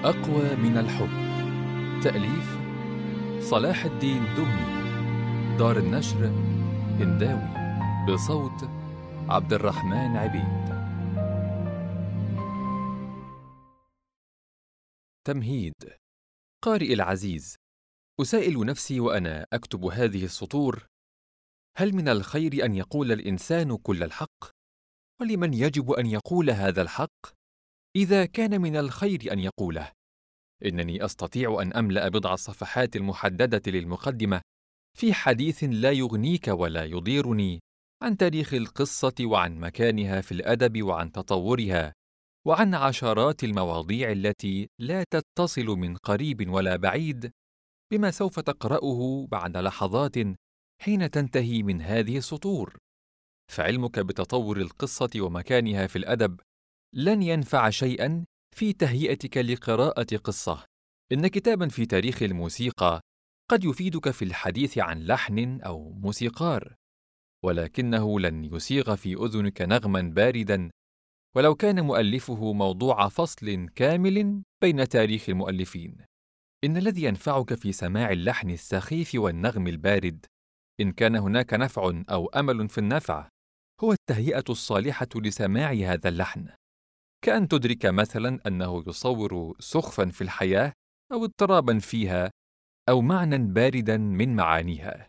أقوى من الحب. تأليف صلاح الدين دهني. دار النشر هنداوي. بصوت عبد الرحمن عبيد. تمهيد. قارئ العزيز، أسائل نفسي وأنا أكتب هذه السطور: هل من الخير أن يقول الإنسان كل الحق؟ ولمن يجب أن يقول هذا الحق؟ إذا كان من الخير أن يقوله، إنني أستطيع أن أملأ بضع الصفحات المحددة للمقدمة في حديث لا يغنيك ولا يضيرني عن تاريخ القصة وعن مكانها في الأدب وعن تطورها وعن عشرات المواضيع التي لا تتصل من قريب ولا بعيد بما سوف تقرأه بعد لحظات حين تنتهي من هذه السطور. فعلمك بتطور القصة ومكانها في الأدب لن ينفع شيئا في تهيئتك لقراءة قصة. إن كتابا في تاريخ الموسيقى قد يفيدك في الحديث عن لحن أو موسيقار، ولكنه لن يصيغ في أذنك نغما باردا ولو كان مؤلفه موضوع فصل كامل بين تاريخ المؤلفين. إن الذي ينفعك في سماع اللحن السخيف والنغم البارد، إن كان هناك نفع أو أمل في النفع، هو التهيئة الصالحة لسماع هذا اللحن، كأن تدرك مثلا أنه يصور سخفا في الحياة أو اضطرابا فيها أو معنى باردا من معانيها.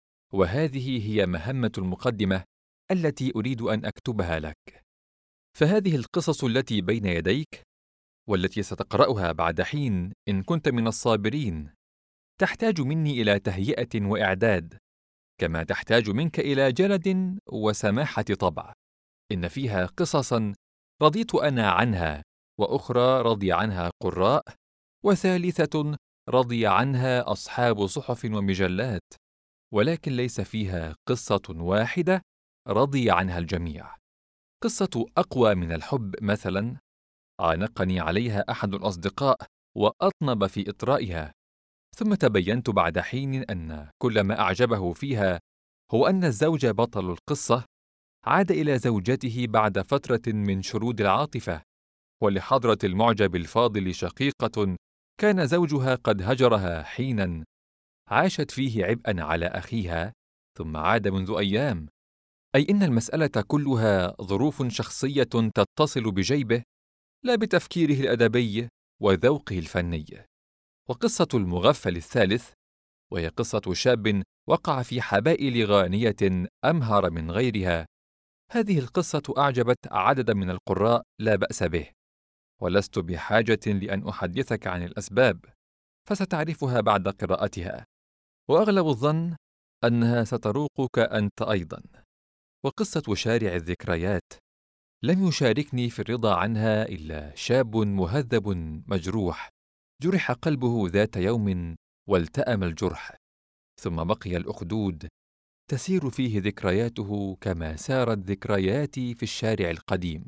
وهذه هي مهمة المقدمة التي أريد أن أكتبها لك. فهذه القصص التي بين يديك والتي ستقرأها بعد حين إن كنت من الصابرين تحتاج مني إلى تهيئة وإعداد، كما تحتاج منك إلى جلد وسماحة طبع. إن فيها قصصا رضيت أنا عنها، وأخرى رضي عنها قراء، وثالثة رضي عنها أصحاب صحف ومجلات، ولكن ليس فيها قصة واحدة رضي عنها الجميع. قصة أقوى من الحب مثلا عانقني عليها أحد الأصدقاء وأطنب في إطرائها، ثم تبينت بعد حين أن كل ما أعجبه فيها هو أن الزوج بطل القصة عاد إلى زوجته بعد فترة من شرود العاطفة، ولحضرة المعجب الفاضل شقيقة كان زوجها قد هجرها حينا عاشت فيه عبئا على أخيها ثم عاد منذ أيام، أي إن المسألة كلها ظروف شخصية تتصل بجيبه لا بتفكيره الأدبي وذوقه الفني. وقصة المغفل الثالث، وهي قصة شاب وقع في حبائل غانية أمهر من غيرها، هذه القصة أعجبت عددا من القراء لا بأس به، ولست بحاجة لأن أحدثك عن الأسباب، فستعرفها بعد قراءتها، وأغلب الظن أنها ستروقك أنت أيضا. وقصة شارع الذكريات لم يشاركني في الرضا عنها إلا شاب مهذب مجروح، جرح قلبه ذات يوم والتأم الجرح، ثم بقي الأخدود تسير فيه ذكرياته كما سارت ذكرياتي في الشارع القديم.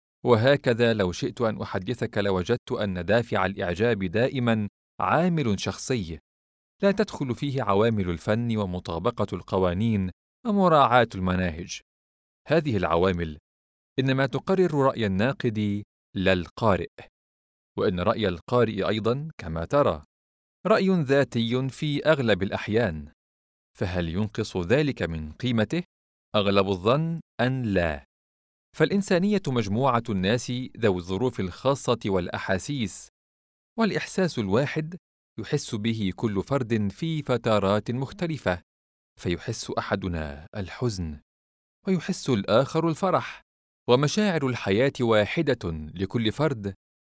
وهكذا لو شئت أن أحدثك لوجدت أن دافع الإعجاب دائما عامل شخصي لا تدخل فيه عوامل الفن ومطابقة القوانين ومراعاة المناهج. هذه العوامل إنما تقرر رأي الناقد لا القارئ، وإن رأي القارئ أيضا كما ترى رأي ذاتي في أغلب الأحيان، فهل ينقص ذلك من قيمته؟ أغلب الظن أن لا. فالإنسانية مجموعة الناس ذوي الظروف الخاصة والأحاسيس، والإحساس الواحد يحس به كل فرد في فترات مختلفة، فيحس أحدنا الحزن ويحس الآخر الفرح، ومشاعر الحياة واحدة لكل فرد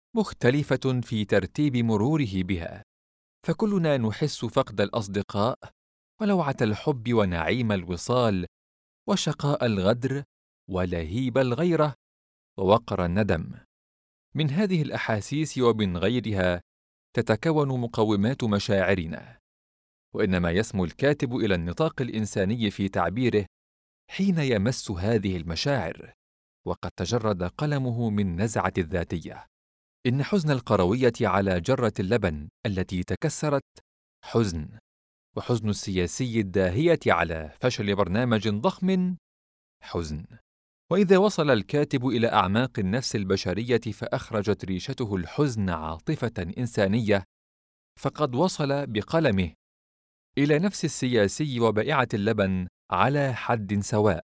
مختلفة في ترتيب مروره بها، فكلنا نحس فقد الأصدقاء ولوعة الحب ونعيم الوصال وشقاء الغدر ولهيب الغيرة ووقر الندم. من هذه الأحاسيس ومن غيرها تتكون مقومات مشاعرنا، وإنما يسمو الكاتب إلى النطاق الإنساني في تعبيره حين يمس هذه المشاعر، وقد تجرد قلمه من نزعة الذاتية. إن حزن القروية على جرة اللبن التي تكسرت حزن، وحزن السياسي الداهية على فشل برنامج ضخم حزن، وإذا وصل الكاتب إلى أعماق النفس البشرية فأخرجت ريشته الحزن عاطفة إنسانية، فقد وصل بقلمه إلى نفس السياسي وبائعة اللبن على حد سواء،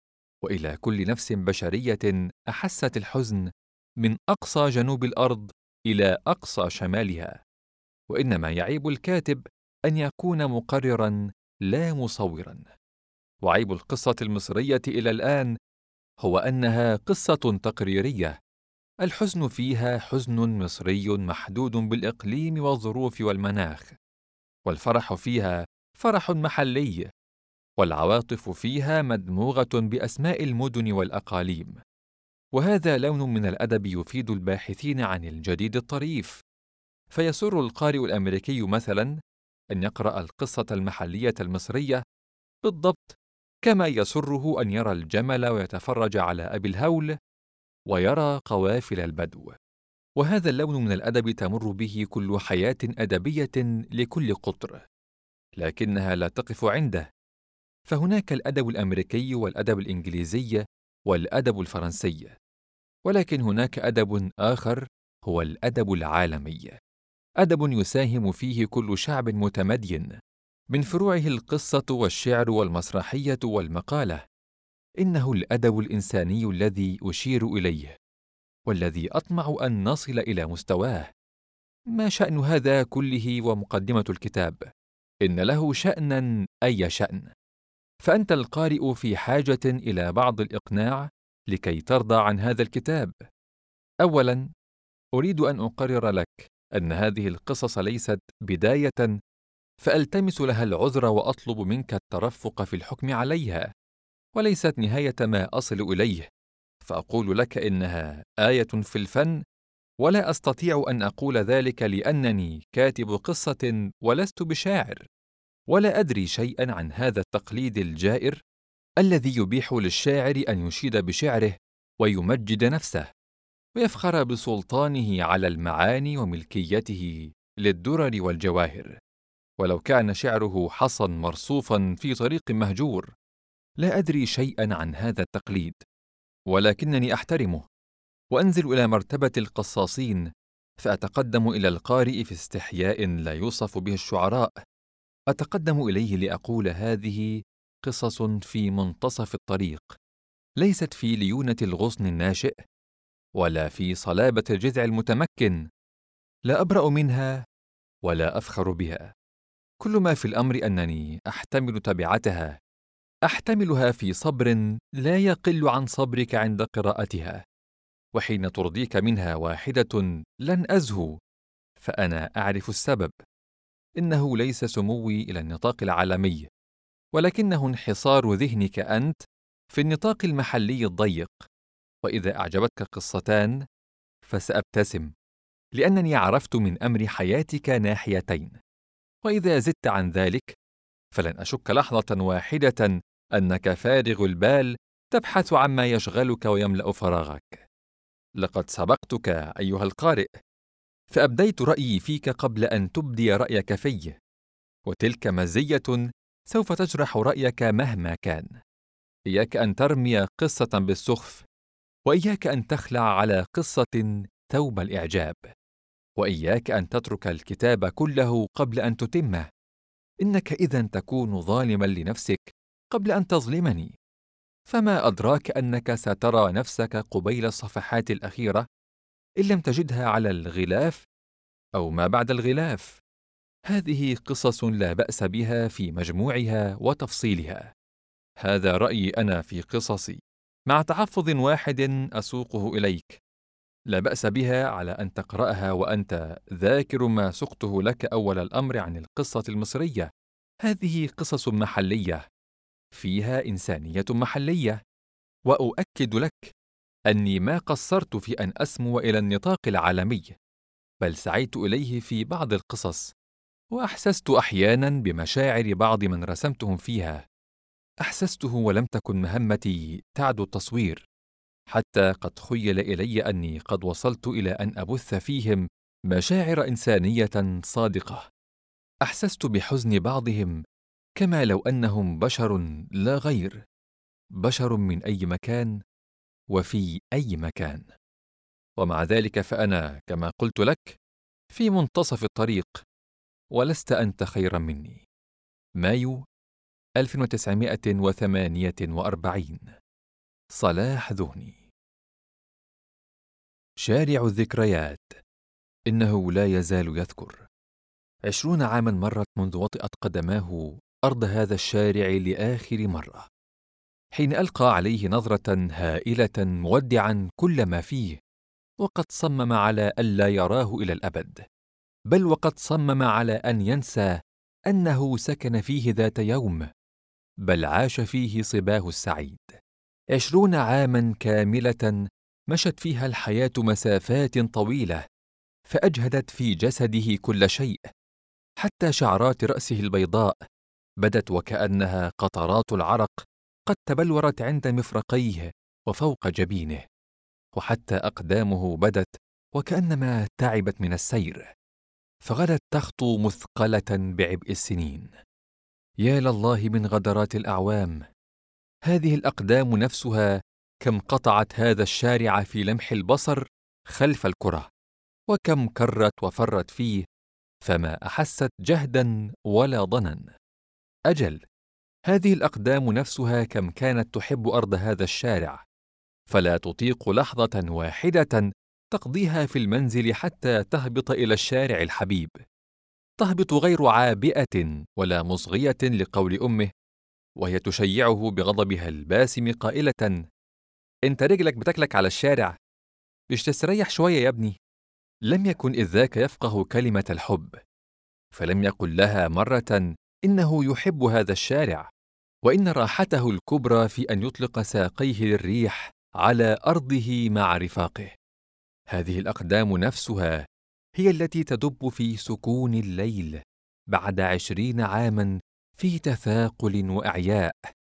وإلى كل نفس بشرية أحست الحزن من أقصى جنوب الأرض إلى أقصى شمالها. وإنما يعيب الكاتب أن يكون مقرراً لا مصوراً. وعيب القصة المصرية إلى الآن هو أنها قصة تقريرية، الحزن فيها حزن مصري محدود بالإقليم والظروف والمناخ، والفرح فيها فرح محلي، والعواطف فيها مدموغة بأسماء المدن والأقاليم. وهذا لون من الأدب يفيد الباحثين عن الجديد الطريف، فيسر القارئ الأمريكي مثلاً أن يقرأ القصة المحلية المصرية بالضبط كما يسره أن يرى الجمل ويتفرج على أبي الهول ويرى قوافل البدو. وهذا اللون من الأدب تمر به كل حياة أدبية لكل قطر، لكنها لا تقف عنده، فهناك الأدب الأمريكي والأدب الإنجليزي والأدب الفرنسي، ولكن هناك أدب آخر هو الأدب العالمي، أدب يساهم فيه كل شعب متمدين، من فروعه القصة والشعر والمسرحية والمقالة. إنه الأدب الإنساني الذي أشير إليه، والذي أطمع أن نصل إلى مستواه. ما شأن هذا كله ومقدمة الكتاب؟ إن له شأناً أي شأن، فأنت القارئ في حاجة إلى بعض الإقناع لكي ترضى عن هذا الكتاب. أولاً، أريد أن أقرر لك أن هذه القصص ليست بداية فألتمس لها العذر وأطلب منك الترفق في الحكم عليها، وليست نهاية ما أصل إليه فأقول لك إنها آية في الفن، ولا أستطيع أن أقول ذلك لأنني كاتب قصة ولست بشاعر، ولا أدري شيئا عن هذا التقليد الجائر الذي يبيح للشاعر أن يشيد بشعره ويمجد نفسه ويفخر بسلطانه على المعاني وملكيته للدرر والجواهر. ولو كان شعره حصى مرصوفا في طريق مهجور، لا أدري شيئا عن هذا التقليد، ولكنني أحترمه وأنزل إلى مرتبة القصاصين، فأتقدم إلى القارئ في استحياء لا يوصف به الشعراء. أتقدم إليه لأقول هذه قصص في منتصف الطريق، ليست في ليونة الغصن الناشئ ولا في صلابة الجذع المتمكن، لا أبرأ منها ولا أفخر بها. كل ما في الأمر أنني أحتمل تبعتها، أحتملها في صبر لا يقل عن صبرك عند قراءتها، وحين ترضيك منها واحدة لن أزهو، فأنا أعرف السبب. إنه ليس سموي إلى النطاق العالمي، ولكنه انحصار ذهنك أنت في النطاق المحلي الضيق. وإذا أعجبتك قصتان فسأبتسم، لأنني عرفت من أمر حياتك ناحيتين، وإذا زدت عن ذلك فلن أشك لحظة واحدة أنك فارغ البال تبحث عما يشغلك ويملأ فراغك. لقد سبقتك أيها القارئ، فأبديت رأيي فيك قبل أن تبدي رأيك في، وتلك مزية سوف تجرح رأيك مهما كان. إياك أن ترمي قصة بالسخف، وإياك أن تخلع على قصة ثوب الإعجاب، وإياك أن تترك الكتاب كله قبل أن تتمه. إنك إذن تكون ظالما لنفسك قبل أن تظلمني. فما أدراك أنك سترى نفسك قبيل الصفحات الأخيرة إن لم تجدها على الغلاف أو ما بعد الغلاف. هذه قصص لا بأس بها في مجموعها وتفصيلها. هذا رأيي أنا في قصصي، مع تحفظ واحد أسوقه إليك: لا بأس بها على أن تقرأها وأنت ذاكر ما سقته لك أول الأمر عن القصة المصرية. هذه قصص محلية فيها إنسانية محلية، وأؤكد لك أني ما قصرت في أن أسمو إلى النطاق العالمي، بل سعيت إليه في بعض القصص، وأحسست أحياناً بمشاعر بعض من رسمتهم فيها. أحسسته ولم تكن مهمتي تعدو التصوير، حتى قد خيل إلي أني قد وصلت إلى أن أبث فيهم مشاعر إنسانية صادقة. أحسست بحزن بعضهم كما لو أنهم بشر لا غير، بشر من أي مكان وفي أي مكان. ومع ذلك فأنا كما قلت لك في منتصف الطريق، ولست أنت خيرا مني. مايو 1948. صلاح ذهني. شارع الذكريات. إنه لا يزال يذكر. 20 عاما مرت منذ وطئت قدماه أرض هذا الشارع لآخر مرة، حين ألقى عليه نظرة هائلة مودعا كل ما فيه، وقد صمم على ألا يراه إلى الأبد، بل وقد صمم على أن ينسى أنه سكن فيه ذات يوم، بل عاش فيه صباه السعيد. 20 عاما كاملة مشت فيها الحياة مسافات طويلة، فأجهدت في جسده كل شيء، حتى شعرات رأسه البيضاء بدت وكأنها قطرات العرق قد تبلورت عند مفرقيه وفوق جبينه، وحتى أقدامه بدت وكأنما تعبت من السير، فغدت تخطو مثقلة بعبء السنين. يا لله من غدرات الأعوام! هذه الأقدام نفسها كم قطعت هذا الشارع في لمح البصر خلف الكرة، وكم كرت وفرت فيه، فما أحست جهدا ولا ضنا. أجل، هذه الأقدام نفسها كم كانت تحب أرض هذا الشارع، فلا تطيق لحظة واحدة تقضيها في المنزل حتى تهبط إلى الشارع الحبيب، تهبط غير عابئة ولا مصغية لقول أمه، وهي تشيعه بغضبها الباسم قائلة: أنت رجلك بتاكلك على الشارع، مش تستريح شوية يا ابني؟ لم يكن إذ ذاك يفقه كلمة الحب، فلم يقل لها مرة إنه يحب هذا الشارع، وإن راحته الكبرى في أن يطلق ساقيه للريح على أرضه مع رفاقه. هذه الأقدام نفسها هي التي تدب في سكون الليل بعد 20 عاما في تثاقل وإعياء،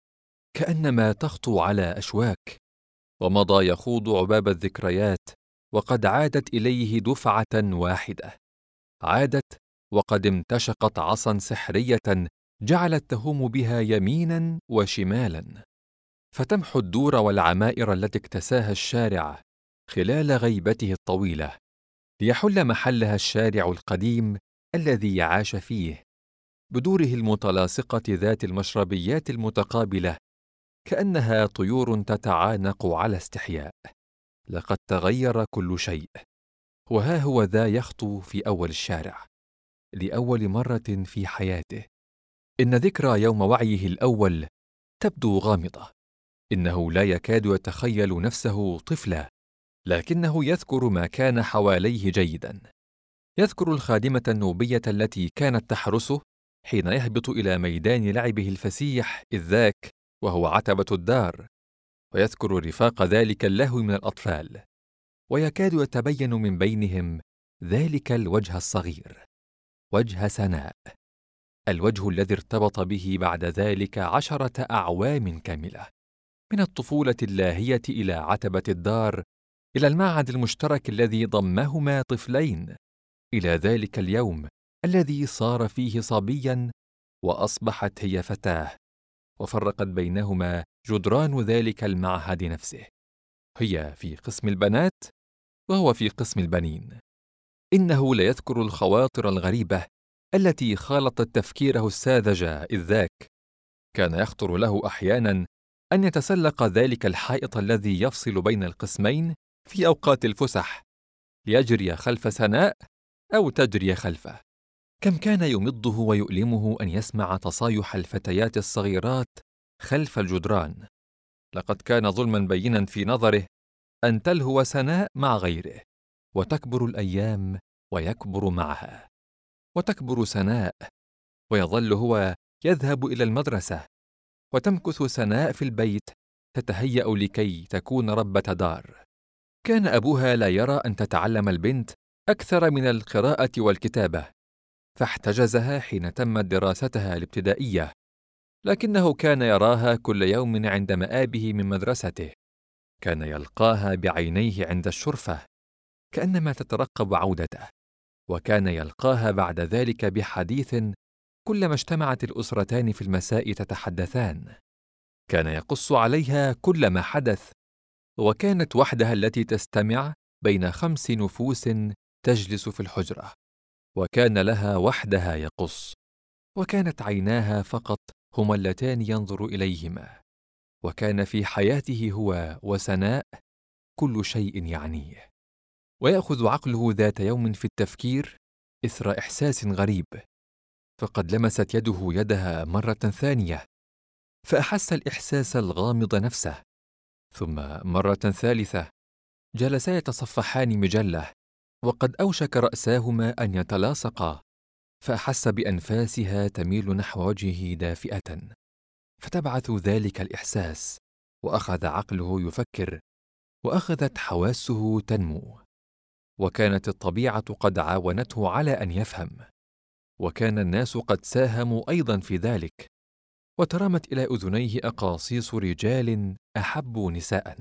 كأنما تخطو على أشواك. ومضى يخوض عباب الذكريات، وقد عادت إليه دفعة واحدة، عادت وقد امتشقت عصا سحرية جعلت تهم بها يمينا وشمالا، فتمحو الدور والعمائر التي اكتساها الشارع خلال غيبته الطويلة، ليحل محلها الشارع القديم الذي عاش فيه بدوره المتلاصقة ذات المشربيات المتقابلة، كأنها طيور تتعانق على استحياء. لقد تغير كل شيء، وها هو ذا يخطو في أول الشارع لأول مرة في حياته. إن ذكرى يوم وعيه الأول تبدو غامضة، إنه لا يكاد يتخيل نفسه طفلا، لكنه يذكر ما كان حواليه جيدا. يذكر الخادمة النوبية التي كانت تحرسه حين يهبط إلى ميدان لعبه الفسيح إذ ذاك وهو عتبة الدار، ويذكر رفاق ذلك اللهو من الأطفال، ويكاد يتبين من بينهم ذلك الوجه الصغير، وجه سناء، الوجه الذي ارتبط به بعد ذلك 10 أعوام كاملة، من الطفولة اللاهية إلى عتبة الدار، إلى المعهد المشترك الذي ضمهما طفلين، إلى ذلك اليوم الذي صار فيه صبيا وأصبحت هي فتاة، وفرقت بينهما جدران ذلك المعهد نفسه، هي في قسم البنات وهو في قسم البنين. إنه ليذكر الخواطر الغريبة التي خالطت تفكيره الساذج إذ ذاك. كان يخطر له أحيانا أن يتسلق ذلك الحائط الذي يفصل بين القسمين في أوقات الفسح ليجري خلف سناء أو تجري خلفه. كم كان يمضه ويؤلمه أن يسمع تصايح الفتيات الصغيرات خلف الجدران. لقد كان ظلما بينا في نظره أن تلهو سناء مع غيره، وتكبر الأيام ويكبر معها، وتكبر سناء ويظل هو يذهب إلى المدرسة، وتمكث سناء في البيت تتهيأ لكي تكون ربة دار. كان أبوها لا يرى أن تتعلم البنت أكثر من القراءة والكتابة، فاحتجزها حين تمت دراستها الابتدائية، لكنه كان يراها كل يوم عند مآبه من مدرسته، كان يلقاها بعينيه عند الشرفة كأنما تترقب عودته، وكان يلقاها بعد ذلك بحديث كلما اجتمعت الأسرتان في المساء تتحدثان. كان يقص عليها كل ما حدث، وكانت وحدها التي تستمع بين 5 نفوس تجلس في الحجرة، وكان لها وحدها يقص، وكانت عيناها فقط هما اللتان ينظر إليهما، وكان في حياته هو وسناء كل شيء يعنيه. ويأخذ عقله ذات يوم في التفكير إثر إحساس غريب، فقد لمست يده يدها مرة ثانية، فأحس الإحساس الغامض نفسه، ثم مرة ثالثة جلسا يتصفحان مجلة، وقد أوشك رأساهما أن يتلاصقا، فأحس بأنفاسها تميل نحو وجهه دافئة، فتبعث ذلك الإحساس، وأخذ عقله يفكر، وأخذت حواسه تنمو، وكانت الطبيعة قد عاونته على أن يفهم، وكان الناس قد ساهموا أيضا في ذلك، وترامت إلى أذنيه أقاصيص رجال أحبوا نساء،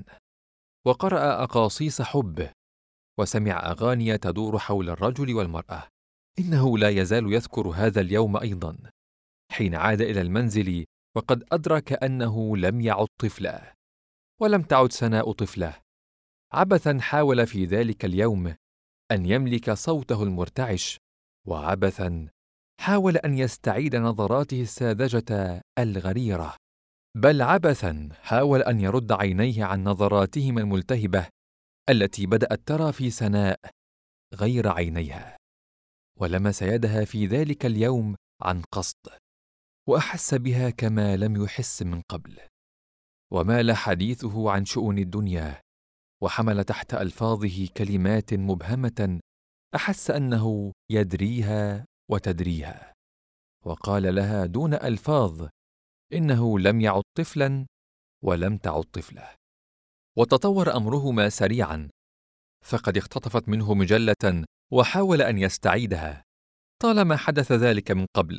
وقرأ أقاصيص حب، وسمع أغاني تدور حول الرجل والمرأة. إنه لا يزال يذكر هذا اليوم أيضا، حين عاد إلى المنزل وقد أدرك أنه لم يعد طفلا، ولم تعد سناء طفلة. عبثا حاول في ذلك اليوم أن يملك صوته المرتعش، وعبثا حاول أن يستعيد نظراته الساذجة الغريرة، بل عبثا حاول أن يرد عينيه عن نظراتهما الملتهبة التي بدأت ترى في سناء غير عينيها. ولمس يدها في ذلك اليوم عن قصد، وأحس بها كما لم يحس من قبل، ومال حديثه عن شؤون الدنيا، وحمل تحت ألفاظه كلمات مبهمة أحس أنه يدريها وتدريها، وقال لها دون ألفاظ إنه لم يعد طفلا ولم تعد طفلة. وتطور أمرهما سريعا، فقد اختطفت منه مجلة وحاول أن يستعيدها، طالما حدث ذلك من قبل،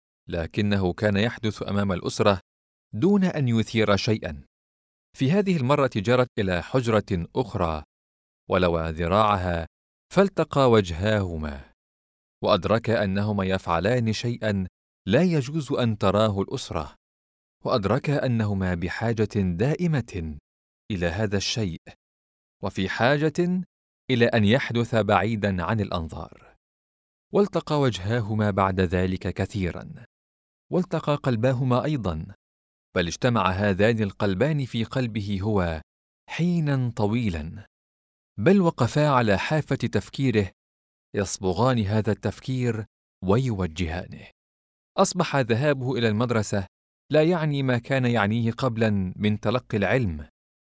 لكنه كان يحدث أمام الأسرة دون أن يثير شيئا. في هذه المرة جرت إلى حجرة أخرى، ولوى ذراعها، فالتقى وجهاهما، وأدركا أنهما يفعلان شيئا لا يجوز أن تراه الأسرة، وأدركا أنهما بحاجة دائمة إلى هذا الشيء، وفي حاجة إلى أن يحدث بعيدا عن الأنظار. والتقى وجهاهما بعد ذلك كثيرا، والتقى قلباهما أيضا، بل اجتمع هذان القلبان في قلبه هو حينا طويلا، بل وقفا على حافة تفكيره يصبغان هذا التفكير ويوجهانه. أصبح ذهابه إلى المدرسة لا يعني ما كان يعنيه قبلا من تلقي العلم،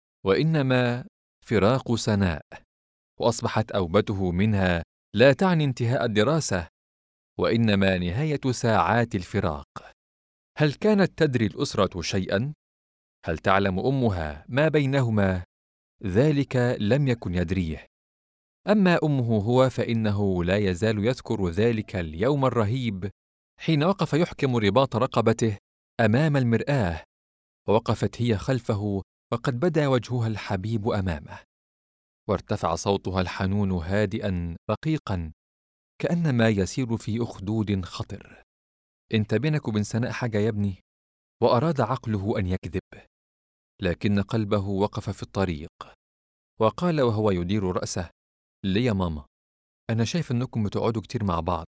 وإنما فراق سناء، وأصبحت أوبته منها لا تعني انتهاء الدراسة، وإنما نهاية ساعات الفراق. هل كانت تدري الأسرة شيئا؟ هل تعلم أمها ما بينهما؟ ذلك لم يكن يدريه. أما أمه هو فإنه لا يزال يذكر ذلك اليوم الرهيب، حين وقف يحكم رباط رقبته أمام المرآة، ووقفت هي خلفه، وقد بدا وجهها الحبيب أمامه، وارتفع صوتها الحنون هادئا رقيقا، كأنما يسير في أخدود خطر: انت بينك وبين سناء حاجة يا ابني؟ وأراد عقله أن يكذب، لكن قلبه وقف في الطريق، وقال وهو يدير رأسه: ليه يا ماما؟ أنا شايف أنكم بتقعدوا كتير مع بعض،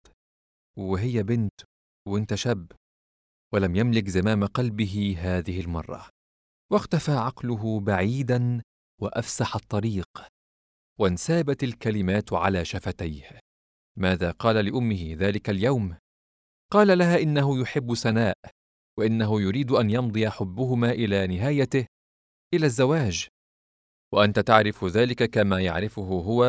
وهي بنت وانت شاب. ولم يملك زمام قلبه هذه المرة، واختفى عقله بعيدا، وأفسح الطريق، وانسابت الكلمات على شفتيه. ماذا قال لأمه ذلك اليوم؟ قال لها إنه يحب سناء، وإنه يريد أن يمضي حبهما إلى نهايته، إلى الزواج، وأنت تعرف ذلك كما يعرفه هو،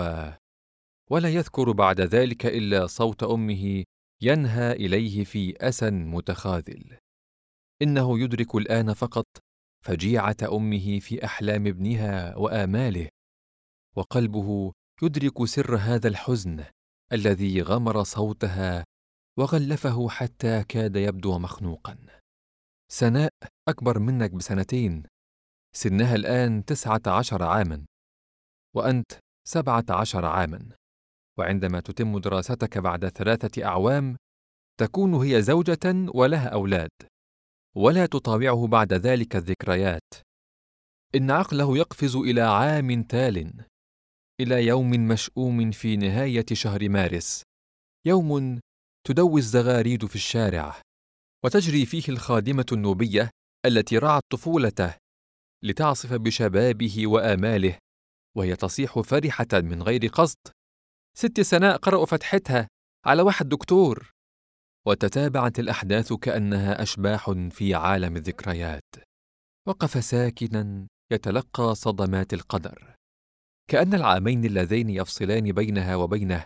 ولا يذكر بعد ذلك إلا صوت أمه ينهى إليه في أسى متخاذل. إنه يدرك الآن فقط فجيعة أمه في أحلام ابنها وآماله، وقلبه يدرك سر هذا الحزن الذي غمر صوتها وغلفه حتى كاد يبدو مخنوقا. سناء أكبر منك ب2 سنين، سنها الآن 19 عاما، وأنت 17 عاما، وعندما تتم دراستك بعد 3 أعوام تكون هي زوجة ولها أولاد، ولا تطاوعه بعد ذلك الذكريات. إن عقله يقفز إلى عام تال، إلى يوم مشؤوم في نهاية شهر مارس، يوم تدوي الزغاريد في الشارع، وتجري فيه الخادمة النوبية التي رعت طفولته لتعصف بشبابه وآماله، وهي تصيح فرحة من غير قصد: 6 سناء قرأوا فتحتها على واحد دكتور. وتتابعت الأحداث كأنها أشباح في عالم الذكريات. وقف ساكنا يتلقى صدمات القدر، كأن العامين اللذين يفصلان بينها وبينه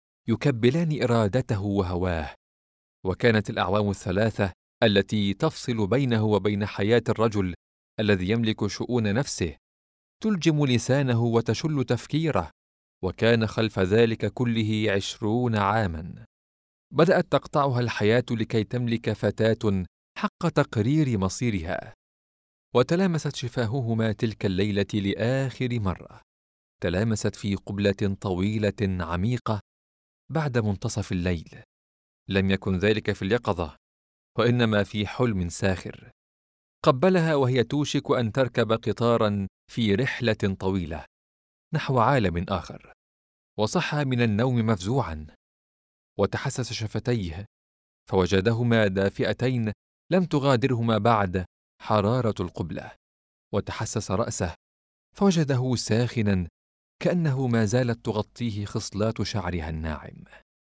يكبلان إرادته وهواه. وكانت الأعوام ال3 التي تفصل بينه وبين حياة الرجل الذي يملك شؤون نفسه تلجم لسانه وتشل تفكيره. وكان خلف ذلك كله 20 عاما بدأت تقطعها الحياة لكي تملك فتاة حق تقرير مصيرها. وتلامست شفاههما تلك الليلة لآخر مرة، تلامست في قبلة طويلة عميقة بعد منتصف الليل. لم يكن ذلك في اليقظة، وإنما في حلم ساخر. قبلها وهي توشك أن تركب قطارا في رحلة طويلة نحو عالم آخر، وصحى من النوم مفزوعا، وتحسس شفتيه فوجدهما دافئتين لم تغادرهما بعد حرارة القبلة. وتحسس رأسه فوجده ساخنا كأنه ما زالت تغطيه خصلات شعرها الناعم.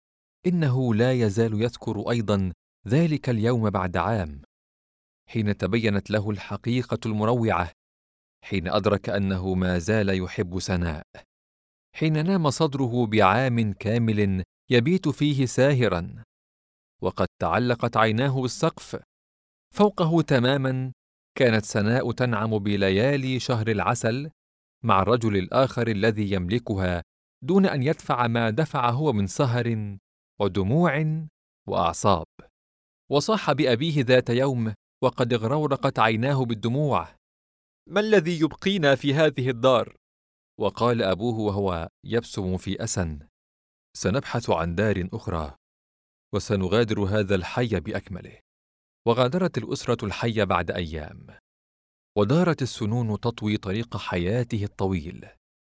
إنه لا يزال يذكر أيضا ذلك اليوم بعد عام، حين تبينت له الحقيقة المروعة، حين أدرك أنه ما زال يحب سناء، حين نام صدره بعام كامل يبيت فيه ساهرا، وقد تعلقت عيناه بالسقف. فوقه تماما كانت سناء تنعم بليالي شهر العسل مع الرجل الآخر الذي يملكها دون أن يدفع ما دفع هو من سهر ودموع وأعصاب. وصاح بأبيه ذات يوم وقد اغرورقت عيناه بالدموع: ما الذي يبقينا في هذه الدار؟ وقال أبوه وهو يبسم في أسى: سنبحث عن دار أخرى، وسنغادر هذا الحي بأكمله. وغادرت الأسرة الحي بعد أيام، ودارت السنون تطوي طريق حياته الطويل.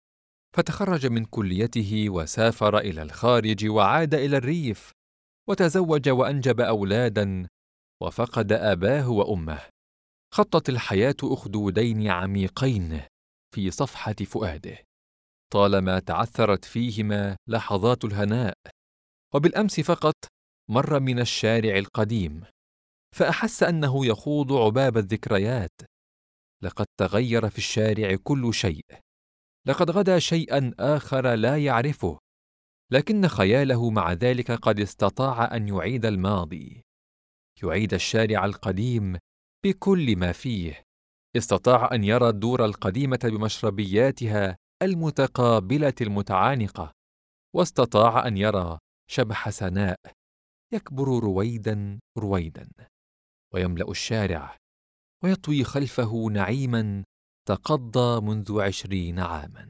فتخرج من كليته وسافر إلى الخارج وعاد إلى الريف، وتزوج وأنجب أولادا، وفقد أباه وأمه. خطت الحياة أخدودين عميقين في صفحة فؤاده، طالما تعثرت فيهما لحظات الهناء. وبالأمس فقط مر من الشارع القديم، فأحس أنه يخوض عباب الذكريات. لقد تغير في الشارع كل شيء، لقد غدا شيئا آخر لا يعرفه، لكن خياله مع ذلك قد استطاع أن يعيد الماضي، يعيد الشارع القديم بكل ما فيه. استطاع أن يرى الدور القديمة بمشربياتها المتقابلة المتعانقة، واستطاع أن يرى شبح سناء يكبر رويدا رويدا، ويملأ الشارع، ويطوي خلفه نعيما تقضى منذ 20 عاما.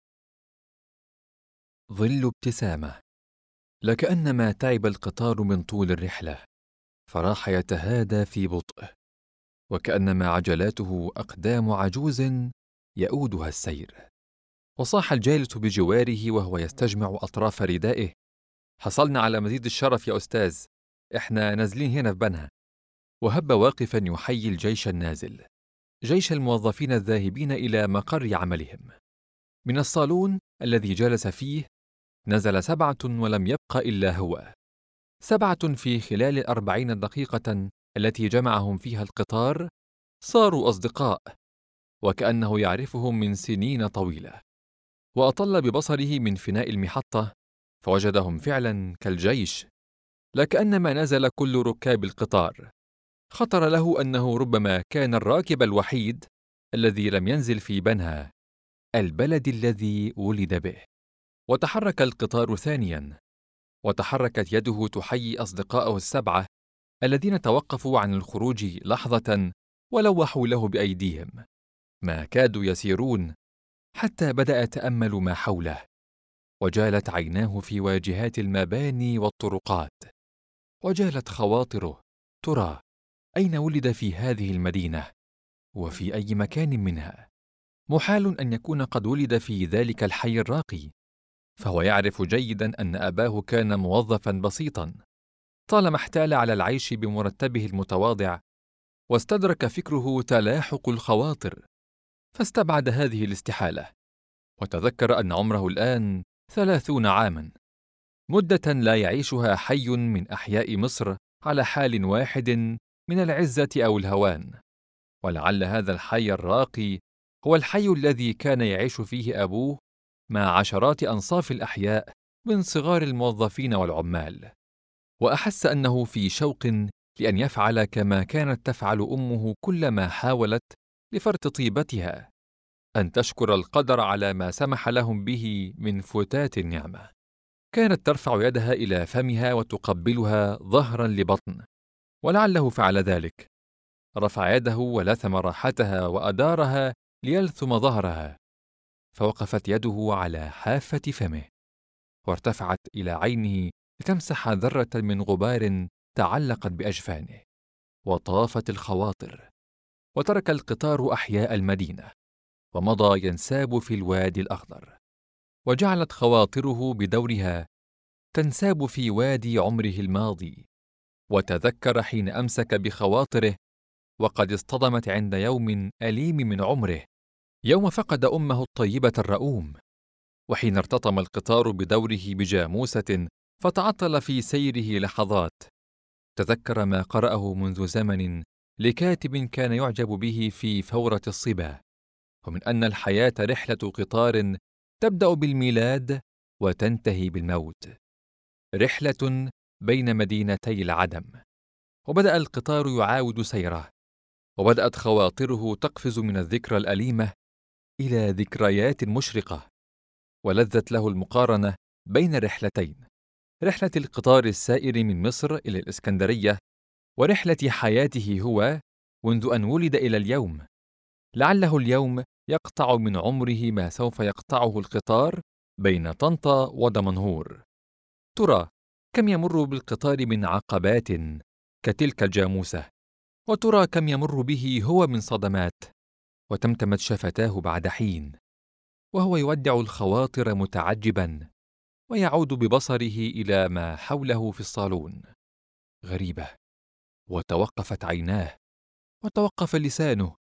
ظل ابتسامة، لكأنما تعب القطار من طول الرحلة، فراح يتهادى في بطء، وكأنما عجلاته أقدام عجوز يؤودها السير. وصاح الجالس بجواره وهو يستجمع أطراف ردائه: حصلنا على مزيد الشرف يا أستاذ، إحنا نازلين هنا في بنها. وهب واقفا يحيي الجيش النازل، جيش الموظفين الذاهبين إلى مقر عملهم. من الصالون الذي جلس فيه نزل 7 ولم يبق إلا هو، 7 في خلال 40 دقيقة التي جمعهم فيها القطار صاروا أصدقاء، وكأنه يعرفهم من سنين طويلة. وأطل ببصره من فناء المحطة فوجدهم فعلا كالجيش، لكأنما نزل كل ركاب القطار. خطر له أنه ربما كان الراكب الوحيد الذي لم ينزل في بنها، البلد الذي ولد به. وتحرك القطار ثانيا، وتحركت يده تحيي أصدقائه ال7 الذين توقفوا عن الخروج لحظة ولوحوا له بأيديهم. ما كادوا يسيرون حتى بدأ يتأمل ما حوله، وجالت عيناه في واجهات المباني والطرقات، وجالت خواطره: ترى أين ولد في هذه المدينة؟ وفي أي مكان منها؟ محال أن يكون قد ولد في ذلك الحي الراقي، فهو يعرف جيدا أن أباه كان موظفا بسيطا، طالما احتال على العيش بمرتبه المتواضع، واستدرك فكره تلاحق الخواطر، فاستبعد هذه الاستحالة، وتذكر أن عمره الآن 30 عاما، مدة لا يعيشها حي من أحياء مصر على حال واحد من العزة أو الهوان. ولعل هذا الحي الراقي هو الحي الذي كان يعيش فيه أبوه مع عشرات أنصاف الأحياء من صغار الموظفين والعمال، وأحس أنه في شوق لأن يفعل كما كانت تفعل أمه كلما حاولت لفرط طيبتها، أن تشكر القدر على ما سمح لهم به من فتات النعمة. كانت ترفع يدها إلى فمها وتقبلها ظهرا لبطن، ولعله فعل ذلك، رفع يده ولثم راحتها وأدارها ليلثم ظهرها، فوقفت يده على حافة فمه، وارتفعت إلى عينه لتمسح ذرة من غبار تعلقت بأجفانه. وطافت الخواطر، وترك القطار أحياء المدينة، ومضى ينساب في الوادي الأخضر، وجعلت خواطره بدورها تنساب في وادي عمره الماضي. وتذكر حين أمسك بخواطره وقد اصطدمت عند يوم أليم من عمره، يوم فقد أمه الطيبة الرؤوم، وحين ارتطم القطار بدوره بجاموسة فتعطل في سيره لحظات. تذكر ما قرأه منذ زمن لكاتب كان يعجب به في فورة الصبا، ومن أن الحياة رحلة قطار تبدأ بالميلاد وتنتهي بالموت، رحلة بين مدينتي العدم. وبدأ القطار يعاود سيره، وبدأت خواطره تقفز من الذكرى الأليمة إلى ذكريات مشرقة، ولذت له المقارنة بين رحلتين: رحلة القطار السائر من مصر إلى الإسكندرية، ورحلة حياته هو منذ أن ولد إلى اليوم. لعله اليوم يقطع من عمره ما سوف يقطعه القطار بين طنطا ودمنهور. ترى كم يمر بالقطار من عقبات كتلك الجاموسة، وترى كم يمر به هو من صدمات. وتمتمت شفتاه بعد حين وهو يودع الخواطر متعجبا، ويعود ببصره إلى ما حوله في الصالون. غريبة، وتوقفت عيناه، وتوقف لسانه،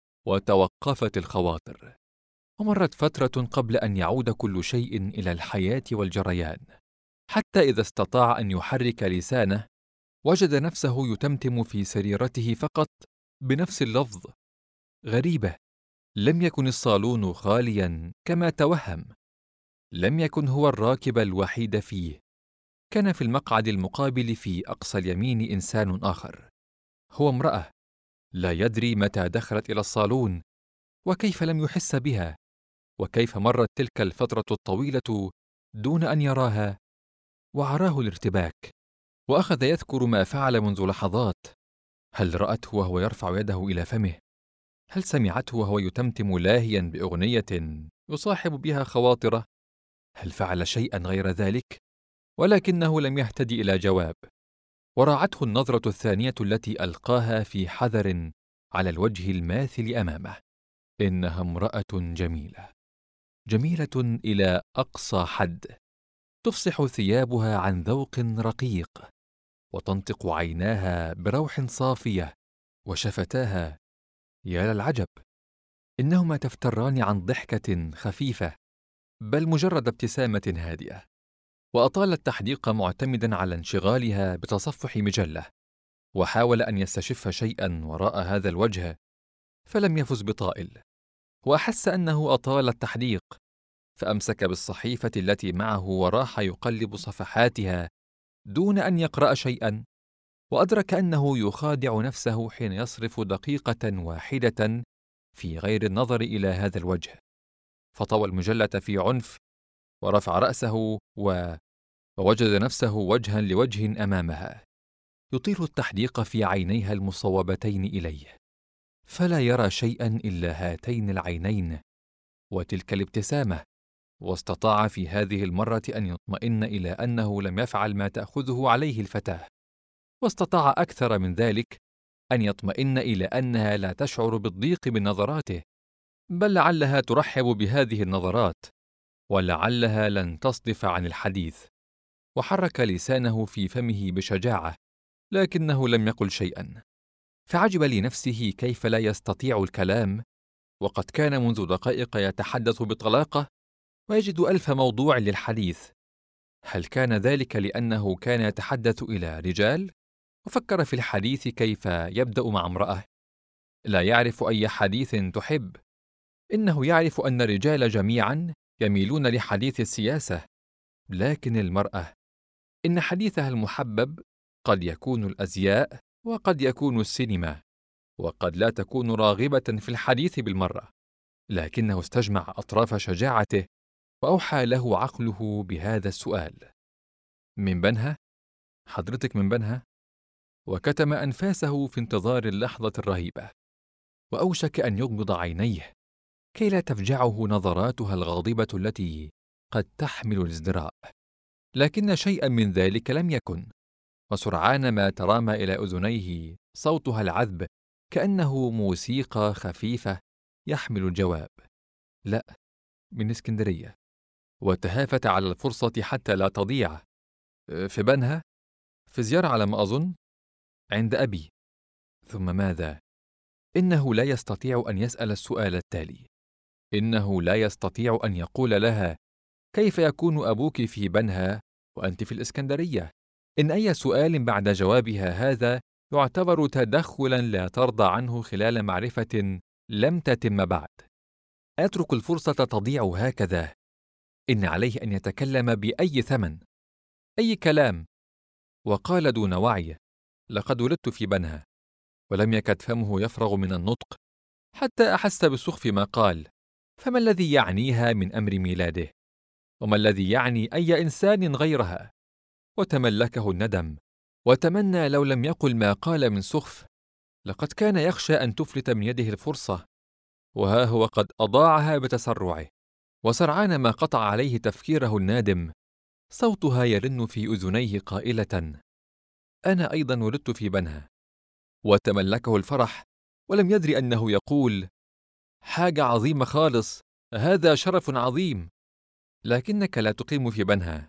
وتوقفت الخواطر، ومرت فترة قبل أن يعود كل شيء إلى الحياة والجريان، حتى إذا استطاع أن يحرك لسانه وجد نفسه يتمتم في سريرته فقط بنفس اللفظ. غريبة، لم يكن الصالون خاليا كما توهم، لم يكن هو الراكب الوحيد فيه، كان في المقعد المقابل في أقصى اليمين إنسان آخر، هو امرأة لا يدري متى دخلت إلى الصالون، وكيف لم يحس بها، وكيف مرت تلك الفترة الطويلة دون أن يراها. وعراه الارتباك، وأخذ يذكر ما فعل منذ لحظات. هل رأته وهو يرفع يده إلى فمه؟ هل سمعته وهو يتمتم لاهيا بأغنية يصاحب بها خواطره؟ هل فعل شيئا غير ذلك؟ ولكنه لم يهتدي إلى جواب، وراعته النظرة الثانية التي ألقاها في حذر على الوجه الماثل أمامه. إنها امرأة جميلة، جميلة إلى أقصى حد، تفصح ثيابها عن ذوق رقيق، وتنطق عيناها بروح صافية، وشفتاها يا للعجب، إنهما تفتران عن ضحكة خفيفة، بل مجرد ابتسامة هادئة. وأطال التحديق معتمدا على انشغالها بتصفح مجلة، وحاول أن يستشف شيئا وراء هذا الوجه، فلم يفز بطائل، وأحس أنه أطال التحديق، فأمسك بالصحيفة التي معه وراح يقلب صفحاتها دون أن يقرأ شيئا، وأدرك أنه يخادع نفسه حين يصرف دقيقة واحدة في غير النظر إلى هذا الوجه. فطوى المجلة في عنف، ورفع رأسه ووجد نفسه وجها لوجه أمامها، يطيل التحديق في عينيها المصوبتين إليه، فلا يرى شيئا إلا هاتين العينين وتلك الابتسامة. واستطاع في هذه المرة أن يطمئن إلى أنه لم يفعل ما تأخذه عليه الفتاة، واستطاع أكثر من ذلك أن يطمئن إلى أنها لا تشعر بالضيق من نظراته، بل لعلها ترحب بهذه النظرات، ولعلها لن تصدف عن الحديث. وحرك لسانه في فمه بشجاعة، لكنه لم يقل شيئا. فعجب لنفسه كيف لا يستطيع الكلام، وقد كان منذ دقائق يتحدث بطلاقة ويجد ألف موضوع للحديث. هل كان ذلك لأنه كان يتحدث إلى رجال؟ وفكر في الحديث كيف يبدأ مع امرأة. لا يعرف أي حديث تحب. إنه يعرف أن الرجال جميعا يميلون لحديث السياسة، لكن المرأة إن حديثها المحبب قد يكون الأزياء، وقد يكون السينما، وقد لا تكون راغبة في الحديث بالمرة. لكنه استجمع أطراف شجاعته وأوحى له عقله بهذا السؤال: من بنها؟ حضرتك من بنها؟ وكتم أنفاسه في انتظار اللحظة الرهيبة، وأوشك أن يغمض عينيه كي لا تفجعه نظراتها الغاضبة التي قد تحمل الازدراء. لكن شيئا من ذلك لم يكن، وسرعان ما ترامى إلى أذنيه صوتها العذب كأنه موسيقى خفيفة يحمل الجواب: لا، من اسكندرية. وتهافت على الفرصة حتى لا تضيع. في بنها؟ في زيارة على ما أظن، عند أبي. ثم ماذا؟ إنه لا يستطيع أن يسأل السؤال التالي. إنه لا يستطيع أن يقول لها: كيف يكون أبوك في بنها وأنت في الإسكندرية؟ إن أي سؤال بعد جوابها هذا يعتبر تدخلاً لا ترضى عنه خلال معرفة لم تتم بعد. أترك الفرصة تضيع هكذا؟ إن عليه أن يتكلم بأي ثمن، أي كلام. وقال دون وعي: لقد ولدت في بنها. ولم يكد فمه يفرغ من النطق حتى أحس بسخف ما قال. فما الذي يعنيها من أمر ميلاده؟ وما الذي يعني أي إنسان غيرها؟ وتملكه الندم، وتمنى لو لم يقل ما قال من سخف. لقد كان يخشى أن تفلت من يده الفرصة، وها هو قد أضاعها بتسرعه. وسرعان ما قطع عليه تفكيره النادم صوتها يرن في أذنيه قائلة: أنا أيضا ولدت في بنها. وتملكه الفرح، ولم يدري أنه يقول: حاجة عظيمة خالص، هذا شرف عظيم. لكنك لا تقيم في بنها.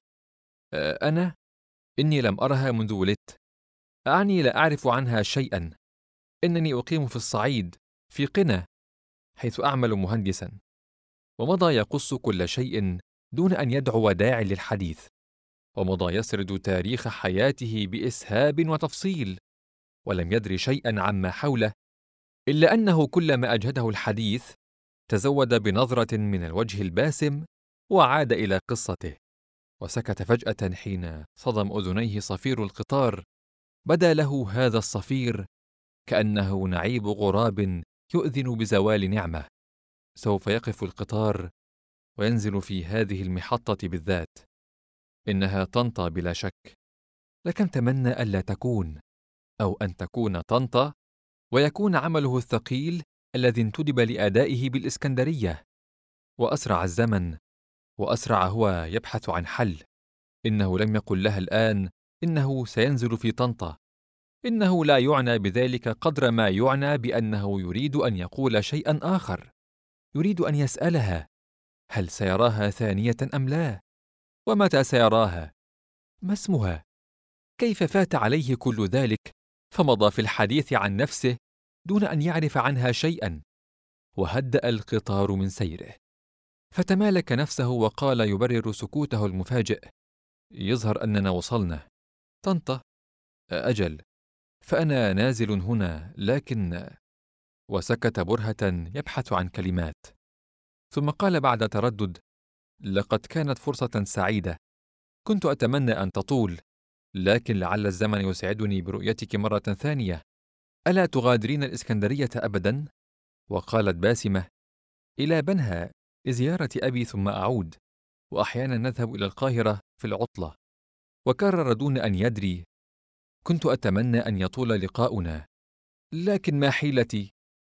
أنا؟ إني لم أرها منذ ولدت. أعني لا أعرف عنها شيئا. إنني أقيم في الصعيد، في قنا، حيث أعمل مهندسا. ومضى يقص كل شيء دون أن يدعو داع للحديث، ومضى يسرد تاريخ حياته بإسهاب وتفصيل، ولم يدر شيئا عما حوله، إلا أنه كلما أجهده الحديث تزود بنظرة من الوجه الباسم وعاد إلى قصته. وسكت فجأة حين صدم أذنيه صفير القطار. بدا له هذا الصفير كأنه نعيب غراب يؤذن بزوال نعمة. سوف يقف القطار وينزل في هذه المحطة بالذات. إنها طنطا بلا شك. لكم تمنى ألا تكون، أو أن تكون طنطا، ويكون عمله الثقيل الذي انتدب لأدائه بالإسكندرية. وأسرع الزمن، وأسرع هو يبحث عن حل. إنه لم يقل لها الآن إنه سينزل في طنطا. إنه لا يعنى بذلك قدر ما يعنى بأنه يريد أن يقول شيئا آخر. يريد أن يسألها: هل سيراها ثانية أم لا؟ ومتى سيراها؟ ما اسمها؟ كيف فات عليه كل ذلك فمضى في الحديث عن نفسه دون أن يعرف عنها شيئا؟ وهدأ القطار من سيره، فتمالك نفسه وقال يبرر سكوته المفاجئ: يظهر أننا وصلنا طنطا. أجل، فأنا نازل هنا، لكن... وسكت برهة يبحث عن كلمات، ثم قال بعد تردد: لقد كانت فرصة سعيدة، كنت أتمنى أن تطول، لكن لعل الزمن يسعدني برؤيتك مرة ثانية. ألا تغادرين الإسكندرية أبدا؟ وقالت باسمة: إلى بنها لزيارة أبي ثم أعود، وأحيانا نذهب إلى القاهرة في العطلة. وكرر دون أن يدري: كنت أتمنى أن يطول لقاؤنا، لكن ما حيلتي؟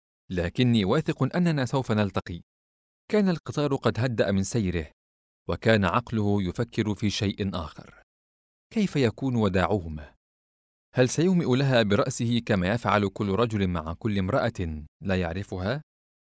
لكني واثق أننا سوف نلتقي. كان القطار قد هدأ من سيره، وكان عقله يفكر في شيء آخر. كيف يكون وداعهما؟ هل سيومئ لها برأسه كما يفعل كل رجل مع كل امرأة لا يعرفها؟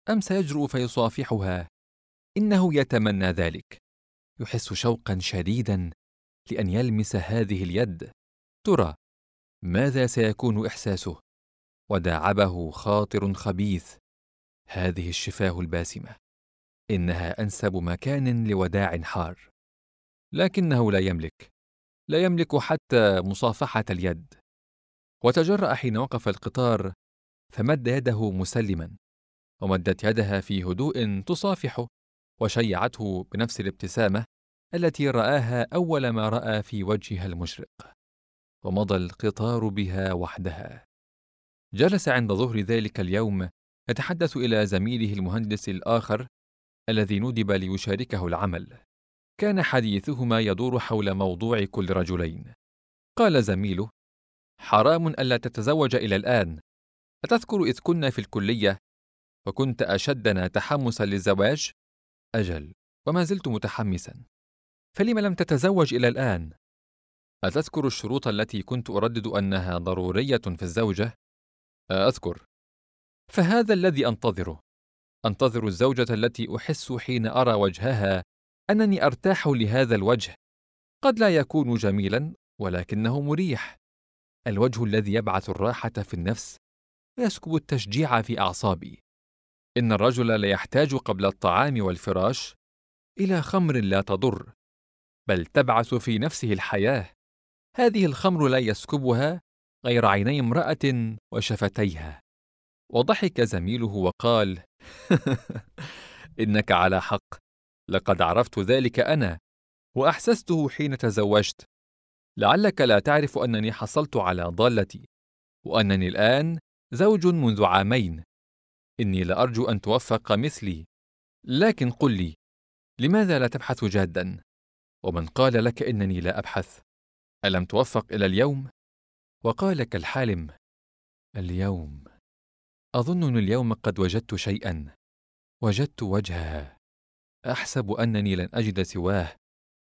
أم سيجرؤ فيصافحها؟ إنه يتمنى ذلك، يحس شوقا شديدا لأن يلمس هذه اليد. ترى ماذا سيكون إحساسه؟ وداعبه خاطر خبيث: هذه الشفاه الباسمة، إنها أنسب مكان لوداع حار. لكنه لا يملك حتى مصافحة اليد. وتجرأ حين وقف القطار، فمد يده مسلما، ومدت يدها في هدوء تصافحه، وشيعته بنفس الابتسامة التي رآها أول ما رأى في وجهها المشرق. ومضى القطار بها وحدها. جلس عند ظهر ذلك اليوم يتحدث إلى زميله المهندس الآخر الذي ندب ليشاركه العمل. كان حديثهما يدور حول موضوع كل رجلين. قال زميله: حرام ألا تتزوج إلى الآن. أتذكر إذ كنا في الكلية وكنت أشدنا تحمسا للزواج؟ أجل، وما زلت متحمسا. فلم لم تتزوج إلى الآن؟ أتذكر الشروط التي كنت أردد أنها ضرورية في الزوجة؟ أذكر. فهذا الذي أنتظره. أنتظر الزوجة التي أحس حين أرى وجهها أنني أرتاح لهذا الوجه. قد لا يكون جميلا، ولكنه مريح. الوجه الذي يبعث الراحة في النفس ويسكب التشجيع في أعصابي. إن الرجل لا يحتاج قبل الطعام والفراش إلى خمر لا تضر، بل تبعث في نفسه الحياة. هذه الخمر لا يسكبها غير عيني امرأة وشفتيها. وضحك زميله وقال: إنك على حق، لقد عرفت ذلك أنا، وأحسسته حين تزوجت. لعلك لا تعرف أنني حصلت على ضالتي، وأنني الآن زوج منذ عامين. إني لأرجو أن توفق مثلي. لكن قل لي، لماذا لا تبحث جاداً؟ ومن قال لك إنني لا أبحث؟ ألم توفق إلى اليوم؟ وقال كالحالم: اليوم. أظن اليوم قد وجدت شيئاً. وجدت وجهها. أحسب أنني لن أجد سواه.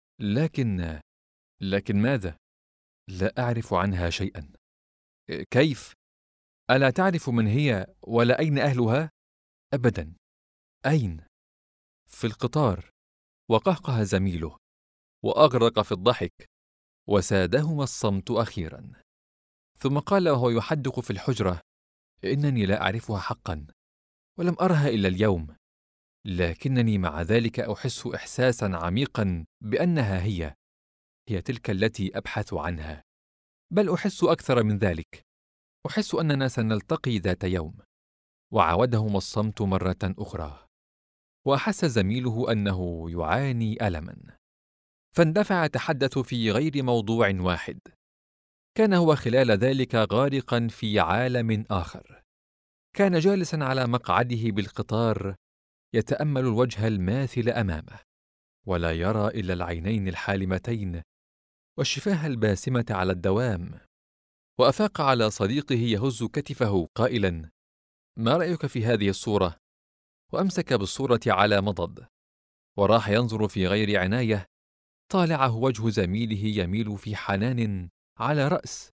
لكن ماذا؟ لا أعرف عنها شيئاً. كيف؟ ألا تعرف من هي ولا أين أهلها؟ أبداً. أين؟ في القطار. وقهقه زميله، وأغرق في الضحك، وسادهما الصمت أخيراً. ثم قال وهو يحدق في الحجرة: إنني لا أعرفها حقاً، ولم أرها إلا اليوم. لكنني مع ذلك أحس إحساساً عميقاً بأنها هي تلك التي أبحث عنها. بل أحس أكثر من ذلك، أحس أننا سنلتقي ذات يوم. وعاودهما الصمت مرة أخرى. وأحس زميله أنه يعاني ألماً، فاندفع يتحدث في غير موضوع واحد. كان هو خلال ذلك غارقاً في عالم آخر. كان جالساً على مقعده بالقطار يتأمل الوجه الماثل أمامه، ولا يرى إلا العينين الحالمتين والشفاه الباسمة على الدوام. وأفاق على صديقه يهز كتفه قائلاً: ما رأيك في هذه الصورة؟ وأمسك بالصورة على مضض، وراح ينظر في غير عناية. طالعه وجه زميله يميل في حنان على رأس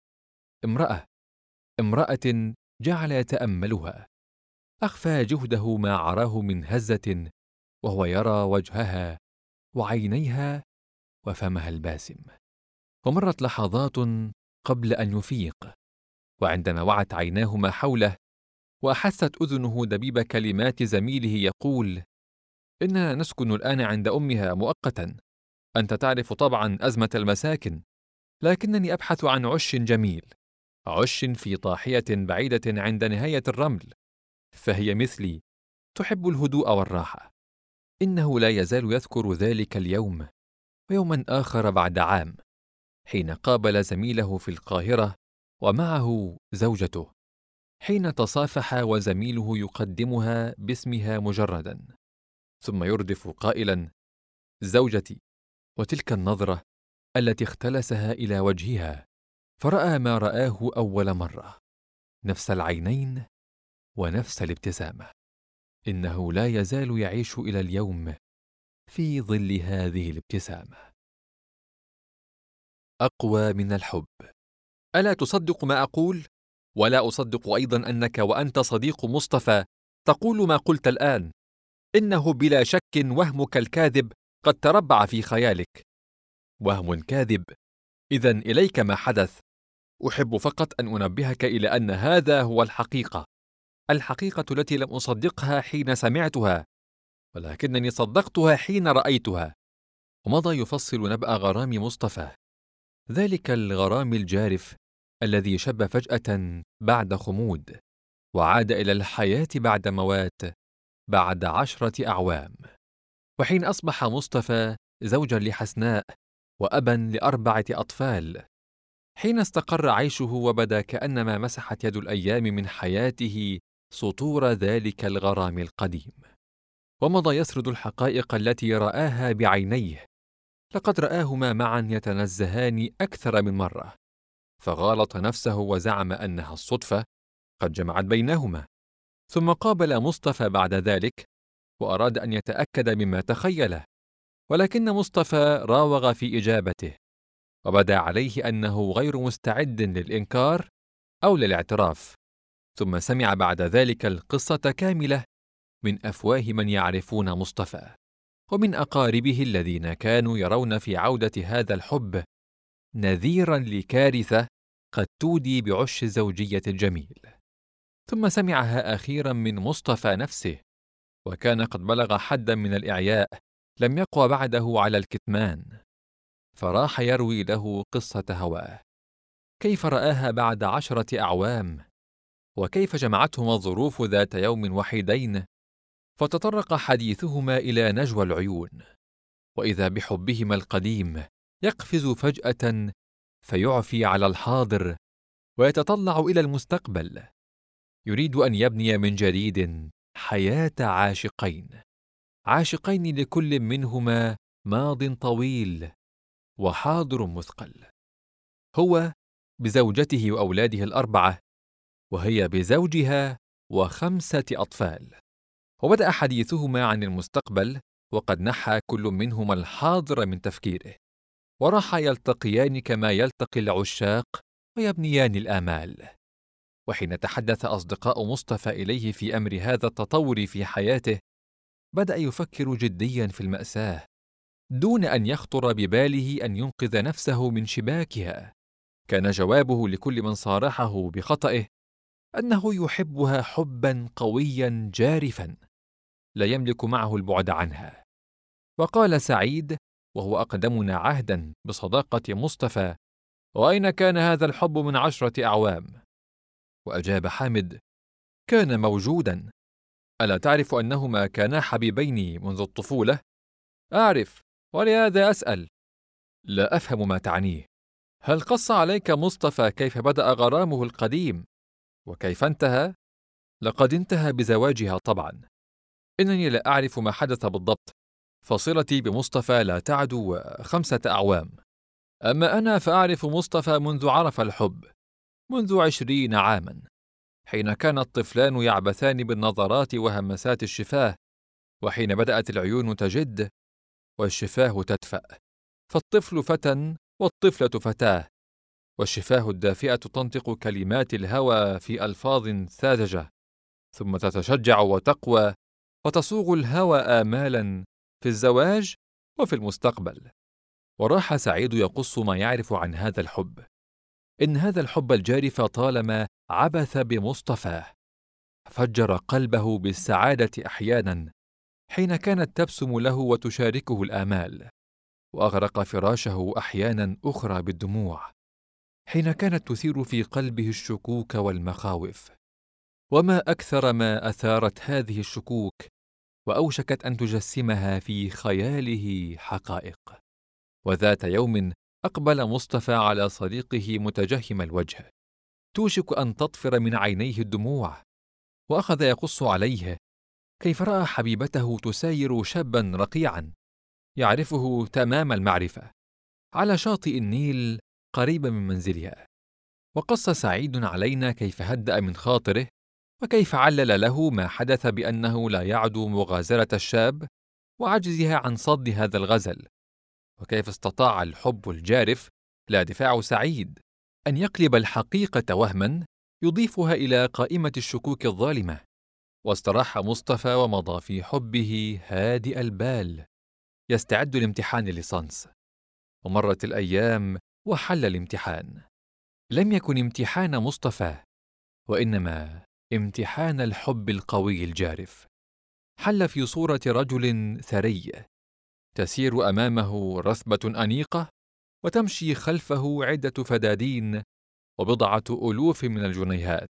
امرأة جعل يتأملها. أخفى جهده ما عراه من هزة وهو يرى وجهها وعينيها وفمها الباسم. ومرت لحظات قبل أن يفيق، وعندما وعت عيناه ما حوله وأحست أذنه دبيب كلمات زميله يقول: إننا نسكن الآن عند أمها مؤقتا. أنت تعرف طبعا أزمة المساكن، لكنني أبحث عن عش جميل، عش في ضاحية بعيدة عند نهاية الرمل. فهي مثلي، تحب الهدوء والراحة. إنه لا يزال يذكر ذلك اليوم، ويوما آخر بعد عام، حين قابل زميله في القاهرة ومعه زوجته، حين تصافح وزميله يقدمها باسمها مجردا، ثم يردف قائلا: زوجتي. وتلك النظرة التي اختلسها إلى وجهها، فرأى ما رآه أول مرة، نفس العينين ونفس الابتسامة. إنه لا يزال يعيش إلى اليوم في ظل هذه الابتسامة. أقوى من الحب. ألا تصدق ما أقول؟ ولا أصدق أيضا أنك وأنت صديق مصطفى تقول ما قلت الآن، إنه بلا شك وهمك الكاذب قد تربع في خيالك. وهم كاذب؟ إذن إليك ما حدث. أحب فقط أن أنبهك إلى أن هذا هو الحقيقة، الحقيقة التي لم أصدقها حين سمعتها، ولكنني صدقتها حين رأيتها. ومضى يفصل نبأ غرام مصطفى، ذلك الغرام الجارف الذي شب فجأة بعد خمود، وعاد إلى الحياة بعد موات بعد 10 أعوام. وحين أصبح مصطفى زوجا لحسناء وأبا ل4 أطفال، حين استقر عيشه وبدا كأنما مسحت يد الأيام من حياته سطور ذلك الغرام القديم، ومضى يسرد الحقائق التي رآها بعينيه. لقد رآهما معا يتنزهان أكثر من مرة، فغالط نفسه وزعم أنها الصدفة قد جمعت بينهما. ثم قابل مصطفى بعد ذلك وأراد أن يتأكد مما تخيله، ولكن مصطفى راوغ في إجابته، وبدا عليه أنه غير مستعد للإنكار أو للاعتراف. ثم سمع بعد ذلك القصة كاملة من أفواه من يعرفون مصطفى ومن أقاربه الذين كانوا يرون في عودة هذا الحب نذيرا لكارثة قد تودي بعش الزوجية الجميل. ثم سمعها أخيرا من مصطفى نفسه، وكان قد بلغ حدا من الإعياء لم يقوى بعده على الكتمان، فراح يروي له قصة هواه، كيف رآها بعد 10 أعوام، وكيف جمعتهما الظروف ذات يوم وحيدين، فتطرق حديثهما إلى نجوى العيون، وإذا بحبهما القديم يقفز فجأة فيعفي على الحاضر ويتطلع إلى المستقبل، يريد أن يبني من جديد حياة عاشقين، عاشقين لكل منهما ماض طويل وحاضر مثقل، هو بزوجته وأولاده ال4، وهي بزوجها و5 أطفال. وبدأ حديثهما عن المستقبل، وقد نحى كل منهما الحاضر من تفكيره، وراحا يلتقيان كما يلتقي العشاق ويبنيان الآمال. وحين تحدث أصدقاء مصطفى إليه في أمر هذا التطور في حياته، بدأ يفكر جديا في المأساة دون أن يخطر بباله أن ينقذ نفسه من شباكها. كان جوابه لكل من صارحه بخطئه أنه يحبها حبا قويا جارفا لا يملك معه البعد عنها. وقال سعيد وهو أقدمنا عهدا بصداقة مصطفى: وأين كان هذا الحب من 10 أعوام؟ وأجاب حامد: كان موجودا. ألا تعرف أنهما كانا حبيبين منذ الطفولة؟ أعرف، ولهذا أسأل. لا أفهم ما تعنيه. هل قص عليك مصطفى كيف بدأ غرامه القديم وكيف انتهى؟ لقد انتهى بزواجها طبعا. إنني لا أعرف ما حدث بالضبط، فصلتي بمصطفى لا تعدو 5 أعوام. أما أنا فأعرف مصطفى منذ عرف الحب، منذ 20 عاما، حين كان الطفلان يعبثان بالنظرات وهمسات الشفاه، وحين بدأت العيون تجد والشفاه تدفأ، فالطفل فتى والطفلة فتاة، والشفاه الدافئة تنطق كلمات الهوى في ألفاظ ساذجة، ثم تتشجع وتقوى وتصوغ الهوى آمالا في الزواج وفي المستقبل. وراح سعيد يقص ما يعرف عن هذا الحب. إن هذا الحب الجارف طالما عبث بمصطفاه، فجر قلبه بالسعادة أحيانا حين كانت تبسم له وتشاركه الآمال، وأغرق فراشه أحيانا أخرى بالدموع حين كانت تثير في قلبه الشكوك والمخاوف. وما أكثر ما أثارت هذه الشكوك وأوشكت أن تجسمها في خياله حقائق. وذات يوم أقبل مصطفى على صديقه متجهم الوجه، توشك أن تطفر من عينيه الدموع، وأخذ يقص عليه كيف رأى حبيبته تساير شابا رقيعا يعرفه تمام المعرفة على شاطئ النيل قريبا من منزلها. وقص سعيد علينا كيف هدأ من خاطره، وكيف علل له ما حدث بأنه لا يعدو مغازلة الشاب وعجزها عن صد هذا الغزل، وكيف استطاع الحب الجارف، لا دفاع سعيد، أن يقلب الحقيقة وهما يضيفها إلى قائمة الشكوك الظالمة، واستراح مصطفى ومضى في حبه هادئ البال يستعد لامتحان الليسانس. ومرت الأيام وحل الامتحان. لم يكن امتحان مصطفى، وإنما امتحان الحب القوي الجارف. حل في صورة رجل ثري، تسير أمامه رثبة أنيقة، وتمشي خلفه عدة فدادين وبضعة ألوف من الجنيهات.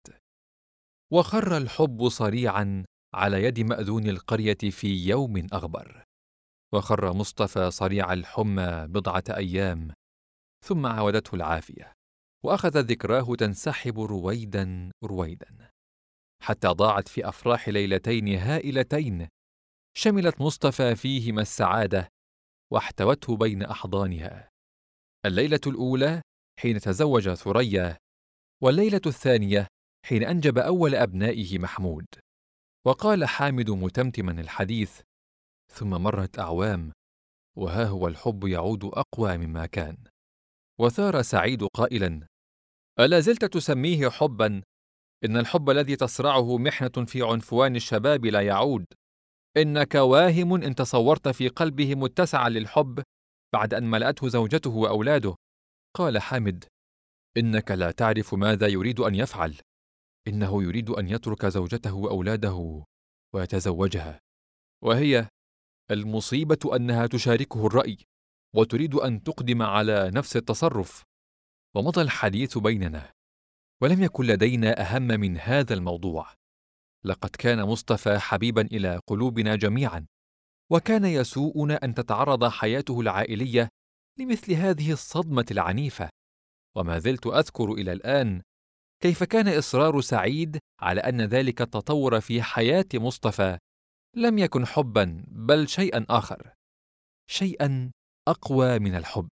وخر الحب صريعا على يد مأذون القرية في يوم أغبر. وخر مصطفى صريع الحمى بضعة أيام، ثم عاودته العافية، وأخذت ذكراه تنسحب رويدا رويدا، حتى ضاعت في أفراح ليلتين هائلتين شملت مصطفى فيهما السعادة واحتوته بين أحضانها. الليلة الأولى حين تزوج ثريا، والليلة الثانية حين أنجب أول أبنائه محمود. وقال حامد متمتما الحديث: ثم مرت أعوام، وها هو الحب يعود أقوى مما كان. وثار سعيد قائلا: ألا زلت تسميه حبا؟ إن الحب الذي تصرعه محنة في عنفوان الشباب لا يعود. إنك واهم إن تصورت في قلبه متسعا للحب بعد أن ملأته زوجته وأولاده. قال حامد: إنك لا تعرف ماذا يريد أن يفعل. إنه يريد أن يترك زوجته وأولاده ويتزوجها، وهي المصيبة أنها تشاركه الرأي وتريد أن تقدم على نفس التصرف. ومضى الحديث بيننا، ولم يكن لدينا أهم من هذا الموضوع. لقد كان مصطفى حبيبا إلى قلوبنا جميعا، وكان يسوءنا أن تتعرض حياته العائلية لمثل هذه الصدمة العنيفة. وما زلت أذكر إلى الآن كيف كان إصرار سعيد على أن ذلك التطور في حياة مصطفى لم يكن حبا، بل شيئا آخر، شيئا أقوى من الحب.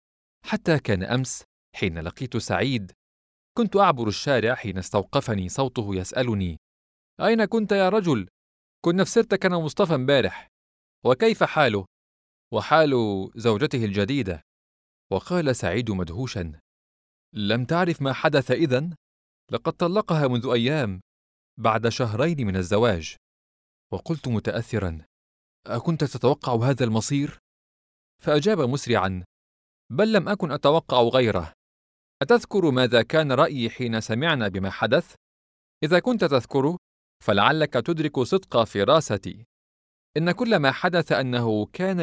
حتى كان أمس حين لقيت سعيد كنت أعبر الشارع حين استوقفني صوته يسألني: أين كنت يا رجل؟ كنا في سيرتك أنا ومصطفى امبارح، وكيف حاله؟ وحال زوجته الجديدة؟ وقال سعيد مدهوشا: لم تعرف ما حدث إذن؟ لقد طلقها منذ أيام بعد شهرين من الزواج. وقلت متأثرا: أكنت تتوقع هذا المصير؟ فأجاب مسرعا: بل لم أكن أتوقع غيره. أتذكر ماذا كان رأيي حين سمعنا بما حدث؟ إذا كنت تذكر فلعلك تدرك صدق فراستي. إن كل ما حدث أنه كان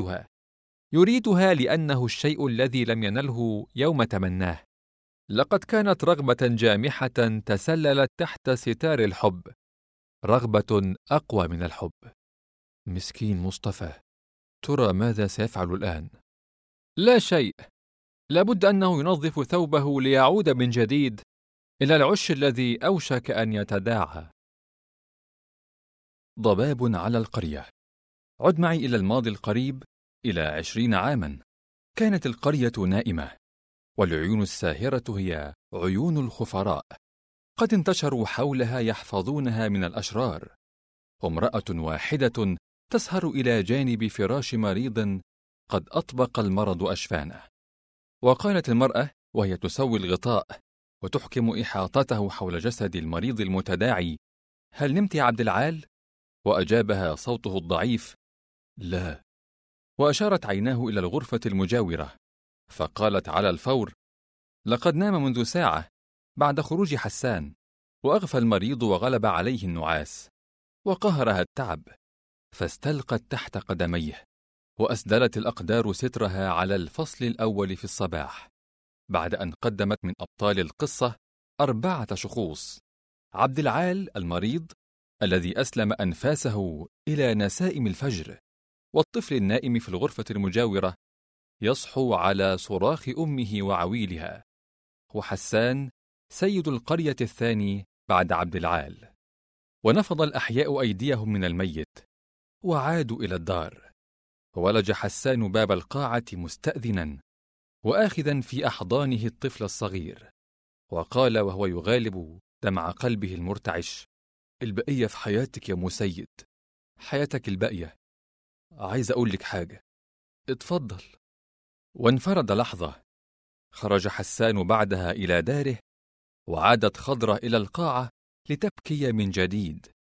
يريدها لأنه الشيء الذي لم ينله يوم تمناه. لقد كانت رغبة جامحة تسللت تحت ستار الحب، رغبة أقوى من الحب. مسكين مصطفى، ترى ماذا سيفعل الآن؟ لا شيء، لابد أنه ينظف ثوبه ليعود من جديد إلى العش الذي أوشك أن يتداعى. ضباب على القرية. عد معي إلى الماضي القريب، إلى 20 عاما. كانت القرية نائمة، والعيون الساهرة هي عيون الخفراء قد انتشروا حولها يحفظونها من الأشرار. وامرأة واحدة تسهر إلى جانب فراش مريض قد أطبق المرض أشفانه. وقالت المرأة وهي تسوي الغطاء وتحكم إحاطته حول جسد المريض المتداعي: هل نمت يا عبد العال؟ وأجابها صوته الضعيف: لا. وأشارت عيناه إلى الغرفة المجاورة، فقالت على الفور: لقد نام منذ ساعة بعد خروج حسان، وأغفى المريض وغلب عليه النعاس وقهرها التعب، فاستلقت تحت قدميه، وأسدلت الأقدار سترها على الفصل الأول في الصباح، بعد أن قدمت من أبطال القصة 4 شخوص: عبد العال المريض الذي أسلم أنفاسه إلى نسائم الفجر، والطفل النائم في الغرفة المجاورة يصحو على صراخ أمه وعويلها، وحسان سيد القرية الثاني بعد عبد العال. ونفض الأحياء أيديهم من الميت وعادوا إلى الدار. ولج حسان باب القاعة مستأذنا وآخذا في أحضانه الطفل الصغير، وقال وهو يغالب دمع قلبه المرتعش: البقية في حياتك يا مسيد، حياتك الباقية. عايز أقول لك حاجة، اتفضل. وانفرد لحظة. خرج حسان بعدها إلى داره، وعادت خضرة إلى القاعة لتبكي من جديد،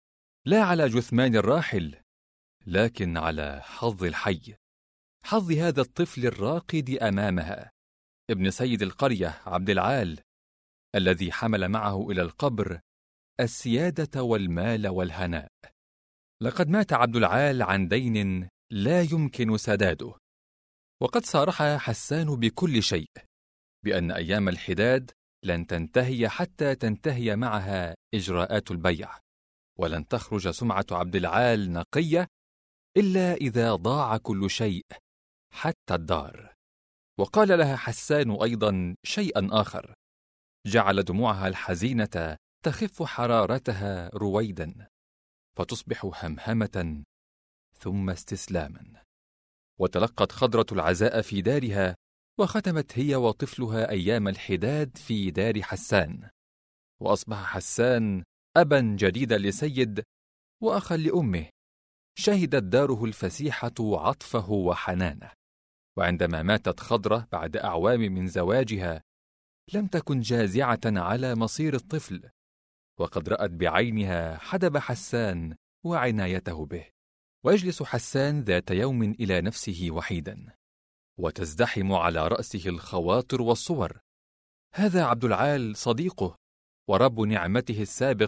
لا على جثمان الراحل، لكن على حظ الحي، حظ هذا الطفل الراقد أمامها، ابن سيد القرية عبد العال، الذي حمل معه إلى القبر السيادة والمال والهناء. لقد مات عبد العال عن دين لا يمكن سداده، وقد صارح حسان بكل شيء بأن أيام الحداد لن تنتهي حتى تنتهي معها إجراءات البيع، ولن تخرج سمعة عبد العال نقية إلا إذا ضاع كل شيء حتى الدار. وقال لها حسان أيضا شيئا آخر جعل دموعها الحزينة تخف حرارتها رويدا، فتصبح همهمة ثم استسلاما. وتلقت خضرة العزاء في دارها، وختمت هي وطفلها أيام الحداد في دار حسان، وأصبح حسان أبا جديدا لسيد وأخا لأمه، شهدت داره الفسيحة عطفه وحنانه. وعندما ماتت خضرة بعد أعوام من زواجها، لم تكن جازعة على مصير الطفل، وقد رأت بعينها حدب حسان وعنايته به. ويجلس حسان ذات يوم إلى نفسه وحيدا، وتزدحم على رأسه الخواطر والصور. هذا عبد العال صديقه ورب نعمته السابق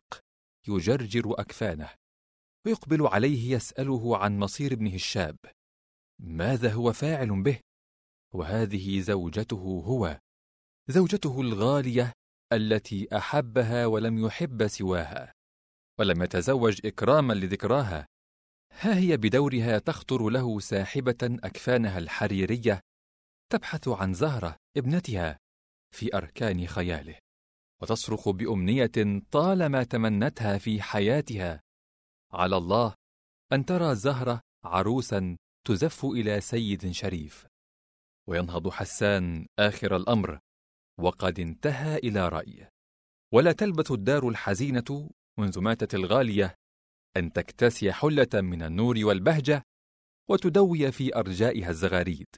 يجرجر أكفانه، ويقبل عليه يسأله عن مصير ابنه الشاب، ماذا هو فاعل به؟ وهذه زوجته هو، زوجته الغالية التي أحبها ولم يحب سواها، ولم يتزوج إكراما لذكراها. ها هي بدورها تخطر له ساحبة أكفانها الحريرية، تبحث عن زهرة ابنتها في أركان خياله، وتصرخ بأمنية طالما تمنتها في حياتها: على الله أن ترى زهرة عروسا تزف إلى سيد شريف. وينهض حسان آخر الأمر وقد انتهى إلى رأي، ولا تلبث الدار الحزينة منذ ماتت الغالية أن تكتسي حلة من النور والبهجة وتدوي في أرجائها الزغاريد.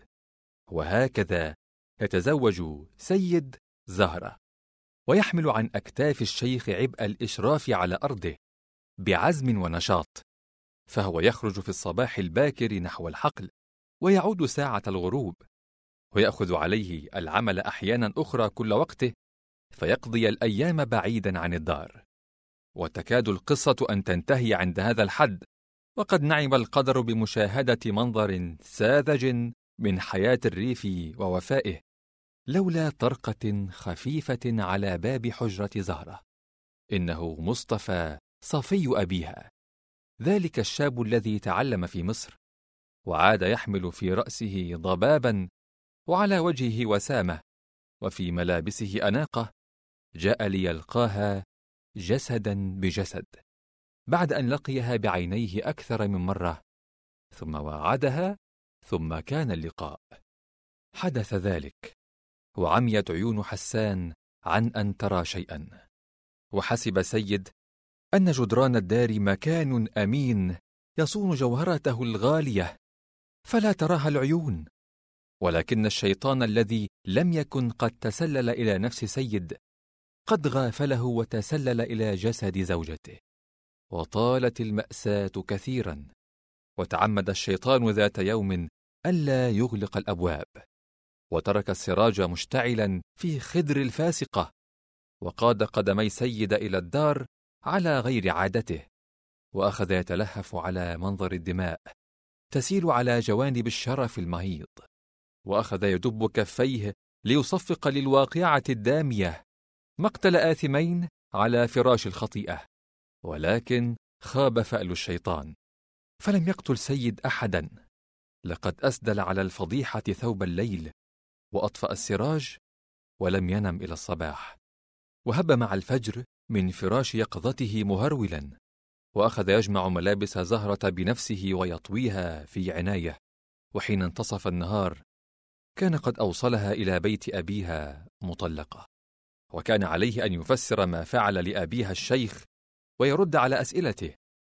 وهكذا يتزوج سيد زهرة، ويحمل عن أكتاف الشيخ عبء الإشراف على أرضه بعزم ونشاط، فهو يخرج في الصباح الباكر نحو الحقل، ويعود ساعة الغروب، ويأخذ عليه العمل أحيانا أخرى كل وقته، فيقضي الأيام بعيدا عن الدار. وتكاد القصة أن تنتهي عند هذا الحد، وقد نعم القدر بمشاهدة منظر ساذج من حياة الريف ووفائه، لولا طرقة خفيفة على باب حجرة زهرة. إنه مصطفى صفي أبيها، ذلك الشاب الذي تعلم في مصر، وعاد يحمل في رأسه ضبابا، وعلى وجهه وسامة، وفي ملابسه أناقة، جاء ليلقاها جسدا بجسد، بعد أن لقيها بعينيه أكثر من مرة، ثم واعدها، ثم كان اللقاء. حدث ذلك، وعميت عيون حسان عن أن ترى شيئا، وحسب سيد أن جدران الدار مكان أمين يصون جوهرته الغالية فلا تراها العيون. ولكن الشيطان الذي لم يكن قد تسلل إلى نفس سيد قد غافله وتسلل إلى جسد زوجته، وطالت المأساة كثيرا. وتعمد الشيطان ذات يوم ألا يغلق الأبواب، وترك السراج مشتعلا في خدر الفاسقة، وقاد قدمي سيد إلى الدار على غير عادته، وأخذ يتلهف على منظر الدماء تسيل على جوانب الشرف المهيض، وأخذ يدب كفيه ليصفق للواقعة الدامية، مقتل آثمين على فراش الخطيئة. ولكن خاب فأل الشيطان، فلم يقتل سيد أحدا. لقد أسدل على الفضيحة ثوب الليل، وأطفأ السراج، ولم ينم إلى الصباح، وهب مع الفجر من فراش يقظته مهرولا، وأخذ يجمع ملابس زهرة بنفسه ويطويها في عناية. وحين انتصف النهار كان قد أوصلها إلى بيت أبيها مطلقة، وكان عليه أن يفسر ما فعل لأبيها الشيخ ويرد على أسئلته،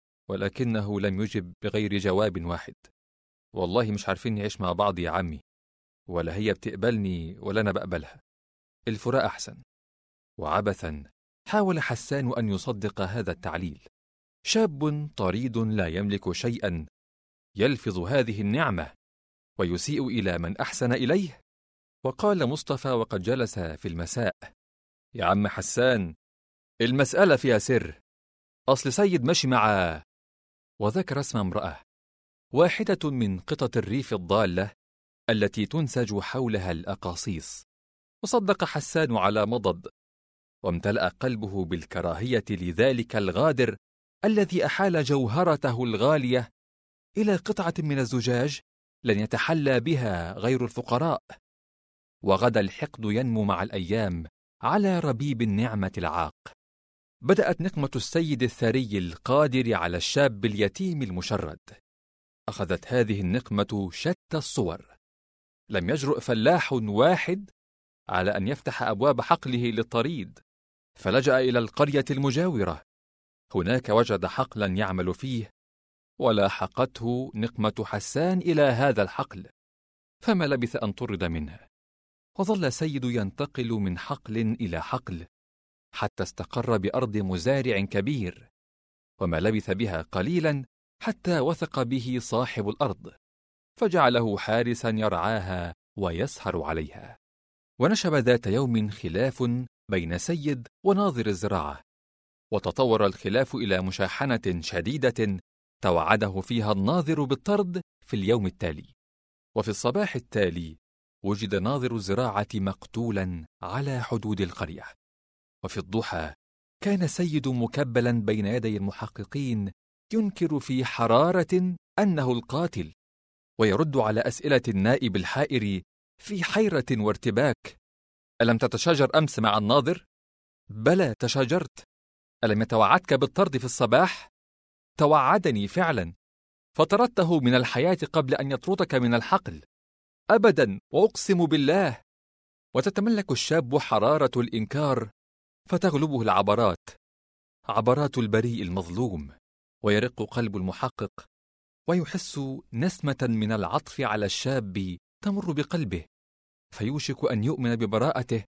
ولكنه لم يجب بغير جواب واحد: والله مش عارفين نعيش مع بعض يا عمي، ولا هي بتقبلني ولا أنا بقبلها، الفراق أحسن. وعبثا حاول حسان أن يصدق هذا التعليل، شاب طريد لا يملك شيئا يلفظ هذه النعمة ويسيء إلى من أحسن إليه. وقال مصطفى وقد جلس في المساء: يا عم حسان، المسألة فيها سر. أصل سيد مشي مع، وذكر اسم امرأة واحدة من قطط الريف الضالة التي تنسج حولها الأقاصيص. وصدق حسان على مضض، وامتلأ قلبه بالكراهية لذلك الغادر الذي أحال جوهرته الغالية إلى قطعة من الزجاج لن يتحلى بها غير الفقراء. وغدا الحقد ينمو مع الأيام على ربيب النعمة العاق. بدأت نقمة السيد الثري القادر على الشاب اليتيم المشرد. أخذت هذه النقمة شتى الصور. لم يجرؤ فلاح واحد على أن يفتح أبواب حقله للطريد، فلجأ إلى القرية المجاورة. هناك وجد حقلا يعمل فيه، ولاحقته نقمة حسان إلى هذا الحقل، فما لبث أن طرد منه. وظل سيد ينتقل من حقل إلى حقل حتى استقر بأرض مزارع كبير، وما لبث بها قليلا حتى وثق به صاحب الأرض، فجعله حارسا يرعاها ويسهر عليها. ونشب ذات يوم خلاف بين سيد وناظر الزراعة، وتطور الخلاف إلى مشاحنة شديدة توعده فيها الناظر بالطرد في اليوم التالي. وفي الصباح التالي وجد ناظر الزراعة مقتولا على حدود القرية. وفي الضحى كان سيد مكبلا بين يدي المحققين ينكر في حرارة أنه القاتل، ويرد على أسئلة النائب الحائر في حيرة وارتباك: ألم تتشاجر أمس مع الناظر؟ بلى تشاجرت. ألم يتوعدك بالطرد في الصباح؟ توعدني فعلا، فطردته من الحياة قبل أن يطردك من الحقل. أبدا وأقسم بالله. وتتملك الشاب حرارة الإنكار، فتغلبه العبرات، عبرات البريء المظلوم، ويرق قلب المحقق، ويحس نسمة من العطف على الشاب تمر بقلبه، فيوشك أن يؤمن ببراءته،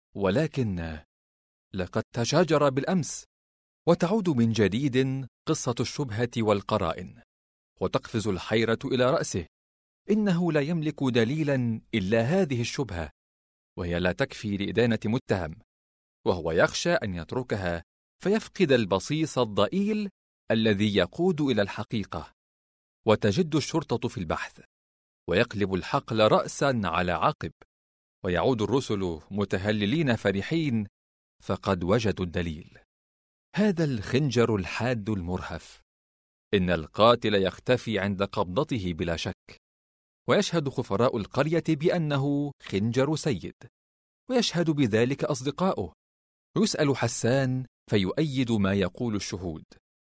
ولكن لقد تشاجر بالأمس. وتعود من جديد قصة الشبهة والقرائن، وتقفز الحيرة إلى رأسه. إنه لا يملك دليلا إلا هذه الشبهة، وهي لا تكفي لإدانة متهم، وهو يخشى أن يتركها فيفقد البصيص الضئيل الذي يقود إلى الحقيقة. وتجد الشرطة في البحث، ويقلب الحقل رأسا على عقب، ويعود الرسل متهللين فرحين، فقد وجدوا الدليل. هذا الخنجر الحاد المرهف. إن القاتل يختفي عند قبضته بلا شك، ويشهد خفراء القرية بأنه خنجر سيد، ويشهد بذلك أصدقاؤه. ويسأل حسان فيؤيد ما يقول الشهود،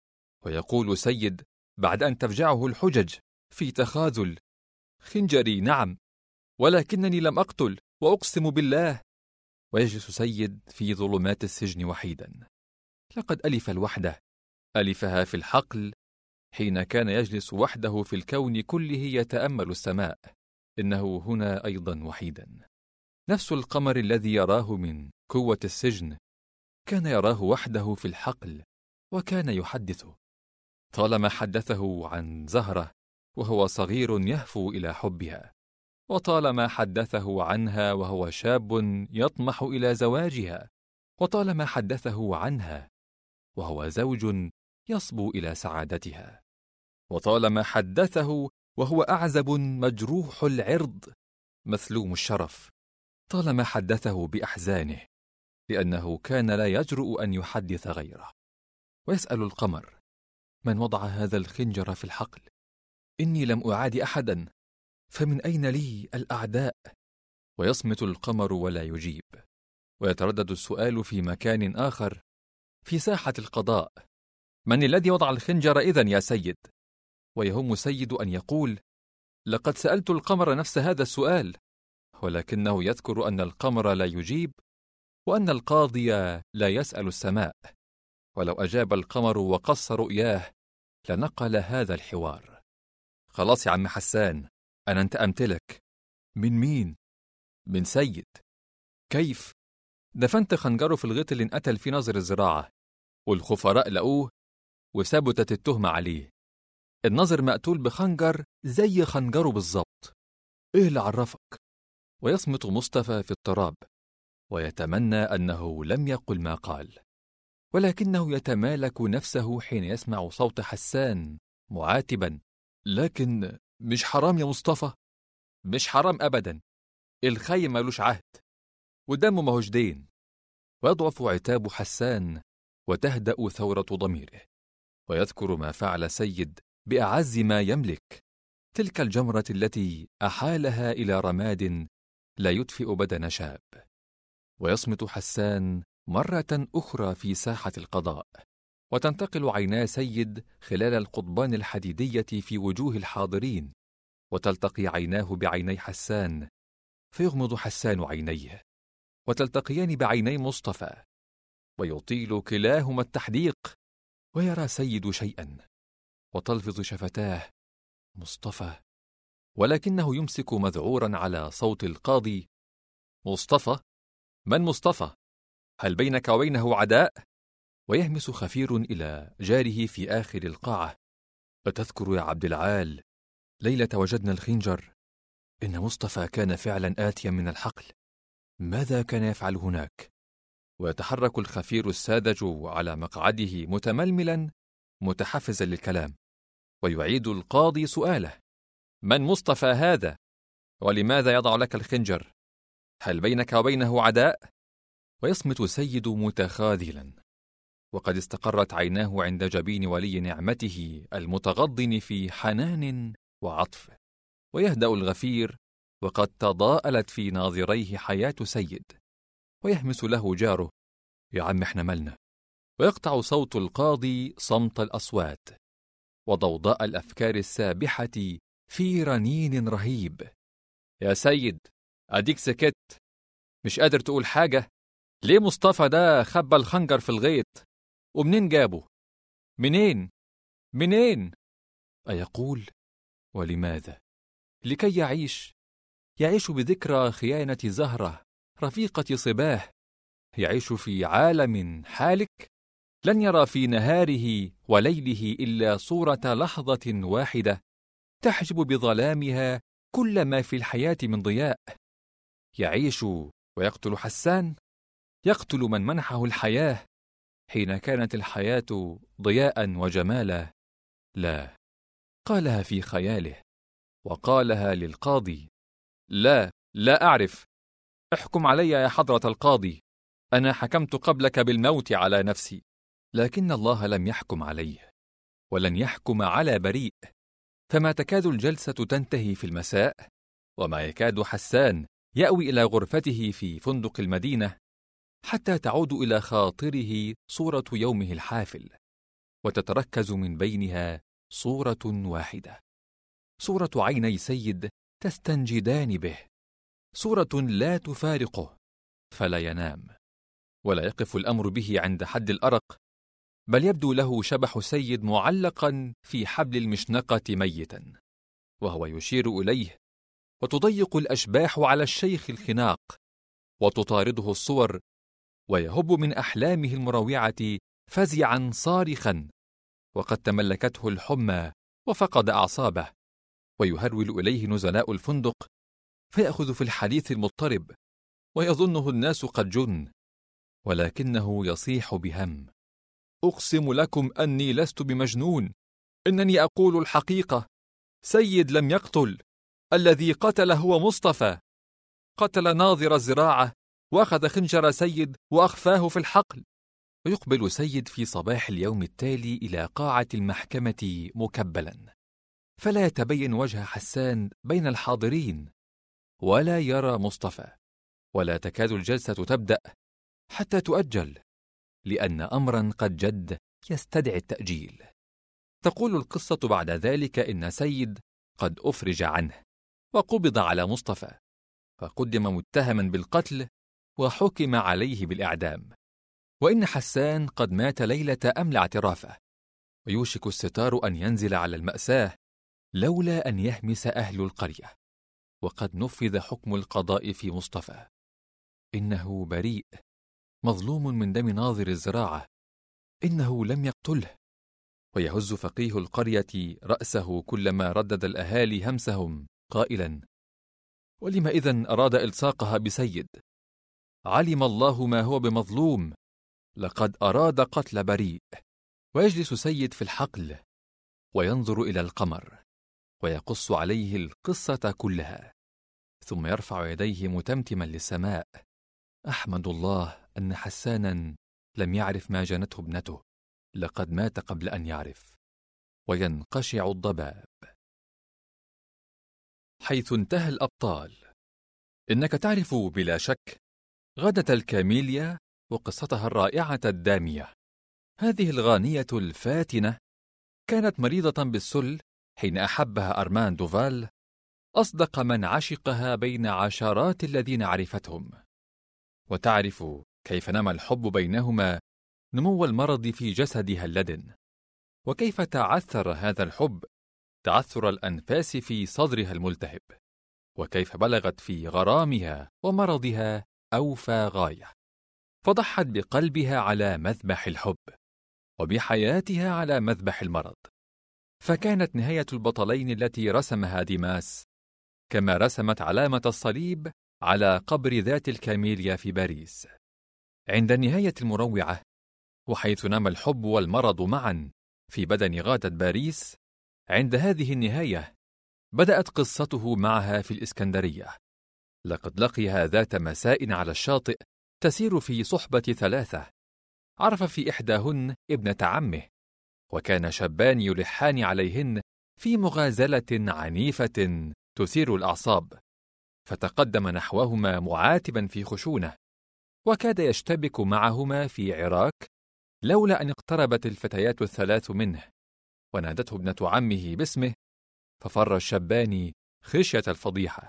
ويقول سيد بعد أن تفجعه الحجج في تخاذل: خنجري نعم، ولكنني لم أقتل وأقسم بالله. ويجلس سيد في ظلمات السجن وحيدا. لقد ألف الوحدة، ألفها في الحقل حين كان يجلس وحده في الكون كله يتأمل السماء. إنه هنا أيضا وحيدا. نفس القمر الذي يراه من قوة السجن كان يراه وحده في الحقل، وكان يحدثه. طالما حدثه عن زهرة وهو صغير يهفو إلى حبها، وطالما حدثه عنها وهو شاب يطمح إلى زواجها، وطالما حدثه عنها وهو زوج يصبو إلى سعادتها، وطالما حدثه وهو أعزب مجروح العرض مثلوم الشرف. طالما حدثه بأحزانه، لأنه كان لا يجرؤ أن يحدث غيره. ويسأل القمر: من وضع هذا الخنجر في الحقل؟ إني لم أعادي أحدا، فمن أين لي الأعداء؟ ويصمت القمر ولا يجيب. ويتردد السؤال في مكان آخر في ساحة القضاء: من الذي وضع الخنجر إذن يا سيد؟ ويهم سيد أن يقول: لقد سألت القمر نفس هذا السؤال، ولكنه يذكر أن القمر لا يجيب، وأن القاضي لا يسأل السماء. ولو أجاب القمر وقص رؤياه لنقل هذا الحوار. خلاص يا عم حسان، أنا انتقمت لك. من مين؟ من سيد. كيف؟ دفنت خنجره في الغيط اللي انقتل فيه ناظر الزراعة، والخفراء لقوه وثبتت التهمة عليه. الناظر مقتول بخنجر زي خنجره بالظبط. إيه اللي عرفك؟ ويصمت مصطفى في اضطراب، ويتمنى أنه لم يقل ما قال، ولكنه يتمالك نفسه حين يسمع صوت حسان معاتبا: لكن مش حرام يا مصطفى؟ مش حرام أبدا، الخاين مالوش عهد ودمه ماهوش دين. ويضعف عتاب حسان وتهدأ ثورة ضميره، ويذكر ما فعل سيد بأعز ما يملك، تلك الجمرة التي أحالها إلى رماد لا يدفئ بدن شاب. ويصمت حسان مرة أخرى في ساحة القضاء، وتنتقل عينا سيد خلال القضبان الحديدية في وجوه الحاضرين، وتلتقي عيناه بعيني حسان، فيغمض حسان عينيه، وتلتقيان بعيني مصطفى، ويطيل كلاهما التحديق، ويرى سيد شيئا، وتلفظ شفتاه: مصطفى. ولكنه يمسك مذعورا على صوت القاضي: مصطفى؟ من مصطفى؟ هل بينك وبينه عداء؟ ويهمس خفير إلى جاره في آخر القاعة: أتذكر يا عبد العال ليلة وجدنا الخنجر؟ إن مصطفى كان فعلا آتيا من الحقل، ماذا كان يفعل هناك؟ ويتحرك الخفير الساذج على مقعده متململا متحفزا للكلام، ويعيد القاضي سؤاله: من مصطفى هذا؟ ولماذا يضع لك الخنجر؟ هل بينك وبينه عداء؟ ويصمت سيد متخاذلا، وقد استقرت عيناه عند جبين ولي نعمته المتغضن في حنان وعطف. ويهدأ الغفير، وقد تضاءلت في ناظريه حياة سيد، ويهمس له جاره: يا عم احنا مالنا. ويقطع صوت القاضي صمت الأصوات وضوضاء الأفكار السابحة في رنين رهيب. يا سيد، أديك سكت، مش قادر تقول حاجة؟ ليه مصطفى ده خبى الخنجر في الغيط؟ ومنين جابه؟ منين؟ أيقول ولماذا؟ لكي يعيش بذكرى خيانة زهرة رفيقة صباه، يعيش في عالم حالك لن يرى في نهاره وليله إلا صورة لحظة واحدة تحجب بظلامها كل ما في الحياة من ضياء. يعيش ويقتل حسان، يقتل من منحه الحياة حين كانت الحياة ضياء وجمالا. لا، قالها في خياله، وقالها للقاضي: لا أعرف، احكم علي يا حضرة القاضي، أنا حكمت قبلك بالموت على نفسي. لكن الله لم يحكم عليه، ولن يحكم على بريء. فما تكاد الجلسة تنتهي في المساء، وما يكاد حسان يأوي إلى غرفته في فندق المدينة، حتى تعود إلى خاطره صورة يومه الحافل، وتتركز من بينها صورة واحدة، صورة عيني سيد تستنجدان به، صورة لا تفارقه فلا ينام، ولا يقف الأمر به عند حد الأرق، بل يبدو له شبح سيد معلقا في حبل المشنقة ميتا، وهو يشير إليه، وتضيق الأشباح على الشيخ الخناق، وتطارده الصور، ويهب من أحلامه المروعة فزعا صارخا، وقد تملكته الحمى وفقد أعصابه، ويهرول إليه نزلاء الفندق، فيأخذ في الحديث المضطرب، ويظنه الناس قد جن، ولكنه يصيح بهم: أقسم لكم أني لست بمجنون، إنني أقول الحقيقة، سيد لم يقتل، الذي قتل هو مصطفى، قتل ناظر الزراعة، وأخذ خنجر سيد وأخفاه في الحقل. ويقبل سيد في صباح اليوم التالي إلى قاعة المحكمة مكبلا، فلا يتبين وجه حسان بين الحاضرين، ولا يرى مصطفى، ولا تكاد الجلسة تبدأ حتى تؤجل، لأن أمرا قد جد يستدعي التأجيل. تقول القصة بعد ذلك إن سيد قد أفرج عنه، وقبض على مصطفى، فقدم متهما بالقتل، وحكم عليه بالإعدام، وإن حسان قد مات ليلة أمل اعترافه، ويوشك الستار أن ينزل على المأساة لولا أن يهمس أهل القرية، وقد نفذ حكم القضاء في مصطفى. إنه بريء، مظلوم من دم ناظر الزراعة، إنه لم يقتله، ويهز فقيه القرية رأسه كلما ردد الأهالي همسهم قائلا: ولم إذن أراد إلصاقها بسيد؟ علم الله ما هو بمظلوم، لقد أراد قتل بريء. ويجلس سيد في الحقل وينظر إلى القمر ويقص عليه القصة كلها، ثم يرفع يديه متمتما للسماء: أحمد الله أن حسانا لم يعرف ما جنته ابنته، لقد مات قبل أن يعرف. وينقشع الضباب. حيث انتهى الأبطال. إنك تعرف بلا شك غادة الكاميليا وقصتها الرائعة الدامية. هذه الغانية الفاتنة كانت مريضة بالسل حين أحبها أرمان دوفال، أصدق من عشقها بين عشرات الذين عرفتهم. وتعرف كيف نما الحب بينهما نمو المرض في جسدها اللدن، وكيف تعثر هذا الحب تعثر الأنفاس في صدرها الملتهب، وكيف بلغت في غرامها ومرضها أوفى غاية، فضحت بقلبها على مذبح الحب وبحياتها على مذبح المرض. فكانت نهاية البطلين التي رسمها ديماس كما رسمت علامة الصليب على قبر ذات الكاميليا في باريس. عند النهاية المروعة، وحيث نما الحب والمرض معا في بدن غادة باريس، عند هذه النهاية بدأت قصته معها في الإسكندرية. لقد لقيها ذات مساء على الشاطئ تسير في صحبة ثلاثة، عرف في إحداهن ابنة عمه، وكان شابان يلحان عليهن في مغازلة عنيفة تثير الأعصاب، فتقدم نحوهما معاتبا في خشونة، وكاد يشتبك معهما في عراك، لولا أن اقتربت الفتيات الثلاث منه ونادته ابنة عمه باسمه، ففر الشابان خشية الفضيحة.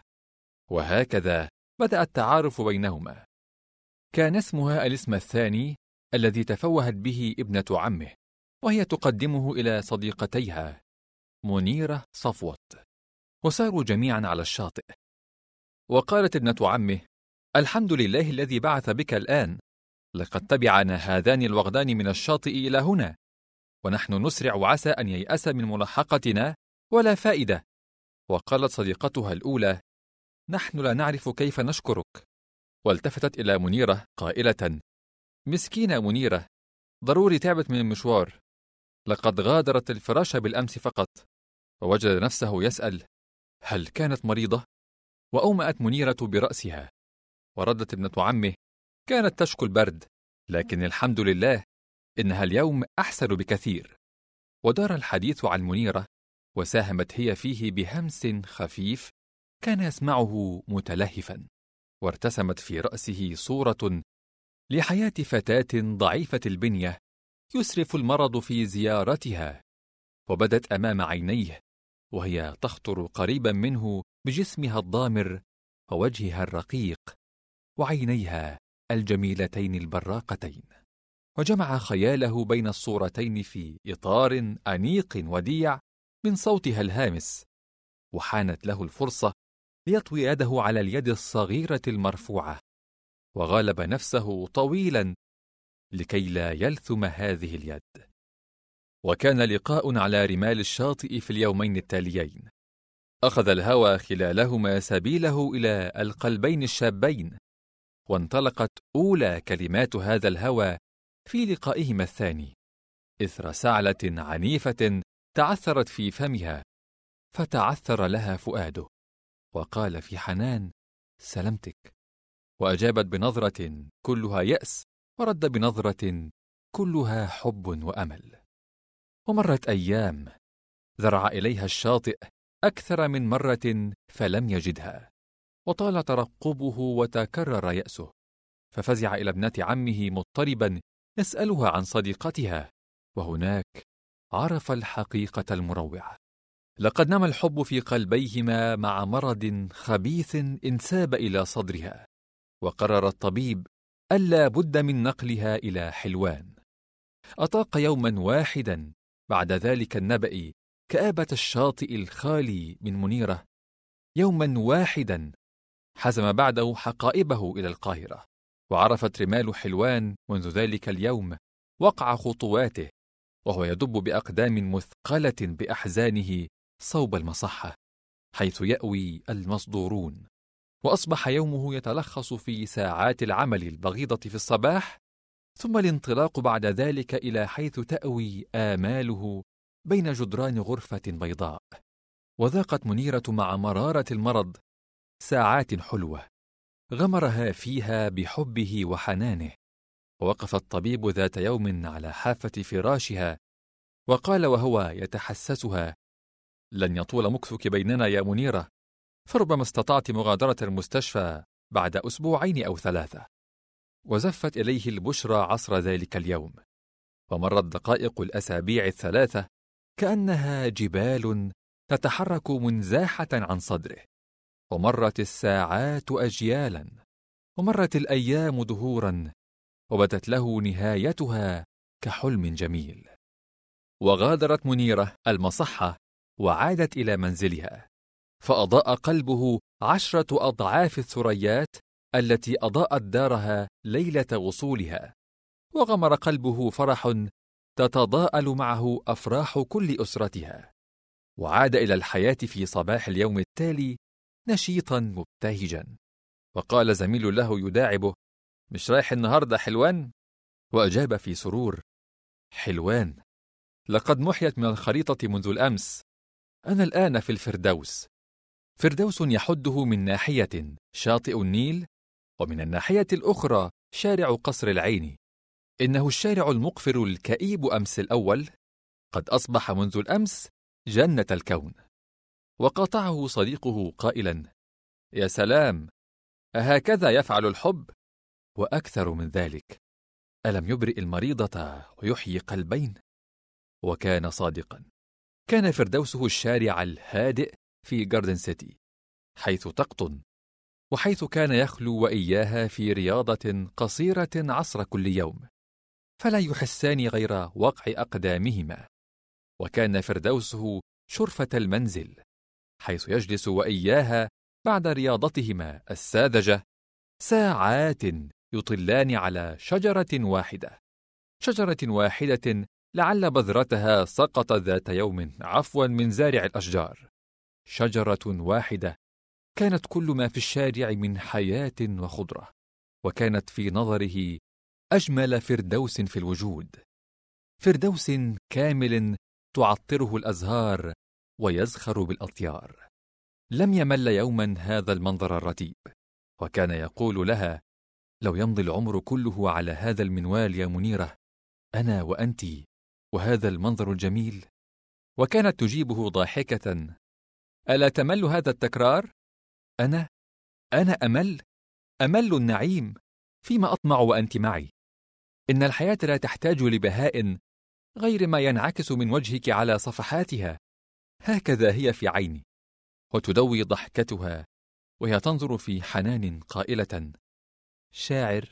وهكذا بدأ التعارف بينهما. كان اسمها الاسم الثاني الذي تفوهت به ابنة عمه، وهي تقدمه إلى صديقتيها منيرة صفوت. وساروا جميعا على الشاطئ، وقالت ابنة عمه: الحمد لله الذي بعث بك الآن، لقد تبعنا هذان الوغدان من الشاطئ إلى هنا، ونحن نسرع وعسى أن ييأس من ملاحقتنا ولا فائدة. وقالت صديقتها الأولى: نحن لا نعرف كيف نشكرك. والتفتت إلى منيرة قائلة: مسكينة منيرة، ضروري تعبت من المشوار، لقد غادرت الفراش بالأمس فقط. ووجد نفسه يسأل: هل كانت مريضة؟ وأومأت منيرة برأسها، وردت ابنة عمه: كانت تشكو البرد، لكن الحمد لله إنها اليوم أحسن بكثير. ودار الحديث عن منيرة، وساهمت هي فيه بهمس خفيف كان يسمعه متلهفا، وارتسمت في رأسه صورة لحياة فتاة ضعيفة البنية يسرف المرض في زيارتها، وبدت أمام عينيه وهي تخطر قريبا منه بجسمها الضامر ووجهها الرقيق وعينيها الجميلتين البراقتين، وجمع خياله بين الصورتين في إطار أنيق وديع من صوتها الهامس، وحانت له الفرصة ليطوي يده على اليد الصغيرة المرفوعة، وغالب نفسه طويلا لكي لا يلثم هذه اليد. وكان لقاء على رمال الشاطئ في اليومين التاليين. أخذ الهوى خلالهما سبيله إلى القلبين الشابين، وانطلقت أولى كلمات هذا الهوى في لقائهما الثاني إثر سعلة عنيفة تعثرت في فمها، فتعثر لها فؤاده، وقال في حنان: سلمتك. وأجابت بنظرة كلها يأس، ورد بنظرة كلها حب وأمل. ومرت أيام، ذرع إليها الشاطئ أكثر من مرة فلم يجدها، وطال ترقبه وتكرر يأسه، ففزع إلى ابنة عمه مضطربا يسألها عن صديقتها، وهناك عرف الحقيقة المروعة. لقد نما الحب في قلبيهما مع مرض خبيث انساب إلى صدرها، وقرر الطبيب ألا بد من نقلها إلى حلوان. أطاق يوما واحدا بعد ذلك النبأ كآبة الشاطئ الخالي من منيرة، يوما واحدا حزم بعده حقائبه إلى القاهرة، وعرفت رمال حلوان منذ ذلك اليوم وقع خطواته، وهو يدب بأقدام مثقلة بأحزانه صوب المصحة حيث يأوي المصدورون. وأصبح يومه يتلخص في ساعات العمل البغيضة في الصباح، ثم الانطلاق بعد ذلك إلى حيث تأوي آماله بين جدران غرفة بيضاء. وذاقت منيرة مع مرارة المرض ساعات حلوة غمرها فيها بحبه وحنانه. ووقف الطبيب ذات يوم على حافة فراشها وقال وهو يتحسسها: لن يطول مكثك بيننا يا منيرة، فربما استطعت مغادرة المستشفى بعد 2 أو 3. وزفت إليه البشرى عصر ذلك اليوم. ومرت دقائق الأسابيع 3 كأنها جبال تتحرك منزاحة عن صدره. ومرت الساعات أجيالا، ومرت الأيام دهورا، وبدت له نهايتها كحلم جميل. وغادرت منيرة المصحة وعادت إلى منزلها، فأضاء قلبه 10 أضعاف الثريات التي أضاءت دارها ليلة وصولها. وغمر قلبه فرح تتضاءل معه أفراح كل أسرتها. وعاد إلى الحياة في صباح اليوم التالي نشيطا مبتهجا. وقال زميل له يداعبه: مش رايح النهاردة حلوان؟ وأجاب في سرور: حلوان؟ لقد محيت من الخريطة منذ الأمس. أنا الآن في الفردوس. فردوس يحده من ناحية شاطئ النيل، ومن الناحية الأخرى شارع قصر العين. إنه الشارع المقفر الكئيب أمس الأول قد أصبح منذ الأمس جنة الكون. وقاطعه صديقه قائلا: يا سلام، أهكذا يفعل الحب؟ وأكثر من ذلك، ألم يبرئ المريضة ويحيي قلبين؟ وكان صادقا. كان فردوسه الشارع الهادئ في جاردن سيتي، حيث تقطن، وحيث كان يخلو وإياها في رياضة قصيرة عصر كل يوم، فلا يحسان غير وقع أقدامهما. وكان فردوسه شرفة المنزل، حيث يجلس وإياها بعد رياضتهما الساذجة ساعات يطلان على شجرة واحدة لعل بذرتها سقط ذات يوم عفوا من زارع الأشجار. شجرة واحدة كانت كل ما في الشارع من حياة وخضرة، وكانت في نظره أجمل فردوس في الوجود. فردوس كامل تعطره الأزهار ويزخر بالأطيار. لم يمل يوما هذا المنظر الرتيب، وكان يقول لها: لو يمضي العمر كله على هذا المنوال يا منيرة، أنا وأنت وهذا المنظر الجميل. وكانت تجيبه ضاحكة: ألا تمل هذا التكرار؟ أنا أمل النعيم، فيما أطمع وأنت معي. إن الحياة لا تحتاج لبهاء غير ما ينعكس من وجهك على صفحاتها. هكذا هي في عيني. وتدوي ضحكتها وهي تنظر في حنان قائلة: شاعر؟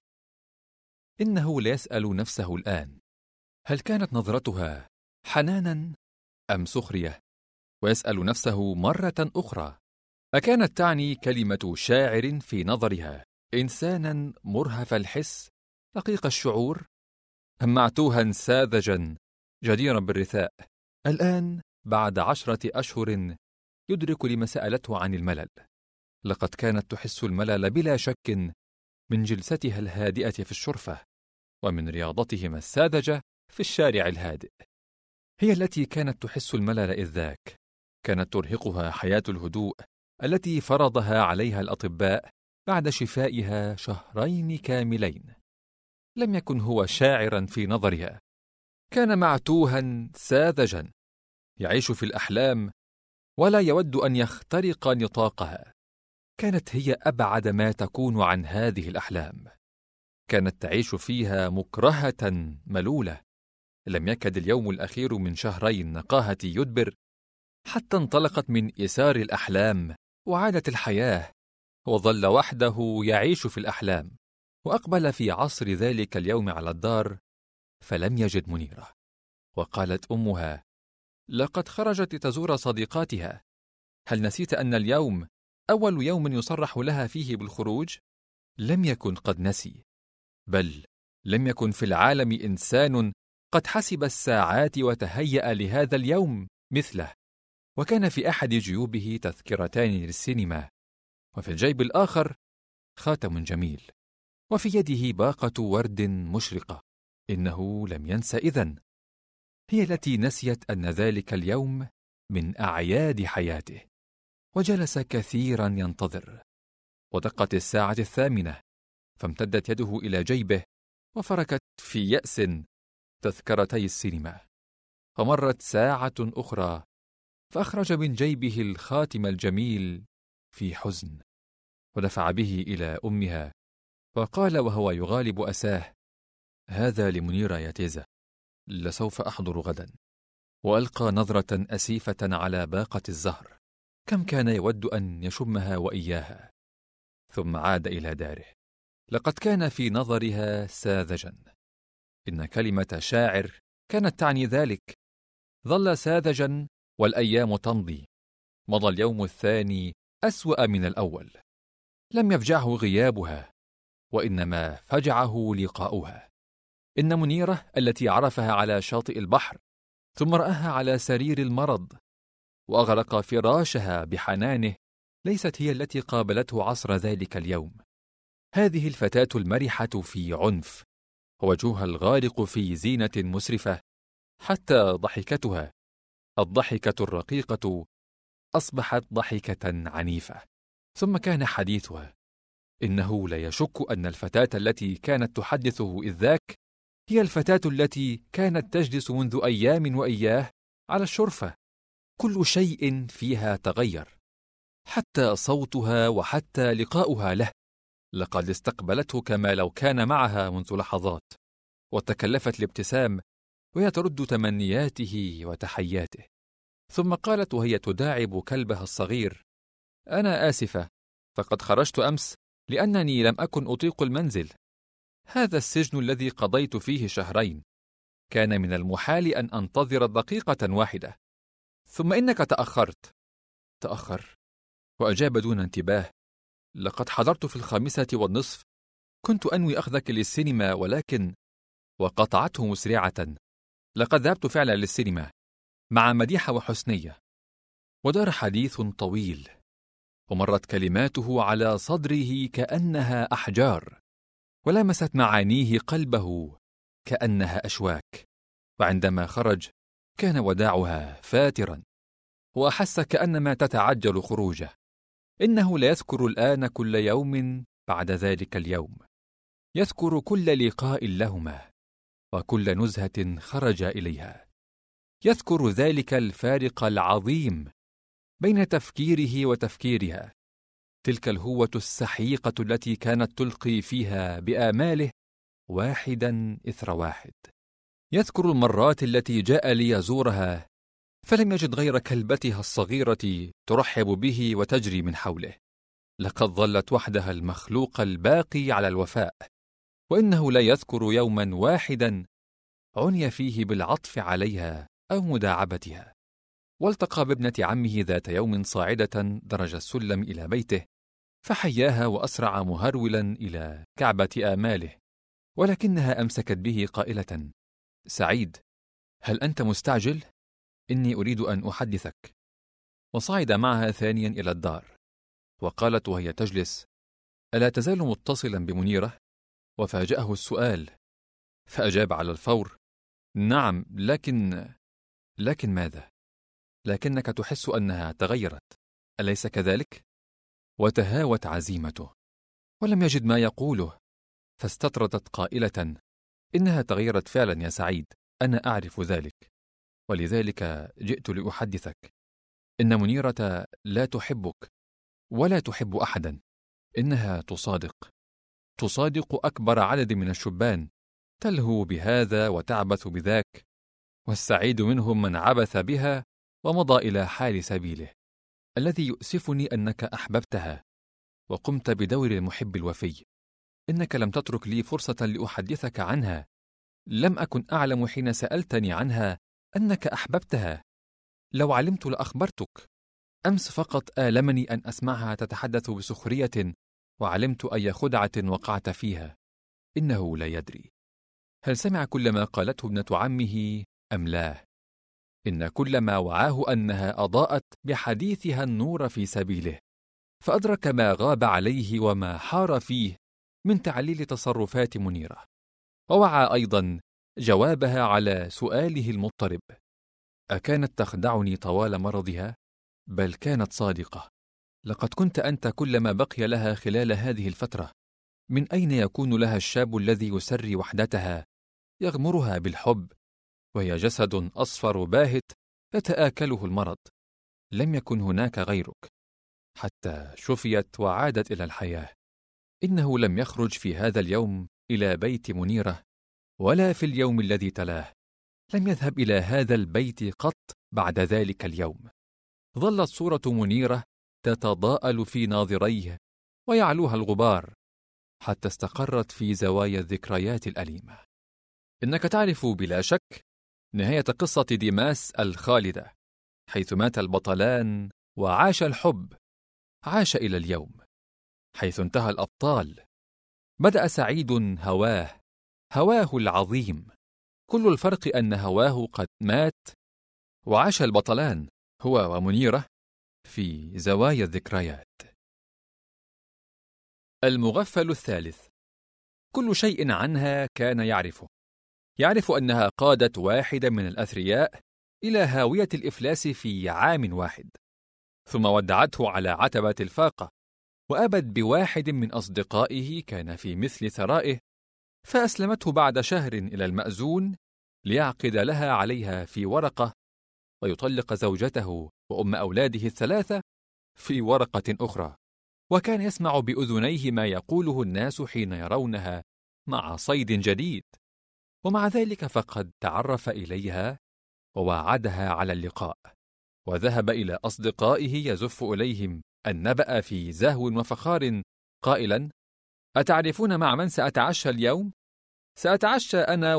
إنه ليسأل نفسه الآن، هل كانت نظرتها حنانا أم سخرية؟ ويسأل نفسه مرة أخرى: أكانت تعني كلمة شاعر في نظرها إنسانا مرهف الحس رقيق الشعور، أم معتوها ساذجا جديرا بالرثاء؟ الآن بعد 10 أشهر يدرك لما سألته عن الملل. لقد كانت تحس الملل بلا شك من جلستها الهادئة في الشرفة، ومن رياضتهما الساذجة في الشارع الهادئ. هي التي كانت تحس الملل إذ ذاك. كانت ترهقها حياة الهدوء التي فرضها عليها الأطباء بعد شفائها 2 كاملين. لم يكن هو شاعرا في نظرها، كان معتوها ساذجا يعيش في الأحلام ولا يود أن يخترق نطاقها. كانت هي أبعد ما تكون عن هذه الأحلام. كانت تعيش فيها مكرهة ملولة. لم يكد اليوم الأخير من 2 النقاهة يدبر حتى انطلقت من إثار الأحلام وعادت الحياة، وظل وحده يعيش في الأحلام. وأقبل في عصر ذلك اليوم على الدار فلم يجد منيرة. وقالت أمها: لقد خرجت لتزور صديقاتها. هل نسيت أن اليوم أول يوم يصرح لها فيه بالخروج؟ لم يكن قد نسي، بل لم يكن في العالم إنسان قد حسب الساعات وتهيأ لهذا اليوم مثله، وكان في أحد جيوبه تذكرتان للسينما، وفي الجيب الآخر خاتم جميل، وفي يده باقة ورد مشرقة. إنه لم ينس إذن، هي التي نسيت أن ذلك اليوم من أعياد حياته. وجلس كثيرا ينتظر، ودقت الساعة 8، فامتدت يده إلى جيبه وفركت في يأس تذكرتي السينما. فمرت ساعة أخرى، فأخرج من جيبه الخاتم الجميل في حزن، ودفع به إلى أمها، وقال وهو يغالب أساه: هذا لمنيرة يا تيزة، لسوف أحضر غدا. وألقى نظرة أسيفة على باقة الزهر، كم كان يود أن يشمها وإياها. ثم عاد إلى داره. لقد كان في نظرها ساذجا. إن كلمة شاعر كانت تعني ذلك. ظل ساذجا والأيام تمضي. مضى اليوم الثاني أسوأ من الأول. لم يفجعه غيابها، وإنما فجعه لقاؤها. إن منيرة التي عرفها على شاطئ البحر، ثم رآها على سرير المرض وأغرق فراشها بحنانه، ليست هي التي قابلته عصر ذلك اليوم. هذه الفتاة المرحة في عنف، ووجهها الغارق في زينة مسرفة، حتى ضحكتها الضحكة الرقيقة أصبحت ضحكة عنيفة. ثم كان حديثها. إنه لا يشك أن الفتاة التي كانت تحدثه إذ ذاك هي الفتاة التي كانت تجلس منذ أيام وإياه على الشرفة. كل شيء فيها تغير، حتى صوتها وحتى لقاؤها له. لقد استقبلته كما لو كان معها منذ لحظات، وتكلفت الابتسام وهي ترد تمنياته وتحياته. ثم قالت وهي تداعب كلبها الصغير: أنا آسفة، فقد خرجت أمس لأنني لم أكن أطيق المنزل. هذا السجن الذي قضيت فيه 2 شهر. كان من المحال أن أنتظر دقيقة واحدة، ثم إنك تأخرت. تأخر؟ وأجاب دون انتباه: لقد حضرت في 5:30. كنت أنوي أخذك للسينما، ولكن... وقطعته مسرعة: لقد ذهبت فعلا للسينما مع مديحة وحسنية. ودار حديث طويل، ومرت كلماته على صدره كأنها أحجار، ولمست معانيه قلبه كأنها أشواك. وعندما خرج كان وداعها فاترا، وأحس كأنما تتعجل خروجه. إنه لا يذكر الآن كل يوم بعد ذلك اليوم، يذكر كل لقاء لهما وكل نزهة خرج إليها. يذكر ذلك الفارق العظيم بين تفكيره وتفكيرها، تلك الهوة السحيقة التي كانت تلقي فيها بآماله واحدا إثر واحد. يذكر المرات التي جاء ليزورها، فلم يجد غير كلبتها الصغيرة ترحب به وتجري من حوله. لقد ظلت وحدها المخلوق الباقي على الوفاء، وإنه لا يذكر يوما واحدا عني فيه بالعطف عليها أو مداعبتها. والتقى بابنة عمه ذات يوم صاعدة درج السلم إلى بيته، فحياها وأسرع مهرولا إلى كعبة آماله، ولكنها أمسكت به قائلة: سعيد، هل أنت مستعجل؟ إني أريد أن أحدثك. وصعد معها ثانيا إلى الدار، وقالت وهي تجلس: ألا تزال متصلا بمنيرة؟ وفاجأه السؤال، فأجاب على الفور: نعم، لكن ماذا؟ لكنك تحس أنها تغيرت، أليس كذلك؟ وتهاوت عزيمته، ولم يجد ما يقوله، فاستطردت قائلة: إنها تغيرت فعلا يا سعيد، أنا أعرف ذلك، ولذلك جئت لأحدثك. إن منيرة لا تحبك ولا تحب أحدا. إنها تصادق أكبر عدد من الشبان، تلهو بهذا وتعبث بذاك، والسعيد منهم من عبث بها ومضى إلى حال سبيله. الذي يؤسفني أنك أحببتها وقمت بدور المحب الوفي. إنك لم تترك لي فرصة لأحدثك عنها. لم أكن أعلم حين سألتني عنها أنك أحببتها. لو علمت لأخبرتك. أمس فقط آلمني أن أسمعها تتحدث بسخرية، وعلمت أي خدعة وقعت فيها. إنه لا يدري. هل سمع كل ما قالته ابنة عمه أم لا؟ إن كل ما وعاه أنها أضاءت بحديثها النور في سبيله، فأدرك ما غاب عليه وما حار فيه من تعليل تصرفات منيرة، ووعى أيضا جوابها على سؤاله المضطرب: أكانت تخدعني طوال مرضها؟ بل كانت صادقة. لقد كنت أنت كل ما بقي لها خلال هذه الفترة. من أين يكون لها الشاب الذي يسري وحدتها يغمرها بالحب وهي جسد أصفر باهت يتآكله المرض؟ لم يكن هناك غيرك، حتى شفيت وعادت إلى الحياة. إنه لم يخرج في هذا اليوم إلى بيت منيرة، ولا في اليوم الذي تلاه. لم يذهب إلى هذا البيت قط بعد ذلك اليوم. ظلت صورة منيرة تتضاءل في ناظريه ويعلوها الغبار، حتى استقرت في زوايا الذكريات الأليمة. إنك تعرف بلا شك نهاية قصة ديماس الخالدة، حيث مات البطلان وعاش الحب. عاش إلى اليوم حيث انتهى الأبطال. بدأ سعيد هواه العظيم. كل الفرق أن هواه قد مات، وعاش البطلان هو ومنيرة في زوايا الذكريات. المغفل الثالث. كل شيء عنها كان يعرف أنها قادت واحدا من الأثرياء إلى هاوية الإفلاس في عام واحد، ثم ودعته على عتبة الفاقة، وأبت بواحد من أصدقائه كان في مثل ثرائه، فأسلمته بعد شهر إلى المأذون ليعقد لها عليها في ورقة، ويطلق زوجته وأم أولاده الثلاثة في ورقة أخرى. وكان يسمع بأذنيه ما يقوله الناس حين يرونها مع صيد جديد، ومع ذلك فقد تعرف إليها وواعدها على اللقاء، وذهب إلى أصدقائه يزف إليهم النبأ في زهو وفخار قائلا: أتعرفون مع من سأتعشى اليوم؟ سأتعشى أنا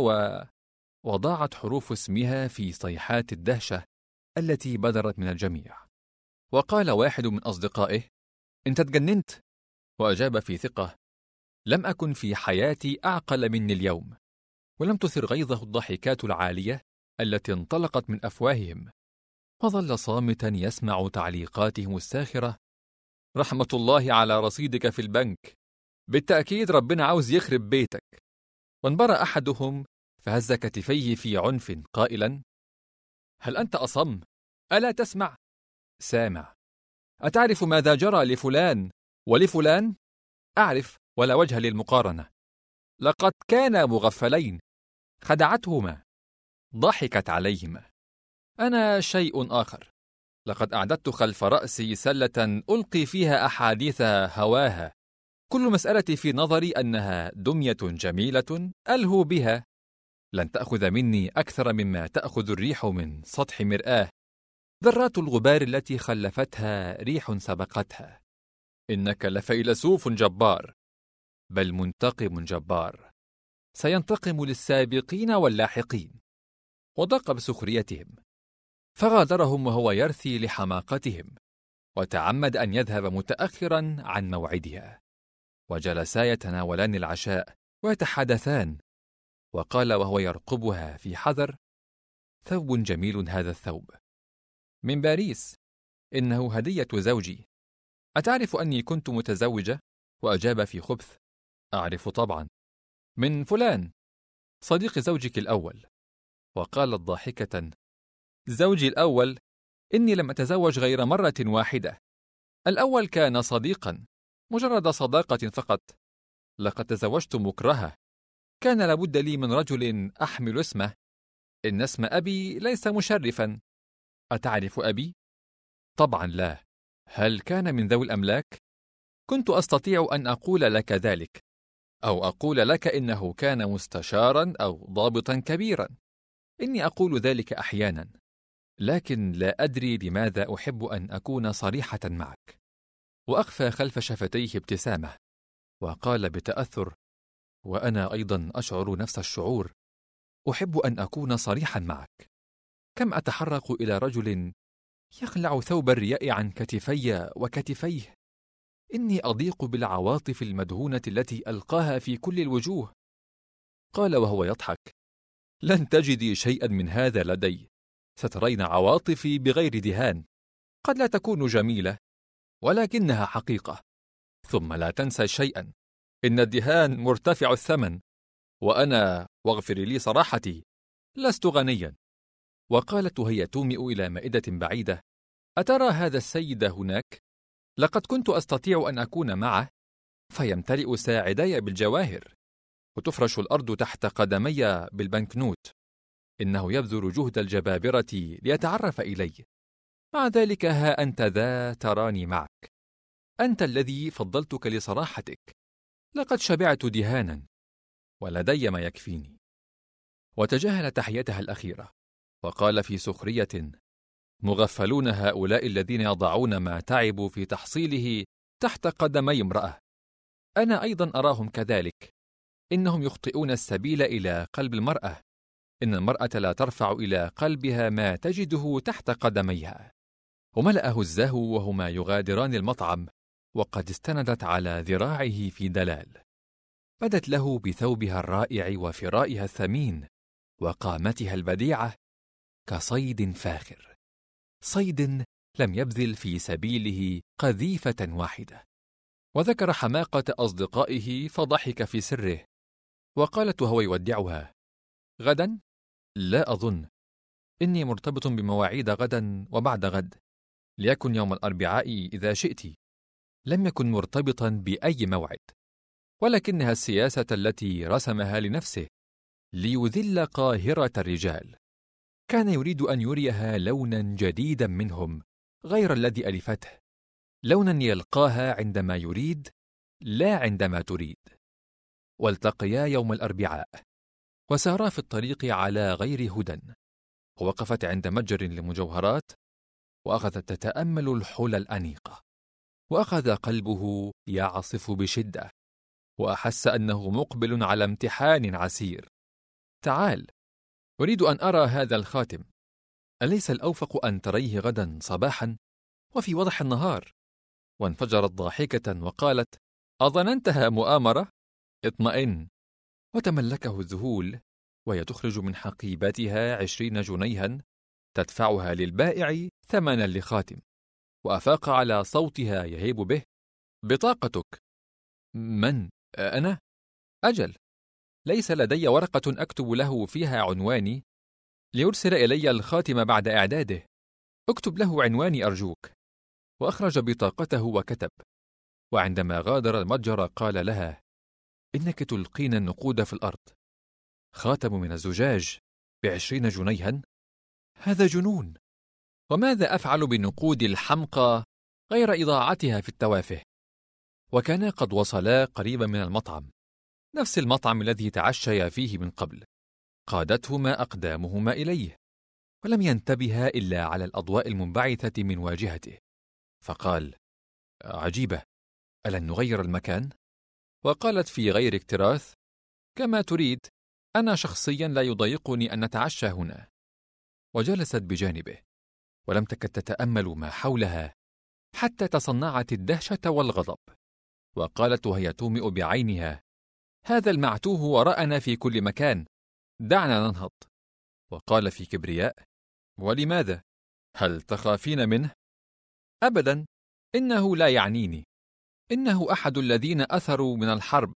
وضاعت حروف اسمها في صيحات الدهشة التي بدرت من الجميع. وقال واحد من أصدقائه: أنت تجننت؟ وأجاب في ثقة: لم أكن في حياتي أعقل مني اليوم. ولم تثر غيظه الضحكات العالية التي انطلقت من أفواههم، وظل صامتا يسمع تعليقاتهم الساخرة: رحمة الله على رصيدك في البنك، بالتأكيد ربنا عاوز يخرب بيتك. وانبرى أحدهم فهز كتفيه في عنف قائلا: هل أنت أصم؟ ألا تسمع؟ سامع. أتعرف ماذا جرى لفلان ولفلان؟ أعرف، ولا وجه للمقارنة. لقد كانا مغفلين، خدعتهما، ضحكت عليهما. أنا شيء آخر. لقد أعددت خلف رأسي سلة ألقي فيها أحاديث هواها. كل مسألتي في نظري أنها دمية جميلة ألهو بها، لن تأخذ مني أكثر مما تأخذ الريح من سطح مرآة، ذرات الغبار التي خلفتها ريح سبقتها. إنك لفيلسوف جبار، بل منتقم جبار، سينتقم للسابقين واللاحقين. وضاق بسخريتهم، فغادرهم وهو يرثي لحماقتهم، وتعمد أن يذهب متأخرا عن موعدها. وجلسا يتناولان العشاء ويتحدثان، وقال وهو يرقبها في حذر: ثوب جميل هذا الثوب، من باريس، إنه هدية زوجي. أتعرف أني كنت متزوجة؟ وأجاب في خبث: أعرف طبعا، من فلان، صديق زوجك الأول. وقالت ضاحكة: زوجي الأول؟ إني لم أتزوج غير مرة واحدة. الأول كان صديقا، مجرد صداقة فقط. لقد تزوجت مكرهة، كان لابد لي من رجل أحمل اسمه. إن اسم أبي ليس مشرفا. أتعرف أبي؟ طبعا لا. هل كان من ذوي الأملاك؟ كنت أستطيع أن أقول لك ذلك، أو أقول لك إنه كان مستشارا أو ضابطا كبيرا. إني أقول ذلك أحيانا، لكن لا أدري لماذا أحب أن أكون صريحة معك. وأخفى خلف شفتيه ابتسامة، وقال بتأثر: وأنا أيضا أشعر نفس الشعور. أحب أن أكون صريحا معك. كم أتحرق إلى رجل يخلع ثوب الرياء عن كتفي وكتفيه. إني أضيق بالعواطف المدهونة التي ألقاها في كل الوجوه. قال وهو يضحك: لن تجدي شيئا من هذا لدي، سترين عواطفي بغير دهان، قد لا تكون جميلة ولكنها حقيقة. ثم لا تنسى شيئا، إن الدهان مرتفع الثمن، وأنا، واغفر لي صراحتي، لست غنيا. وقالت وهي تومئ إلى مائدة بعيدة: أترى هذا السيد هناك؟ لقد كنت أستطيع أن أكون معه، فيمتلئ ساعدي بالجواهر، وتفرش الأرض تحت قدمي بالبنكنوت. إنه يبذل جهد الجبابرة ليتعرف إلي، مع ذلك ها أنت ذا تراني معك، أنت الذي فضلتك لصراحتك، لقد شبعت دهانا ولدي ما يكفيني. وتجاهل تحيتها الأخيرة وقال في سخرية: مغفلون هؤلاء الذين يضعون ما تعبوا في تحصيله تحت قدمي امرأة، أنا أيضا أراهم كذلك، إنهم يخطئون السبيل إلى قلب المرأة، إن المرأة لا ترفع إلى قلبها ما تجده تحت قدميها. وملأه الزهو وهما يغادران المطعم، وقد استندت على ذراعه في دلال، بدت له بثوبها الرائع وفرائها الثمين وقامتها البديعة كصيد فاخر، صيد لم يبذل في سبيله قذيفة واحدة. وذكر حماقة أصدقائه فضحك في سره، وقالت وهو يودعها: غدا؟ لا أظن، إني مرتبط بمواعيد غدا وبعد غد، ليكن يوم الأربعاء إذا شئت. لم يكن مرتبطا بأي موعد، ولكنها السياسة التي رسمها لنفسه ليذل قاهرة الرجال. كان يريد أن يريها لونا جديدا منهم غير الذي ألفته، لونا يلقاها عندما يريد لا عندما تريد. والتقيا يوم الأربعاء، وسارا في الطريق على غير هدى، ووقفت عند متجر لمجوهرات، وأخذت تتأمل الحلى الأنيقة، وأخذ قلبه يعصف بشدة، وأحس أنه مقبل على امتحان عسير. تعال، أريد أن أرى هذا الخاتم، أليس الأوفق أن تريه غدا صباحا وفي وضح النهار؟ وانفجرت ضاحكة وقالت: أظننتها مؤامرة؟ اطمئن. وتملكه الذهول، وهي تخرج من حقيبتها 20 جنيها تدفعها للبائع ثمنا لخاتم، وأفاق على صوتها يهيب به: بطاقتك. من؟ أنا؟ أجل، ليس لدي ورقة أكتب له فيها عنواني ليرسل إلي الخاتم بعد إعداده، اكتب له عنواني أرجوك. وأخرج بطاقته وكتب، وعندما غادر المتجر قال لها: إنك تلقين النقود في الأرض، خاتم من الزجاج ب20 جنيها؟ هذا جنون، وماذا أفعل بالنقود الحمقى غير إضاعتها في التوافه؟ وكانا قد وصلا قريبا من المطعم، نفس المطعم الذي تعشيا فيه من قبل، قادتهما أقدامهما إليه، ولم ينتبها إلا على الأضواء المنبعثة من واجهته، فقال: عجيبة، ألن نغير المكان؟ وقالت في غير اكتراث: كما تريد، أنا شخصيا لا يضايقني أن نتعشى هنا. وجلست بجانبه، ولم تكد تتأمل ما حولها حتى تصنعت الدهشة والغضب، وقالت وهي تومئ بعينها: هذا المعتوه وراءنا في كل مكان، دعنا ننهض. وقال في كبرياء: ولماذا؟ هل تخافين منه؟ أبدا، إنه لا يعنيني، إنه أحد الذين أثروا من الحرب،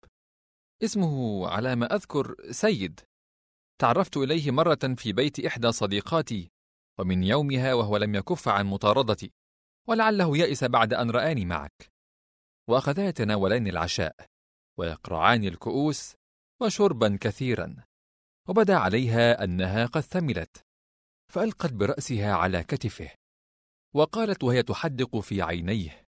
اسمه على ما أذكر سيد، تعرفت إليه مرة في بيت إحدى صديقاتي، ومن يومها وهو لم يكف عن مطاردتي، ولعله يئس بعد أن رآني معك. وأخذا يتناولان العشاء ويقرعان الكؤوس وشربا كثيرا، وبدا عليها أنها قد ثملت، فألقت برأسها على كتفه، وقالت وهي تحدق في عينيه: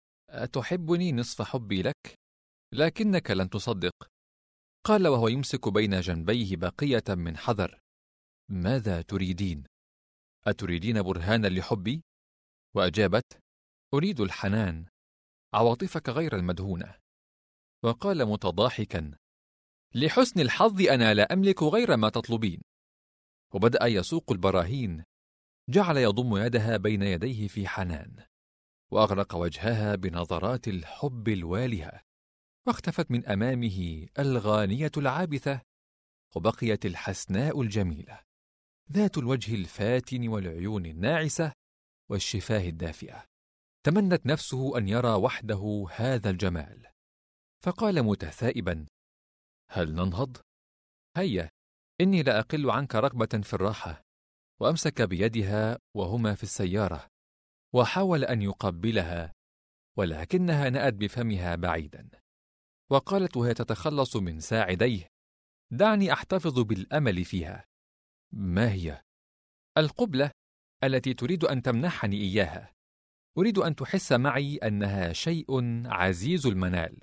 أتحبني نصف حبي لك؟ لكنك لن تصدق. قال وهو يمسك بين جنبيه بقية من حذر: ماذا تريدين؟ أتريدين برهانا لحبي؟ وأجابت: أريد الحنان، عواطفك غير المدهونة. وقال متضاحكا: لحسن الحظ أنا لا أملك غير ما تطلبين. وبدأ يسوق البراهين، جعل يضم يدها بين يديه في حنان، وأغرق وجهها بنظرات الحب الوالهة، واختفت من أمامه الغانية العابثة وبقيت الحسناء الجميلة ذات الوجه الفاتن والعيون الناعسة والشفاه الدافئة. تمنت نفسه أن يرى وحده هذا الجمال، فقال متثائبا: هل ننهض؟ هيا، إني لا أقل عنك رغبة في الراحة. وأمسك بيدها وهما في السيارة، وحاول أن يقبلها، ولكنها نأت بفمها بعيدا، وقالت وهي تتخلص من ساعديه: دعني أحتفظ بالأمل فيها. ما هي؟ القبلة التي تريد أن تمنحني إياها. أريد أن تحس معي أنها شيء عزيز المنال،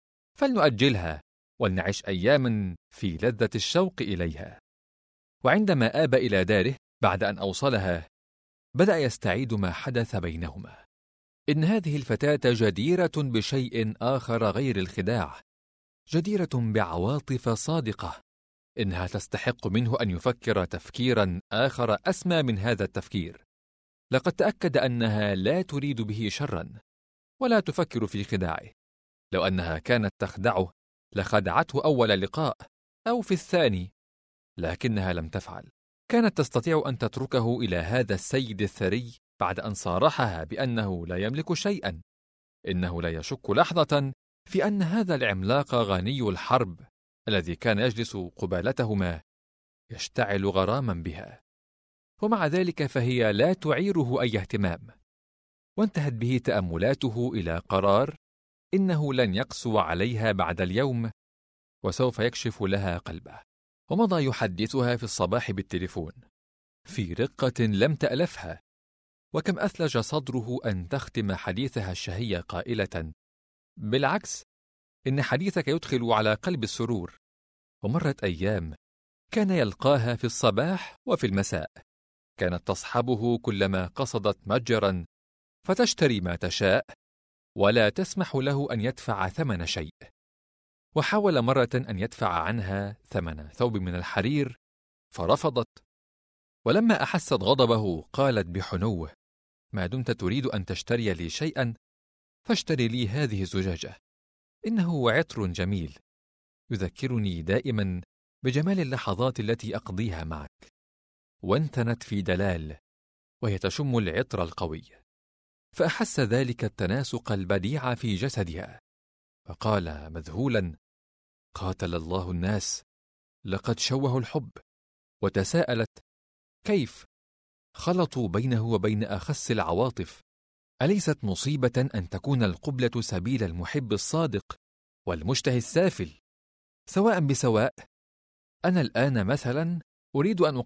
فلنؤجلها ولنعش أياما في لذة الشوق إليها. وعندما آب إلى داره بعد أن أوصلها، بدأ يستعيد ما حدث بينهما. إن هذه الفتاة جديرة بشيء آخر غير الخداع، جديرة بعواطف صادقة. إنها تستحق منه أن يفكر تفكيرا آخر أسمى من هذا التفكير. لقد تأكد أنها لا تريد به شرا ولا تفكر في خداعه. لو أنها كانت تخدعه لخدعته أول لقاء أو في الثاني، لكنها لم تفعل. كانت تستطيع أن تتركه إلى هذا السيد الثري بعد أن صارحها بأنه لا يملك شيئا. إنه لا يشك لحظة في أن هذا العملاق غني الحرب الذي كان يجلس قبالتهما يشتعل غراما بها، ومع ذلك فهي لا تعيره أي اهتمام. وانتهت به تأملاته إلى قرار إنه لن يقسو عليها بعد اليوم، وسوف يكشف لها قلبه. ومضى يحدثها في الصباح بالتليفون في رقة لم تألفها، وكم أثلج صدره أن تختم حديثها الشهي قائلة: بالعكس، إن حديثك يدخل على قلب السرور. ومرت أيام، كان يلقاها في الصباح وفي المساء. كانت تصحبه كلما قصدت متجرا فتشتري ما تشاء، ولا تسمح له أن يدفع ثمن شيء. وحاول مرة أن يدفع عنها ثمن ثوب من الحرير فرفضت، ولما أحست غضبه قالت بحنو: ما دمت تريد أن تشتري لي شيئا فاشتري لي هذه الزجاجة، إنه عطر جميل يذكرني دائما بجمال اللحظات التي أقضيها معك. وانتنت في دلال وهي تشم العطر القوي، فأحس ذلك التناسق البديع في جسدها، فقال مذهولا: قاتل الله الناس، لقد شوهوا الحب. وتساءلت: كيف؟ خلطوا بينه وبين أخس العواطف. أليست مصيبة أن تكون القبلة سبيل المحب الصادق والمشتهي السافل سواء بسواء؟ أنا الآن مثلا أريد أن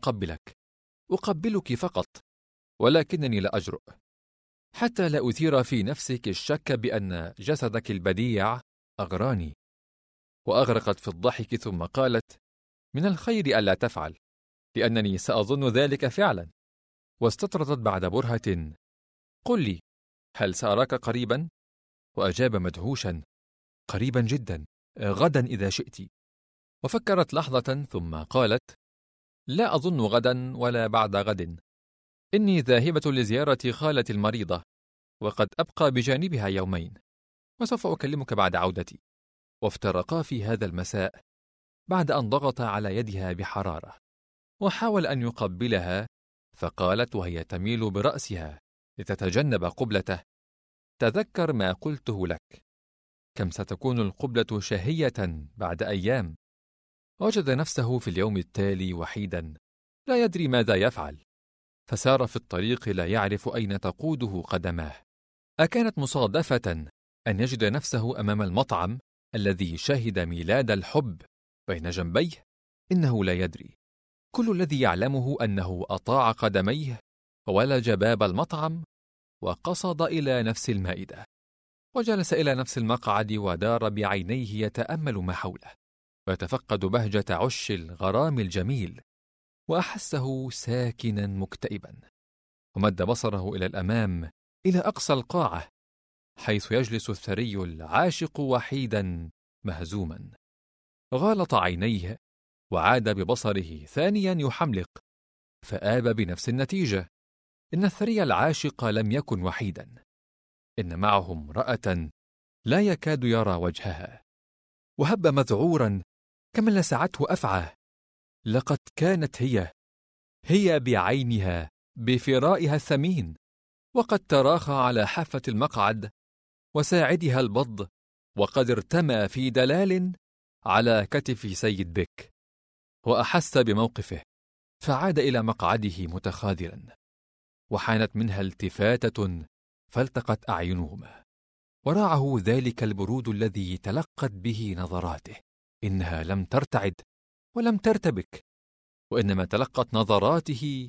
أقبلك فقط، ولكنني لا أجرؤ، حتى لا أثير في نفسك الشك بأن جسدك البديع أغراني. وأغرقت في الضحك، ثم قالت: من الخير ألا تفعل، لأنني سأظن ذلك فعلا. واستطردت بعد برهة: قل لي، هل سأراك قريبا؟ وأجاب مدهوشا: قريبا جدا، غدا إذا شئت. وفكرت لحظة ثم قالت: لا أظن غدا ولا بعد غد، إني ذاهبة لزيارة خالتي المريضة، وقد أبقى بجانبها يومين، وسوف أكلمك بعد عودتي. وافترقا في هذا المساء بعد أن ضغط على يدها بحرارة، وحاول أن يقبلها، فقالت وهي تميل برأسها لتتجنب قبلته: تذكر ما قلته لك، كم ستكون القبلة شهية بعد أيام. وجد نفسه في اليوم التالي وحيدا لا يدري ماذا يفعل، فسار في الطريق لا يعرف أين تقوده قدماه. أكانت مصادفة أن يجد نفسه أمام المطعم الذي شهد ميلاد الحب بين جنبيه؟ إنه لا يدري. كل الذي يعلمه أنه أطاع قدميه ولج باب المطعم وقصد إلى نفس المائدة، وجلس إلى نفس المقعد ودار بعينيه يتأمل ما حوله، ويتفقد بهجة عش الغرام الجميل، وأحسه ساكنا مكتئبا. ومد بصره إلى الأمام إلى أقصى القاعة، حيث يجلس الثري العاشق وحيدا مهزوما. غالط عينيه وعاد ببصره ثانيا يحملق، فآب بنفس النتيجة. إن الثري العاشق لم يكن وحيدا، إن معه امرأة لا يكاد يرى وجهها. وهب مذعورا كمن لسعته أفعى، لقد كانت هي بعينها بفرائها الثمين، وقد تراخى على حافة المقعد وساعدها البض، وقد ارتمى في دلال على كتف سيد بك، وأحس بموقفه فعاد إلى مقعده متخاذلا، وحانت منها التفاتة فالتقت أعينهما، وراعه ذلك البرود الذي تلقت به نظراته. إنها لم ترتعد ولم ترتبك، وإنما تلقت نظراته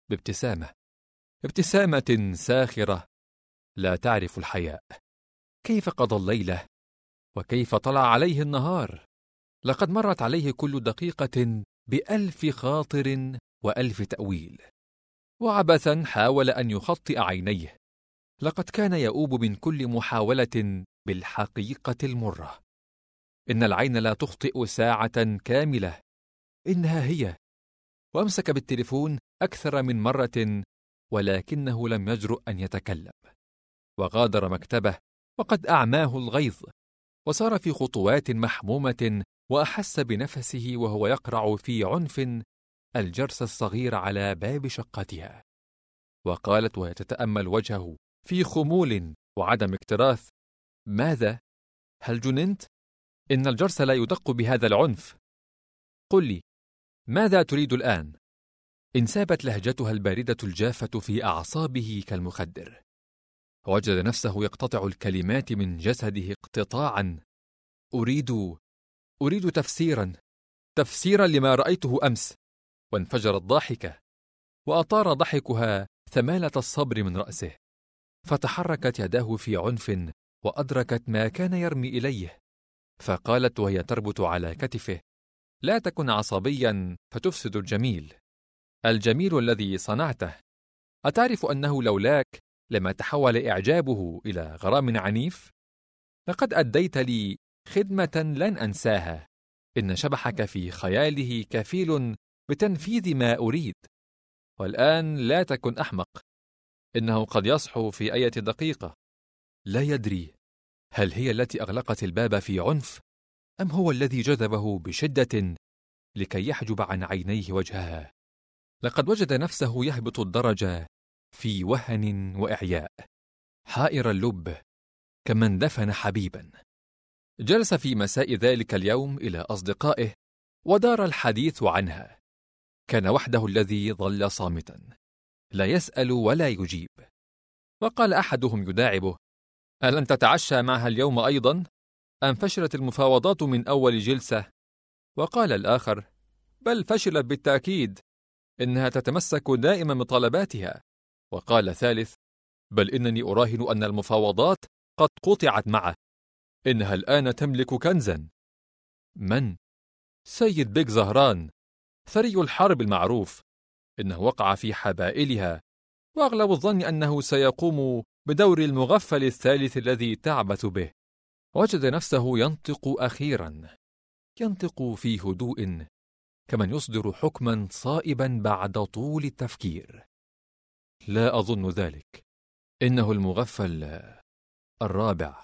ابتسامة ساخرة لا تعرف الحياء. كيف قضى الليلة وكيف طلع عليه النهار؟ لقد مرت عليه كل دقيقة بألف خاطر وألف تأويل، وعبثا حاول أن يخطئ عينيه. لقد كان يؤوب من كل محاولة بالحقيقة المرة. إن العين لا تخطئ ساعة كاملة، إنها هي. وأمسك بالتليفون أكثر من مرة، ولكنه لم يجرؤ أن يتكلم، وغادر مكتبه وقد أعماه الغيظ، وصار في خطوات محمومة، وأحس بنفسه وهو يقرع في عنف الجرس الصغير على باب شقتها. وقالت وهي تتأمل وجهه في خمول وعدم اكتراث: ماذا؟ هل جننت؟ إن الجرس لا يدق بهذا العنف. قل لي، ماذا تريد الآن؟ انسابت لهجتها الباردة الجافة في أعصابه كالمخدر، وجد نفسه يقتطع الكلمات من جسده اقتطاعا. أريد تفسيرا لما رأيته أمس. وانفجرت ضاحكة، وأطار ضحكها ثمالة الصبر من رأسه، فتحركت يداه في عنف وأدركت ما كان يرمي إليه، فقالت وهي تربط على كتفه: لا تكن عصبيا فتفسد الجميل الذي صنعته. أتعرف أنه لولاك لما تحول إعجابه إلى غرام عنيف؟ لقد أديت لي خدمة لن أنساها. إن شبحك في خياله كفيل بتنفيذ ما أريد. والآن لا تكن أحمق، إنه قد يصحو في أي دقيقة. لا يدري هل هي التي أغلقت الباب في عنف، أم هو الذي جذبه بشدة لكي يحجب عن عينيه وجهها. لقد وجد نفسه يهبط الدرجة في وهن وإعياء، حائر اللب كمن دفن حبيبا. جلس في مساء ذلك اليوم إلى أصدقائه، ودار الحديث عنها. كان وحده الذي ظل صامتا، لا يسأل ولا يجيب. وقال أحدهم يداعبه: ألن تتعشى معها اليوم أيضا؟ أم فشلت المفاوضات من أول جلسة؟ وقال الآخر: بل فشلت بالتأكيد، إنها تتمسك دائما بطلباتها. وقال الثالث: بل إنني أراهن أن المفاوضات قد قطعت معه، إنها الآن تملك كنزا. من؟ سيد بيك زهران، ثري الحرب المعروف. إنه وقع في حبائلها، وأغلب الظن أنه سيقوم بدور المغفل الثالث الذي تعبث به. وجد نفسه ينطق أخيرا، ينطق في هدوء، كمن يصدر حكما صائبا بعد طول التفكير. لا أظن ذلك، إنه المغفل الرابع.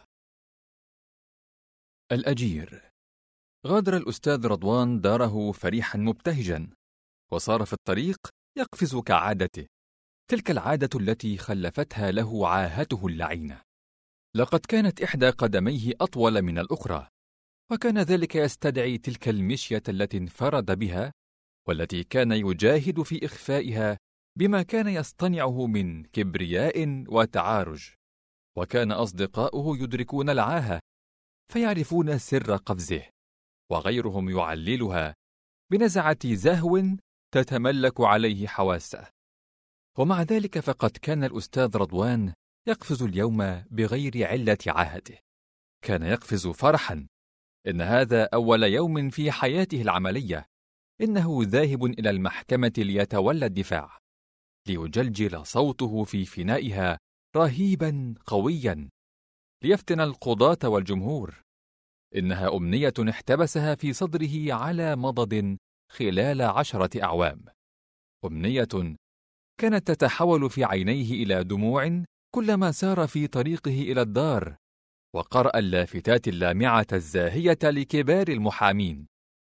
الأجير. غادر الأستاذ رضوان داره فرحا مبتهجا، وصار في الطريق يقفز كعادته، تلك العادة التي خلفتها له عاهته اللعينة. لقد كانت إحدى قدميه أطول من الأخرى، وكان ذلك يستدعي تلك المشية التي انفرد بها، والتي كان يجاهد في إخفائها بما كان يصطنعه من كبرياء وتعارج. وكان أصدقاؤه يدركون العاهة، فيعرفون سر قفزه، وغيرهم يعللها بنزعة زهو تتملك عليه حواسه. ومع ذلك فقد كان الأستاذ رضوان يقفز اليوم بغير علة عاهته. كان يقفز فرحا، إن هذا أول يوم في حياته العملية. إنه ذاهب إلى المحكمة ليتولى الدفاع، ليجلجل صوته في فنائها رهيبا قويا، ليفتن القضاة والجمهور. إنها أمنية احتبسها في صدره على مضض خلال 10 أعوام، أمنية كانت تتحول في عينيه إلى دموع كلما سار في طريقه إلى الدار، وقرأ اللافتات اللامعة الزاهية لكبار المحامين.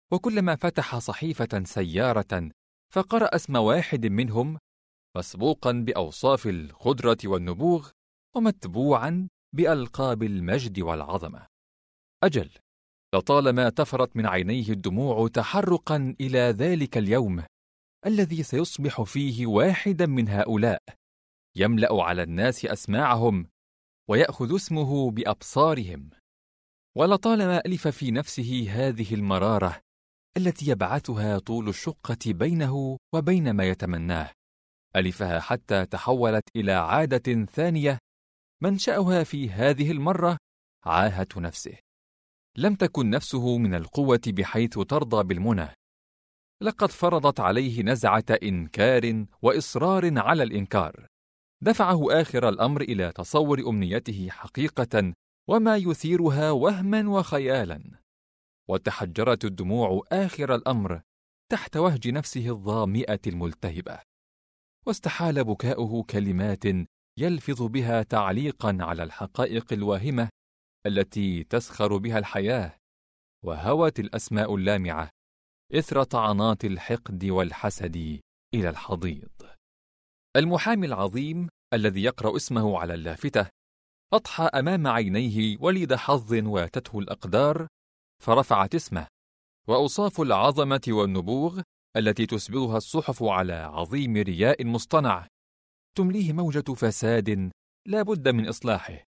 وكلما فتح صحيفة سيارة فقرأ اسم واحد منهم مسبوقا بأوصاف القدرة والنبوغ ومتبوعا بألقاب المجد والعظمة. أجل، لطالما تفرت من عينيه الدموع تحرقا إلى ذلك اليوم الذي سيصبح فيه واحدا من هؤلاء يملأ على الناس أسماعهم ويأخذ اسمه بأبصارهم. ولطالما ألف في نفسه هذه المرارة التي يبعثها طول الشقة بينه وبين ما يتمناه، ألفها حتى تحولت إلى عادة ثانية منشأها في هذه المرة عاهة نفسه. لم تكن نفسه من القوة بحيث ترضى بالمنى، لقد فرضت عليه نزعة إنكار وإصرار على الإنكار، دفعه آخر الأمر إلى تصور أمنيته حقيقة وما يثيرها وهما وخيالا. وتحجرت الدموع آخر الأمر تحت وهج نفسه الظامئة الملتهبة، واستحال بكاؤه كلمات يلفظ بها تعليقا على الحقائق الواهمة التي تسخر بها الحياة، وهوت الأسماء اللامعة إثر طعنات الحقد والحسد إلى الحضيض. المحامي العظيم الذي يقرأ اسمه على اللافتة أضحى أمام عينيه وليد حظ واتته الأقدار فرفعت اسمه، وأوصاف العظمة والنبوغ التي تسبغها الصحف على عظيم رياء مصطنع تمليه موجة فساد لا بد من إصلاحه.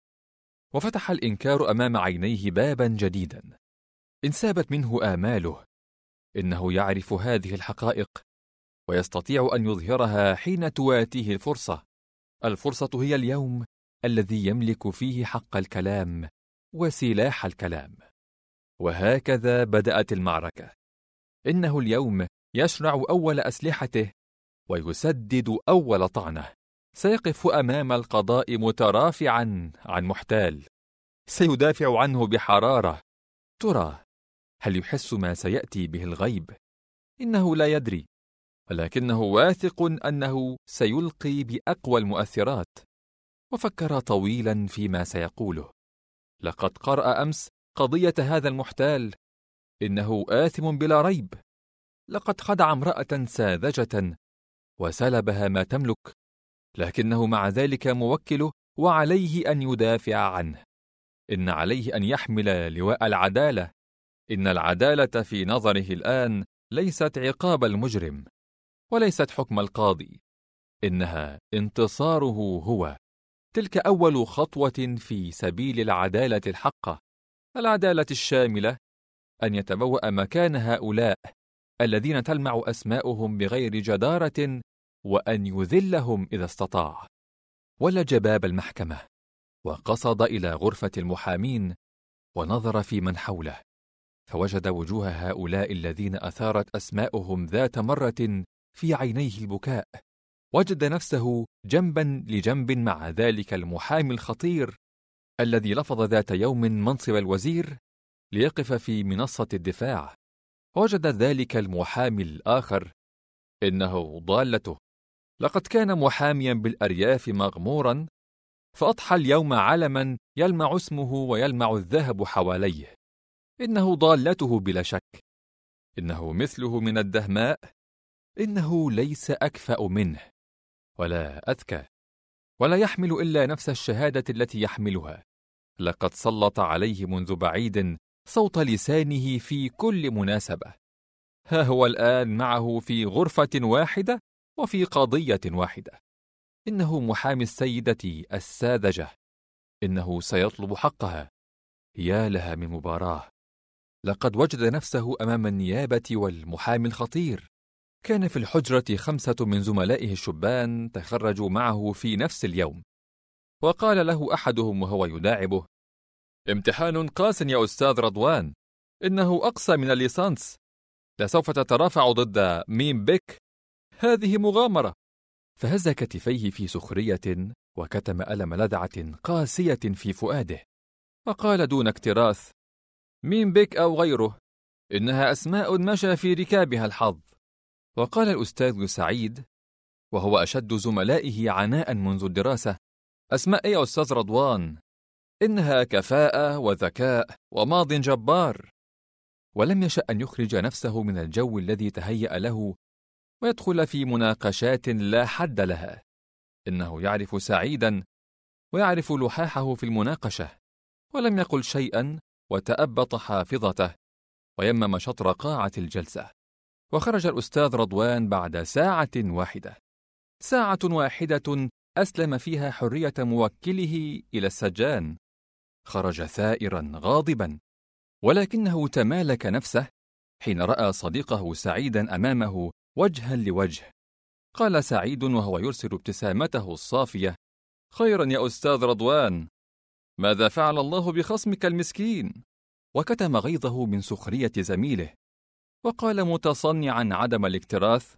وفتح الإنكار أمام عينيه بابا جديدا انسابت منه آماله. إنه يعرف هذه الحقائق ويستطيع أن يظهرها حين تواتيه الفرصة. الفرصة هي اليوم الذي يملك فيه حق الكلام وسلاح الكلام. وهكذا بدأت المعركة. إنه اليوم يشرع أول أسلحته ويسدد أول طعنة. سيقف أمام القضاء مترافعا عن محتال، سيدافع عنه بحرارة. ترى هل يحس ما سيأتي به الغيب؟ إنه لا يدري، ولكنه واثق أنه سيلقي بأقوى المؤثرات. وفكر طويلا فيما سيقوله. لقد قرأ أمس قضية هذا المحتال، إنه آثم بلا ريب. لقد خدع امرأة ساذجة وسلبها ما تملك، لكنه مع ذلك موكل وعليه أن يدافع عنه. إن عليه أن يحمل لواء العدالة. إن العدالة في نظره الآن ليست عقاب المجرم وليست حكم القاضي، إنها انتصاره هو. تلك أول خطوة في سبيل العدالة الحقة، العدالة الشاملة، أن يتبوأ مكان هؤلاء الذين تلمع أسماؤهم بغير جدارة، وأن يذلهم إذا استطاع. ولج باب المحكمة وقصد إلى غرفة المحامين ونظر في من حوله، فوجد وجوه هؤلاء الذين أثارت أسماؤهم ذات مرة في عينيه البكاء. وجد نفسه جنبا لجنب مع ذلك المحامي الخطير الذي لفظ ذات يوم منصب الوزير ليقف في منصة الدفاع. وجد ذلك المحامي الآخر إنه ضالته. لقد كان محاميا بالأرياف مغمورا، فأضحى اليوم علما يلمع اسمه ويلمع الذهب حواليه. إنه ضالته بلا شك، إنه مثله من الدهماء، إنه ليس أكفأ منه ولا أذكى، ولا يحمل إلا نفس الشهادة التي يحملها. لقد سلط عليه منذ بعيد صوت لسانه في كل مناسبة. ها هو الآن معه في غرفة واحدة وفي قضية واحدة. إنه محامي السيدة الساذجة، إنه سيطلب حقها. يا لها من مباراة. لقد وجد نفسه أمام النيابة والمحامي الخطير. كان في الحجرة 5 من زملائه الشبان تخرجوا معه في نفس اليوم. وقال له أحدهم وهو يداعبه: امتحان قاس يا أستاذ رضوان، إنه أقصى من الليسانس. لسوف تترافع ضد ميم بك؟ هذه مغامرة. فهز كتفيه في سخرية وكتم ألم لذعة قاسية في فؤاده، وقال دون اكتراث: ميم بك أو غيره، إنها أسماء مشى في ركابها الحظ. وقال الأستاذ سعيد وهو أشد زملائه عناء منذ الدراسة: أسماء يا أستاذ رضوان، إنها كفاءة وذكاء وماض جبار. ولم يشأ أن يخرج نفسه من الجو الذي تهيأ له ويدخل في مناقشات لا حد لها. إنه يعرف سعيدا ويعرف لحاحه في المناقشة، ولم يقل شيئا وتأبط حافظته ويمم شطر قاعة الجلسة. وخرج الأستاذ رضوان بعد ساعة واحدة، ساعة واحدة أسلم فيها حرية موكله إلى السجان. خرج ثائرا غاضبا، ولكنه تمالك نفسه حين رأى صديقه سعيدا أمامه وجها لوجه. قال سعيد وهو يرسل ابتسامته الصافية: خيرا يا أستاذ رضوان، ماذا فعل الله بخصمك المسكين؟ وكتم غيظه من سخرية زميله، وقال متصنعا عدم الاكتراث: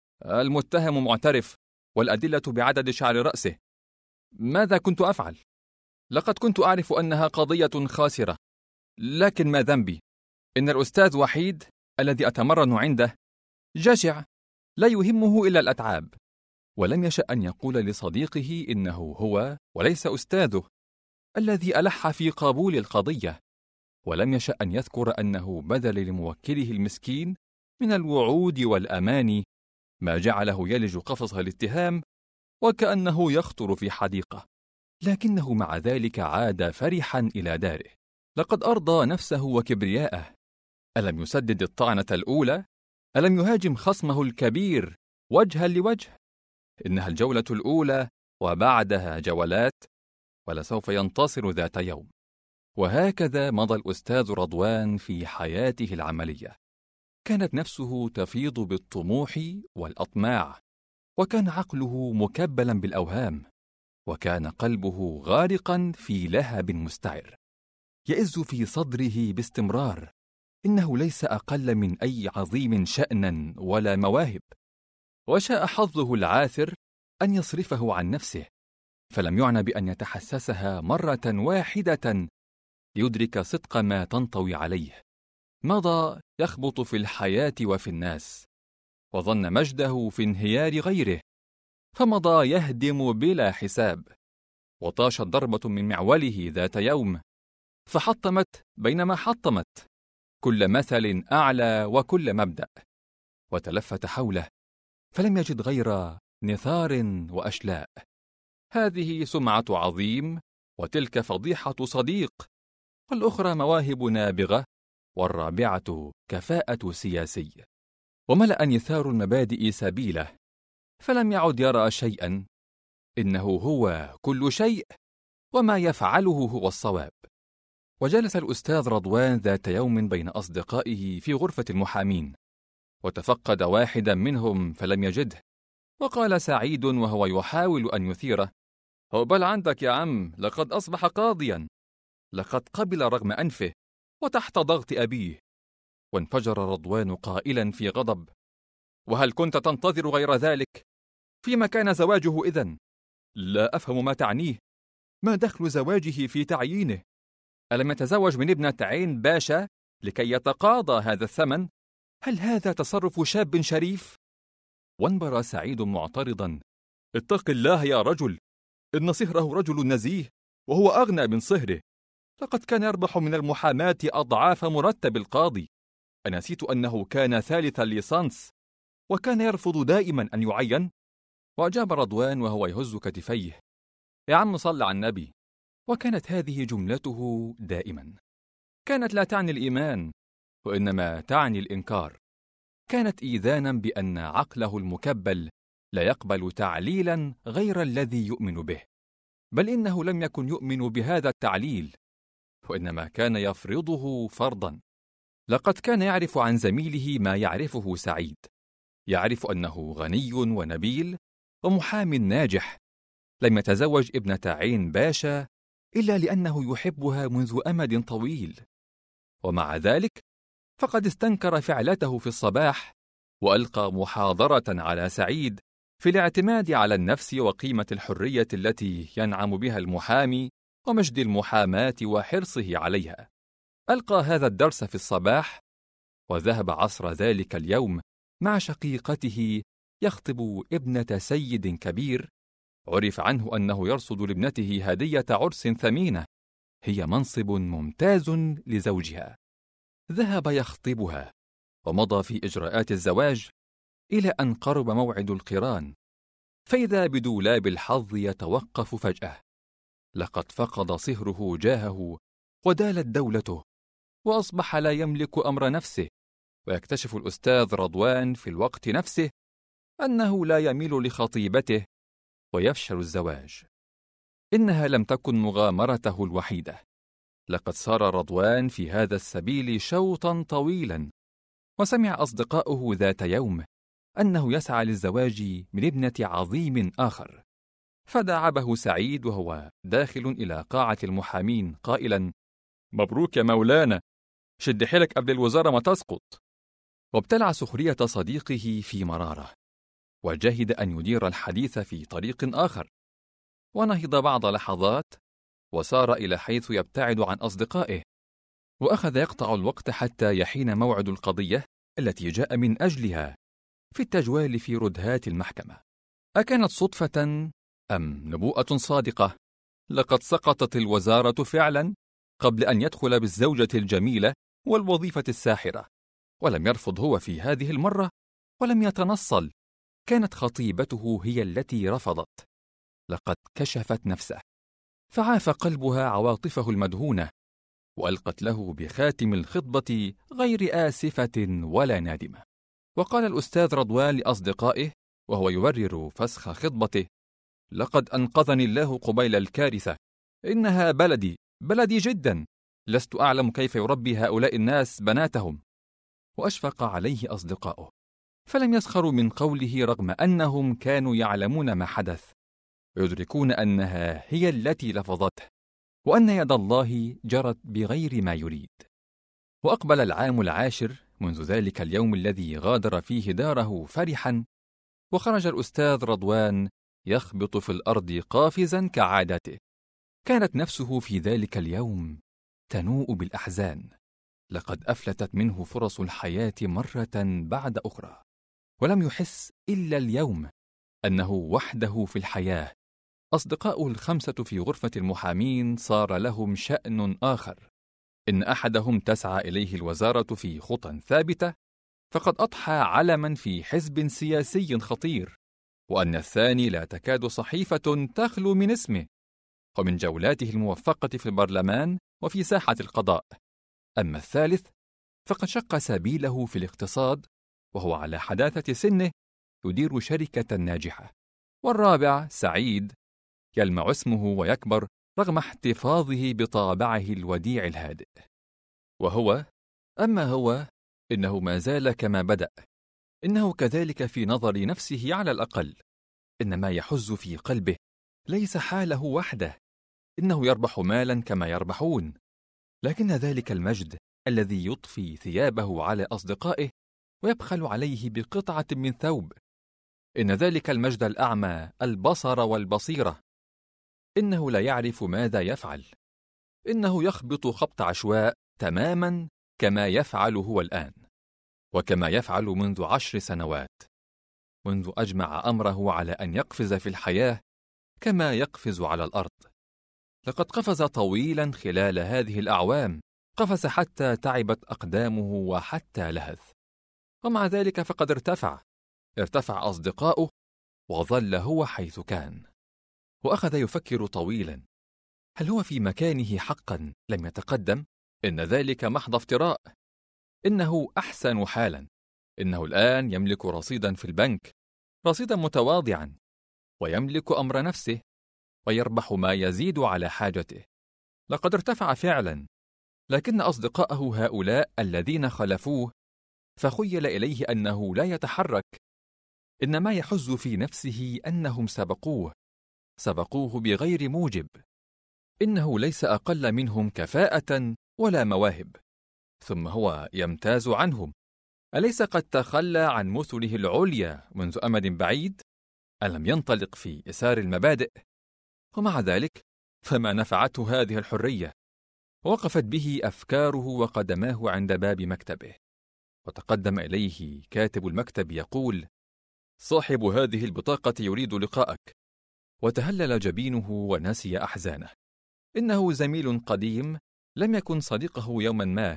المتهم معترف والأدلة بعدد شعر رأسه. ماذا كنت أفعل؟ لقد كنت أعرف أنها قضية خاسرة، لكن ما ذنبي؟ إن الأستاذ وحيد الذي أتمرن عنده جشع لا يهمه إلا الأتعاب. ولم يشأ أن يقول لصديقه إنه هو وليس أستاذه الذي ألح في قبول القضية، ولم يشأ أن يذكر أنه بذل لموكله المسكين من الوعود والأماني ما جعله يلج قفص الاتهام وكأنه يخطر في حديقة. لكنه مع ذلك عاد فرحا إلى داره. لقد أرضى نفسه وكبرياءه. ألم يسدد الطعنة الأولى؟ ألم يهاجم خصمه الكبير وجها لوجه؟ إنها الجولة الأولى وبعدها جولات، ولسوف ينتصر ذات يوم. وهكذا مضى الأستاذ رضوان في حياته العملية. كانت نفسه تفيض بالطموح والأطماع، وكان عقله مكبلا بالأوهام، وكان قلبه غارقا في لهب مستعر يئز في صدره باستمرار. إنه ليس أقل من أي عظيم شأنا ولا مواهب، وشاء حظه العاثر أن يصرفه عن نفسه، فلم يعنى بأن يتحسسها مرة واحدة ليدرك صدق ما تنطوي عليه. مضى يخبط في الحياة وفي الناس، وظن مجده في انهيار غيره، فمضى يهدم بلا حساب. وطاشت ضربة من معوله ذات يوم فحطمت بينما حطمت كل مثل أعلى وكل مبدأ، وتلفت حوله فلم يجد غير نثار وأشلاء. هذه سمعة عظيم، وتلك فضيحة صديق، والأخرى مواهب نابغة، والرابعة كفاءة سياسي. وملأ نثار المبادئ سبيله، فلم يعد يرى شيئا. إنه هو كل شيء، وما يفعله هو الصواب. وجلس الأستاذ رضوان ذات يوم بين أصدقائه في غرفة المحامين، وتفقد واحدا منهم فلم يجده، وقال سعيد وهو يحاول أن يثيره: هو عندك يا عم، لقد أصبح قاضيا، لقد قبل رغم أنفه وتحت ضغط أبيه. وانفجر رضوان قائلا في غضب: وهل كنت تنتظر غير ذلك؟ فيما كان زواجه إذن؟ لا أفهم ما تعنيه. ما دخل زواجه في تعيينه؟ ألم يتزوج من ابنة عين باشا لكي يتقاضى هذا الثمن؟ هل هذا تصرف شاب شريف؟ وانبرى سعيد معترضا: اتق الله يا رجل، إن صهره رجل نزيه، وهو أغنى من صهره. لقد كان يربح من المحاماة أضعاف مرتب القاضي. أنسيت أنه كان ثالث الليسانس، وكان يرفض دائما أن يعين. وأجاب رضوان وهو يهز كتفيه: يا عم صل على النبي. وكانت هذه جملته دائما. كانت لا تعني الإيمان، وإنما تعني الإنكار. كانت إيذانا بأن عقله المكبل لا يقبل تعليلا غير الذي يؤمن به، بل إنه لم يكن يؤمن بهذا التعليل، وإنما كان يفرضه فرضا. لقد كان يعرف عن زميله ما يعرفه سعيد، يعرف أنه غني ونبيل ومحام ناجح، لم يتزوج ابنة عين باشا إلا لأنه يحبها منذ أمد طويل. ومع ذلك فقد استنكر فعلته في الصباح، وألقى محاضرة على سعيد في الاعتماد على النفس وقيمة الحرية التي ينعم بها المحامي، ومجد المحاماة وحرصه عليها. ألقى هذا الدرس في الصباح، وذهب عصر ذلك اليوم مع شقيقته يخطب ابنة سيد كبير، عرف عنه أنه يرصد لابنته هدية عرس ثمينة، هي منصب ممتاز لزوجها. ذهب يخطبها ومضى في إجراءات الزواج إلى أن قرب موعد القران، فإذا بدولاب الحظ يتوقف فجأة. لقد فقد صهره جاهه ودالت دولته، وأصبح لا يملك أمر نفسه. ويكتشف الأستاذ رضوان في الوقت نفسه أنه لا يميل لخطيبته، ويفشل الزواج. إنها لم تكن مغامرته الوحيدة. لقد سار رضوان في هذا السبيل شوطا طويلا، وسمع أصدقاؤه ذات يوم أنه يسعى للزواج من ابنة عظيم آخر، فداعبه سعيد وهو داخل إلى قاعة المحامين قائلا: مبروك يا مولانا، شد حيلك قبل الوزارة ما تسقط. وابتلع سخرية صديقه في مرارة، وجهد أن يدير الحديث في طريق آخر، ونهض بعض لحظات وسار إلى حيث يبتعد عن أصدقائه، وأخذ يقطع الوقت حتى يحين موعد القضية التي جاء من أجلها في التجوال في ردهات المحكمة. أكانت صدفة أم نبوءة صادقة؟ لقد سقطت الوزارة فعلا قبل أن يدخل بالزوجة الجميلة والوظيفة الساحرة، ولم يرفض هو في هذه المرة، ولم يتنصل. كانت خطيبته هي التي رفضت. لقد كشفت نفسه، فعاف قلبها عواطفه المدهونة، وألقت له بخاتم الخطبة غير آسفة ولا نادمة. وقال الأستاذ رضوان لأصدقائه وهو يبرر فسخ خطبته: لقد أنقذني الله قبيل الكارثة، إنها بلدي جدا، لست أعلم كيف يربي هؤلاء الناس بناتهم. وأشفق عليه أصدقائه، فلم يسخروا من قوله رغم أنهم كانوا يعلمون ما حدث، ويدركون أنها هي التي لفظته، وأن يد الله جرت بغير ما يريد. وأقبل العام العاشر منذ ذلك اليوم الذي غادر فيه داره فرحا، وخرج الأستاذ رضوان يخبط في الأرض قافزا كعادته. كانت نفسه في ذلك اليوم تنوء بالأحزان. لقد أفلتت منه فرص الحياة مرة بعد أخرى، ولم يحس إلا اليوم أنه وحده في الحياة. أصدقاؤه الخمسة في غرفة المحامين صار لهم شأن آخر. إن أحدهم تسعى إليه الوزارة في خطى ثابتة، فقد أضحى علما في حزب سياسي خطير، وأن الثاني لا تكاد صحيفة تخلو من اسمه، ومن جولاته الموفقة في البرلمان وفي ساحة القضاء. أما الثالث فقد شق سبيله في الاقتصاد، وهو على حداثة سنه يدير شركة ناجحة. والرابع سعيد يلمع اسمه ويكبر رغم احتفاظه بطابعه الوديع الهادئ. أما هو إنه ما زال كما بدأ. إنه كذلك في نظر نفسه على الأقل، إن ما يحز في قلبه ليس حاله وحده. إنه يربح مالا كما يربحون، لكن ذلك المجد الذي يطفي ثيابه على أصدقائه ويبخل عليه بقطعة من ثوب، إن ذلك المجد الأعمى البصر والبصيرة. إنه لا يعرف ماذا يفعل. إنه يخبط خبط عشواء تماما كما يفعل هو الآن، وكما يفعل منذ 10 سنوات، منذ أجمع أمره على أن يقفز في الحياة كما يقفز على الأرض. لقد قفز طويلا خلال هذه الأعوام، قفز حتى تعبت أقدامه وحتى لهث، ومع ذلك فقد ارتفع أصدقاؤه، وظل هو حيث كان. وأخذ يفكر طويلا، هل هو في مكانه حقا لم يتقدم؟ إن ذلك محض افتراء. إنه أحسن حالا. إنه الآن يملك رصيدا في البنك، رصيدا متواضعا، ويملك أمر نفسه، ويربح ما يزيد على حاجته. لقد ارتفع فعلا، لكن أصدقاءه هؤلاء الذين خلفوه فخيل إليه أنه لا يتحرك. إن ما يحز في نفسه أنهم سبقوه بغير موجب. إنه ليس أقل منهم كفاءة ولا مواهب، ثم هو يمتاز عنهم. أليس قد تخلى عن مثله العليا منذ أمد بعيد؟ ألم ينطلق في إسار المبادئ؟ ومع ذلك فما نفعته هذه الحرية؟ وقفت به أفكاره وقدماه عند باب مكتبه، وتقدم إليه كاتب المكتب يقول: صاحب هذه البطاقة يريد لقاءك. وتهلل جبينه ونسي أحزانه. إنه زميل قديم لم يكن صديقه يوما ما،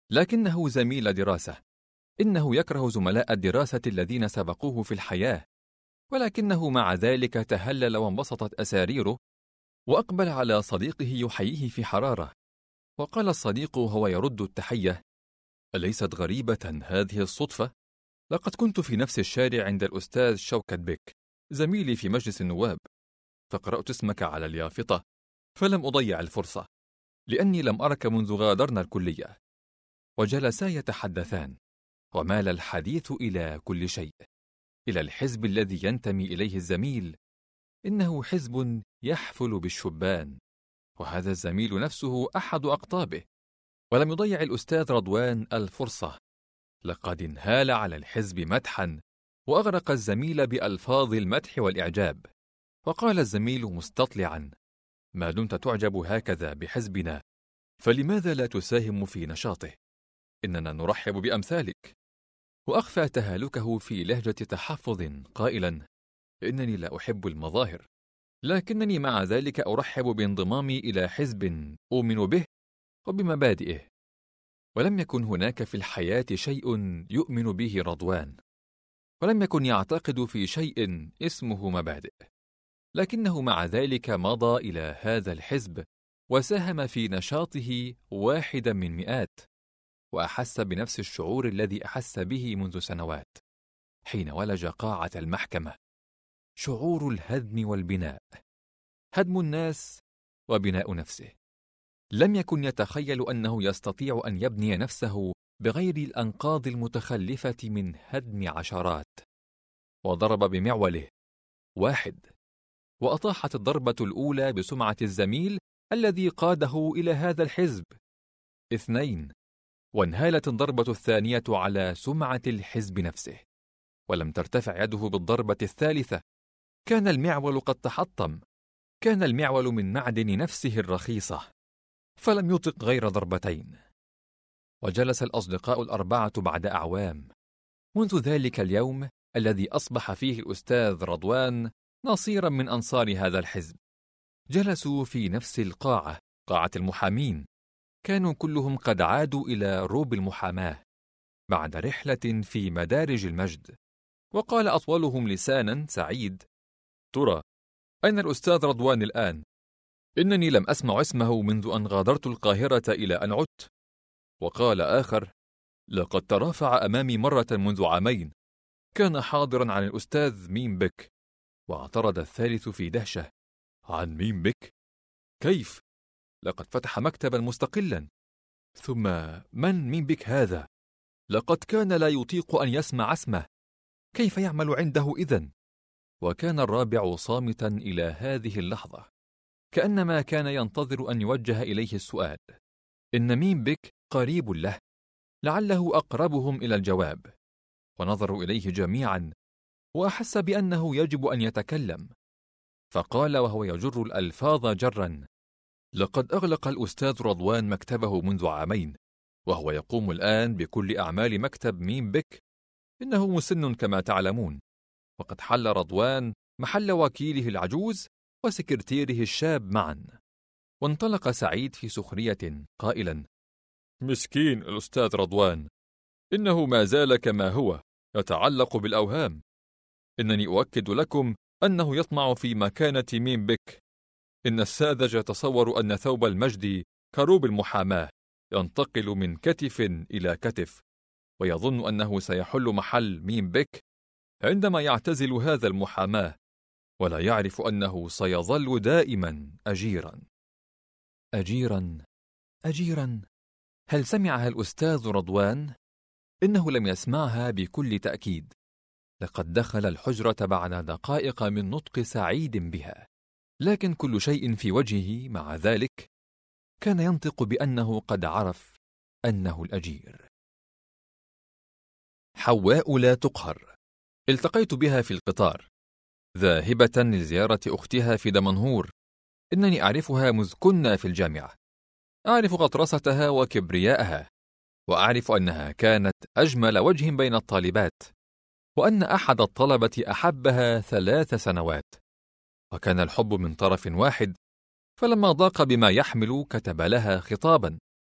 لكنه زميل دراسة. إنه يكره زملاء الدراسة الذين سبقوه في الحياة، ولكنه مع ذلك تهلل وانبسطت أساريره، وأقبل على صديقه يحييه في حرارة. وقال الصديق وهو يرد التحية: أليست غريبة هذه الصدفة؟ لقد كنت في نفس الشارع عند الأستاذ شوكت بك زميلي في مجلس النواب، فقرأت اسمك على اليافطة، فلم أضيع الفرصة لأني لم أرك منذ غادرنا الكلية. وجلسا يتحدثان، ومال الحديث إلى كل شيء، إلى الحزب الذي ينتمي إليه الزميل. إنه حزب يحفل بالشبان، وهذا الزميل نفسه أحد أقطابه. ولم يضيع الأستاذ رضوان الفرصة، لقد انهال على الحزب مدحا، وأغرق الزميل بألفاظ المدح والإعجاب. وقال الزميل مستطلعا: ما دمت تعجب هكذا بحزبنا، فلماذا لا تساهم في نشاطه؟ إننا نرحب بأمثالك. وأخفى تهالكه في لهجة تحفظ قائلا: إنني لا أحب المظاهر، لكنني مع ذلك أرحب بانضمامي إلى حزب أؤمن به وبمبادئه. ولم يكن هناك في الحياة شيء يؤمن به رضوان، ولم يكن يعتقد في شيء اسمه مبادئ، لكنه مع ذلك مضى إلى هذا الحزب وساهم في نشاطه واحدا من مئات، وأحس بنفس الشعور الذي أحس به منذ سنوات حين ولج قاعة المحكمة: شعور الهدم والبناء، هدم الناس وبناء نفسه. لم يكن يتخيل أنه يستطيع أن يبني نفسه بغير الأنقاض المتخلفة من هدم عشرات. وضرب بمعوله: 1. وأطاحت الضربة الأولى بسمعة الزميل الذي قاده إلى هذا الحزب. 2. وانهالت الضربة الثانية على سمعة الحزب نفسه، ولم ترتفع يده بالضربة الثالثة. كان المعول قد تحطم، كان المعول من معدن نفسه الرخيصة، فلم يطق غير ضربتين. وجلس الأصدقاء الأربعة بعد أعوام منذ ذلك اليوم الذي أصبح فيه الأستاذ رضوان نصيرا من أنصار هذا الحزب. جلسوا في نفس القاعة، قاعة المحامين. كانوا كلهم قد عادوا إلى روب المحاماة بعد رحلة في مدارج المجد. وقال أطولهم لسانا سعيد: ترى أين الأستاذ رضوان الآن؟ إنني لم أسمع اسمه منذ أن غادرت القاهرة إلى أن عدت. وقال آخر: لقد ترافع أمامي مرة منذ عامين، كان حاضرا عن الأستاذ ميم بك. واعترض الثالث في دهشة: عن ميم بك؟ كيف؟ لقد فتح مكتبا مستقلا. ثم من ميم بك هذا؟ لقد كان لا يطيق أن يسمع اسمه، كيف يعمل عنده إذن؟ وكان الرابع صامتا إلى هذه اللحظة، كأنما كان ينتظر أن يوجه إليه السؤال. إن ميم بك قريب له، لعله أقربهم إلى الجواب. ونظروا إليه جميعا، وأحس بأنه يجب أن يتكلم، فقال وهو يجر الألفاظ جرا: لقد أغلق الأستاذ رضوان مكتبه منذ عامين، وهو يقوم الآن بكل أعمال مكتب ميم بك. إنه مسن كما تعلمون، وقد حل رضوان محل وكيله العجوز وسكرتيره الشاب معا. وانطلق سعيد في سخرية قائلا: مسكين الأستاذ رضوان، إنه ما زال كما هو يتعلق بالأوهام. إنني أؤكد لكم أنه يطمع في مكانة ميم بك. إن الساذج يتصور أن ثوب المجد كروب المحاماة ينتقل من كتف إلى كتف، ويظن أنه سيحل محل ميم بك عندما يعتزل هذا المحاماة، ولا يعرف أنه سيظل دائما أجيرا. أجيرا أجيرا، هل سمعها الأستاذ رضوان؟ إنه لم يسمعها بكل تأكيد. لقد دخل الحجرة بعد دقائق من نطق سعيد بها، لكن كل شيء في وجهه مع ذلك كان ينطق بأنه قد عرف أنه الأجير. حواء لا تقهر. التقيت بها في القطار ذاهبة لزيارة أختها في دمنهور. إنني أعرفها مذ كنا في الجامعة، أعرف غطرستها وكبرياءها، وأعرف أنها كانت أجمل وجه بين الطالبات، وأن أحد الطلبة أحبها 3 سنوات، وكان الحب من طرف واحد. فلما ضاق بما يحمل كتب لها خطابا،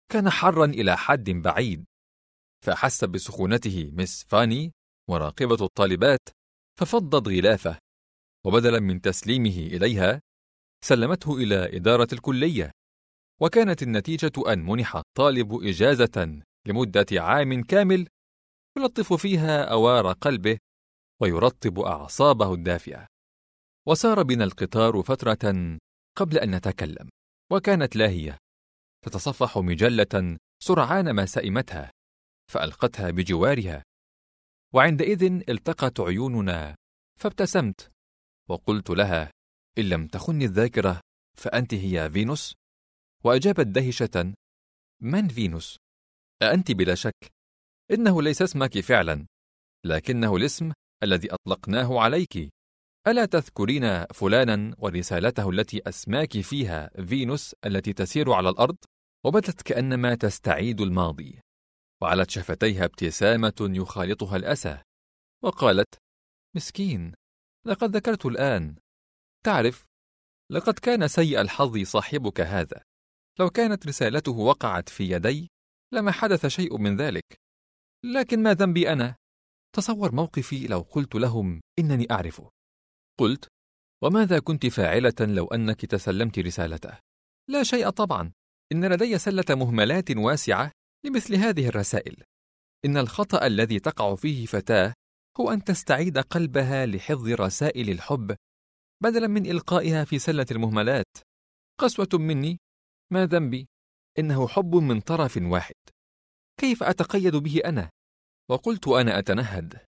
كان حارا إلى حد بعيد، فأحس بسخونته مس فاني مراقبة الطالبات، ففضت غلافه، وبدلا من تسليمه إليها سلمته إلى إدارة الكلية. وكانت النتيجة أن منح الطالب إجازة لمدة عام كامل يلطف فيها أوار قلبه ويرطب أعصابه الدافئة. وسار بنا القطار فترة قبل أن نتكلم، وكانت لاهية تتصفح مجلة سرعان ما سئمتها فألقتها بجوارها، وعندئذ التقت عيوننا فابتسمت وقلت لها: إن لم تخني الذاكرة فأنت هي فينوس؟ وأجابت دهشة: من فينوس؟ أأنت بلا شك. إنه ليس اسمك فعلا، لكنه الاسم الذي أطلقناه عليك. ألا تذكرين فلانا ورسالته التي أسماك فيها فينوس التي تسير على الأرض؟ وبدت كأنما تستعيد الماضي، وعلت شفتيها ابتسامة يخالطها الأسى، وقالت: مسكين، لقد ذكرت الآن. تعرف، لقد كان سيء الحظ صاحبك هذا. لو كانت رسالته وقعت في يدي لما حدث شيء من ذلك، لكن ما ذنبي أنا؟ تصور موقفي لو قلت لهم إنني أعرفه. قلت: وماذا كنت فاعلة لو أنك تسلمت رسالته؟ لا شيء طبعا، إن لدي سلة مهملات واسعة لمثل هذه الرسائل. إن الخطأ الذي تقع فيه فتاة هو أن تستعيد قلبها لحفظ رسائل الحب بدلا من إلقائها في سلة المهملات. قسوة مني، ما ذنبي؟ إنه حب من طرف واحد، كيف أتقيد به أنا؟ وقلت أنا أتنهد: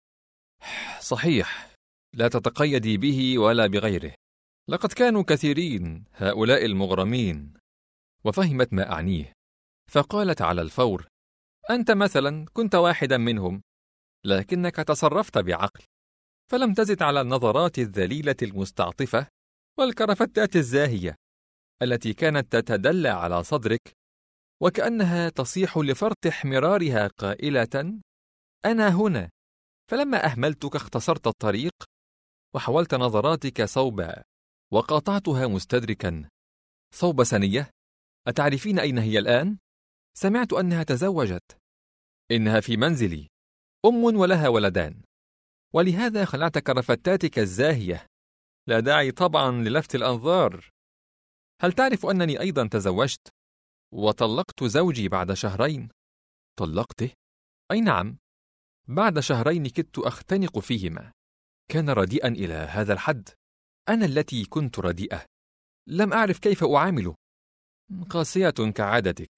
صحيح، لا تتقيدي به ولا بغيره، لقد كانوا كثيرين هؤلاء المغرمين. وفهمت ما أعنيه، فقالت على الفور: أنت مثلا كنت واحدا منهم، لكنك تصرفت بعقل، فلم تزد على النظرات الذليلة المستعطفة والكرفتات الزاهية التي كانت تتدلى على صدرك، وكأنها تصيح لفرط احمرارها قائلة: أنا هنا. فلما أهملتك اختصرت الطريق وحولت نظراتك صوبا، وقاطعتها مستدركا: صوب سنية؟ أتعرفين أين هي الآن؟ سمعت أنها تزوجت، إنها في منزلي، أم ولها ولدان، ولهذا خلعت كرفتاتك الزاهية. لا داعي طبعا للفت الأنظار. هل تعرف أنني أيضا تزوجت وطلقت زوجي بعد شهرين؟ طلقته؟ أي نعم، بعد شهرين كدت أختنق فيهما. كان رديئا إلى هذا الحد. أنا التي كنت رديئة، لم أعرف كيف أعامله. قاسية كعادتك،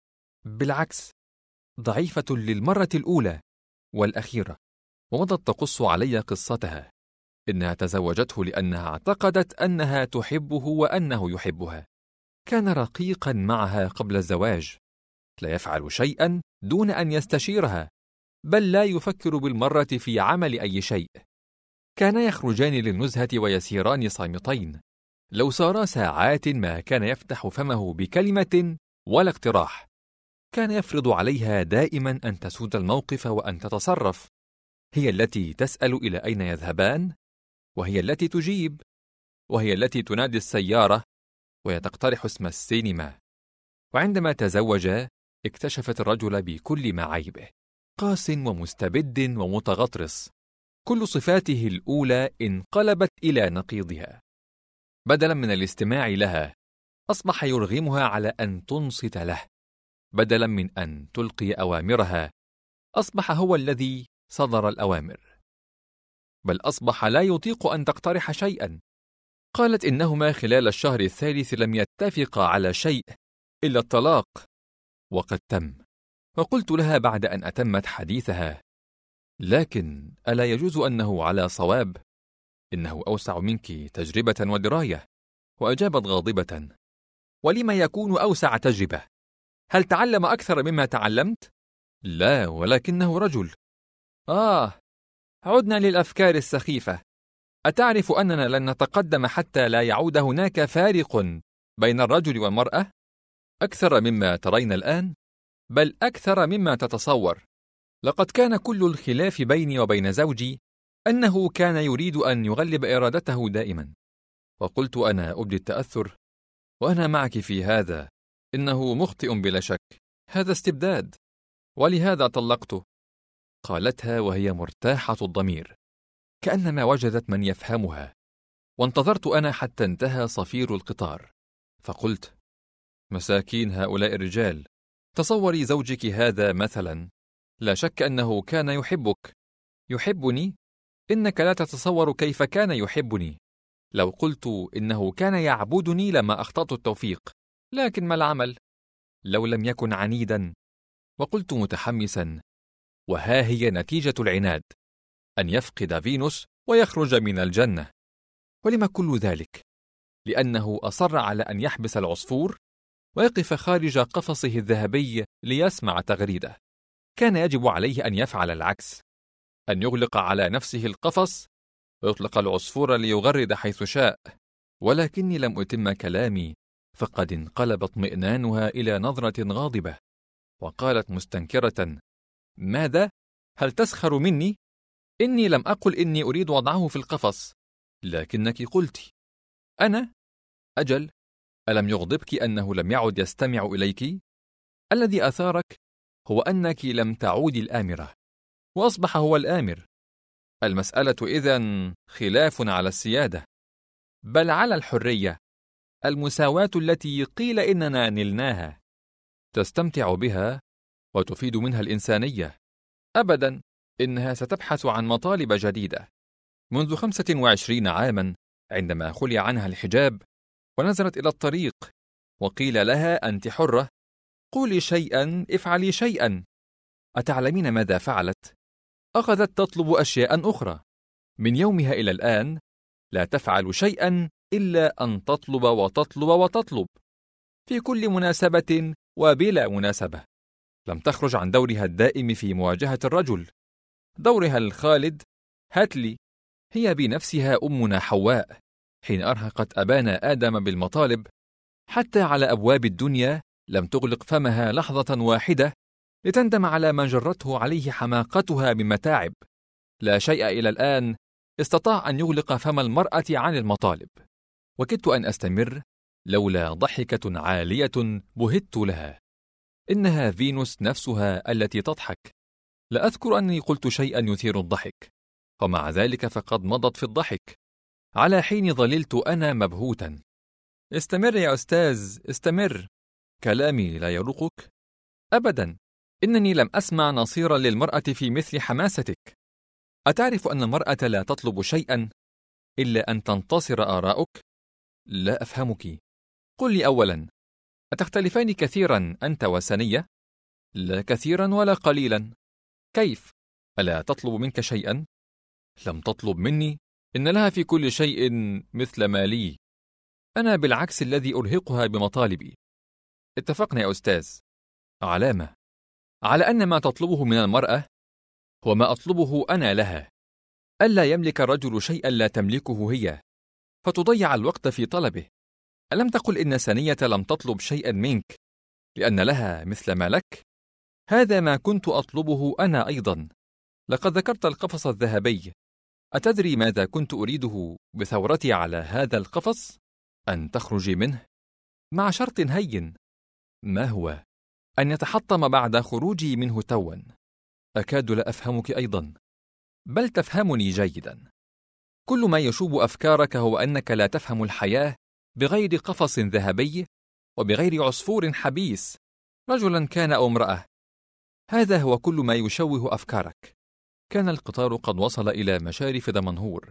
بالعكس ضعيفة للمرة الأولى والأخيرة. ومضت تقص علي قصتها. إنها تزوجته لأنها اعتقدت أنها تحبه وأنه يحبها. كان رقيقا معها قبل الزواج، لا يفعل شيئا دون أن يستشيرها، بل لا يفكر بالمرة في عمل أي شيء. كانا يخرجان للنزهة ويسيران صامتين. لو سارا ساعات ما كان يفتح فمه بكلمة ولا اقتراح. كان يفرض عليها دائما أن تسود الموقف وأن تتصرف. هي التي تسأل إلى أين يذهبان، وهي التي تجيب، وهي التي تنادي السيارة، وهي تقترح اسم السينما. وعندما تزوجا اكتشفت الرجل بكل معايبه، قاس ومستبد ومتغطرس. كل صفاته الأولى انقلبت إلى نقيضها. بدلا من الاستماع لها أصبح يرغمها على أن تنصت له. بدلا من أن تلقي أوامرها أصبح هو الذي صدر الأوامر، بل أصبح لا يطيق أن تقترح شيئا. قالت إنهما خلال الشهر الثالث لم يتفقا على شيء إلا الطلاق، وقد تم. وقلت لها بعد أن أتمت حديثها: لكن ألا يجوز أنه على صواب؟ إنه أوسع منك تجربة ودراية. وأجابت غاضبة: ولما يكون أوسع تجربة؟ هل تعلم أكثر مما تعلمت؟ لا، ولكنه رجل. عدنا للأفكار السخيفة. أتعرف أننا لن نتقدم حتى لا يعود هناك فارق بين الرجل والمرأة؟ أكثر مما ترين الآن، بل أكثر مما تتصور. لقد كان كل الخلاف بيني وبين زوجي أنه كان يريد أن يغلب إرادته دائما. وقلت أنا أبدي التأثر، وأنا معك في هذا، إنه مخطئ بلا شك. هذا استبداد، ولهذا طلقته، قالتها وهي مرتاحة الضمير، كأنما وجدت من يفهمها. وانتظرت أنا حتى انتهى صفير القطار، فقلت: مساكين هؤلاء الرجال، تصوري زوجك هذا مثلا، لا شك أنه كان يحبك. يحبني؟ إنك لا تتصور كيف كان يحبني. لو قلت إنه كان يعبدني لما أخطأت التوفيق، لكن ما العمل؟ لو لم يكن عنيدا. وقلت متحمسا: وها هي نتيجة العناد، أن يفقد فينوس ويخرج من الجنة. ولم كل ذلك؟ لأنه أصر على أن يحبس العصفور ويقف خارج قفصه الذهبي ليسمع تغريده. كان يجب عليه أن يفعل العكس، أن يغلق على نفسه القفص ويطلق العصفور ليغرد حيث شاء. ولكني لم أتم كلامي، فقد انقلب اطمئنانها إلى نظرة غاضبة، وقالت مستنكرة: ماذا؟ هل تسخر مني؟ إني لم أقل إني أريد وضعه في القفص، لكنك قلت. أنا؟ أجل، ألم يغضبك أنه لم يعد يستمع إليك؟ الذي أثارك هو أنك لم تعودي الآمرة، وأصبح هو الآمر. المسألة إذن خلاف على السيادة، بل على الحرية، المساواة التي قيل إننا نلناها. تستمتع بها وتفيد منها الإنسانية. أبدا، إنها ستبحث عن مطالب جديدة. منذ 25 عاما، عندما خلع عنها الحجاب ونزلت إلى الطريق وقيل لها: أنت حرة، قولي شيئا، افعلي شيئا. أتعلمين ماذا فعلت؟ أخذت تطلب أشياء أخرى. من يومها إلى الآن لا تفعل شيئا إلا أن تطلب وتطلب وتطلب، في كل مناسبة وبلا مناسبة. لم تخرج عن دورها الدائم في مواجهة الرجل، دورها الخالد. هاتلي، هي بنفسها أمنا حواء، حين أرهقت أبانا آدم بالمطالب حتى على أبواب الدنيا، لم تغلق فمها لحظة واحدة لتندم على ما جرته عليه حماقتها من متاعب. لا شيء إلى الآن استطاع أن يغلق فم المرأة عن المطالب. وكدت أن أستمر لولا ضحكة عالية بهت لها. إنها فينوس نفسها التي تضحك. لا أذكر أني قلت شيئا يثير الضحك، ومع ذلك فقد مضت في الضحك، على حين ظللت أنا مبهوتا. استمر يا أستاذ، استمر. كلامي لا يروقك؟ أبدا، إنني لم أسمع نصيرا للمرأة في مثل حماستك. أتعرف أن المرأة لا تطلب شيئا إلا أن تنتصر آراؤك؟ لا أفهمك. قل لي أولا، أتختلفان كثيرا أنت وسنية؟ لا كثيرا ولا قليلا. كيف؟ ألا تطلب منك شيئا؟ لم تطلب مني، إن لها في كل شيء مثل ما لي. أنا بالعكس الذي أرهقها بمطالبي. اتفقنا يا أستاذ. علامة على أن ما تطلبه من المرأة هو ما أطلبه أنا لها. ألا يملك الرجل شيئا لا تملكه هي، فتضيع الوقت في طلبه. ألم تقل إن سنية لم تطلب شيئا منك لأن لها مثل ما لك؟ هذا ما كنت أطلبه أنا أيضا. لقد ذكرت القفص الذهبي. أتدري ماذا كنت أريده بثورتي على هذا القفص؟ أن تخرجي منه، مع شرط هين. ما هو؟ أن يتحطم بعد خروجي منه توا. أكاد لا أفهمك أيضا، بل تفهمني جيدا. كل ما يشوب أفكارك هو أنك لا تفهم الحياة بغير قفص ذهبي وبغير عصفور حبيس، رجلا كان أو امرأة. هذا هو كل ما يشوه أفكارك. كان القطار قد وصل إلى مشارف دمنهور،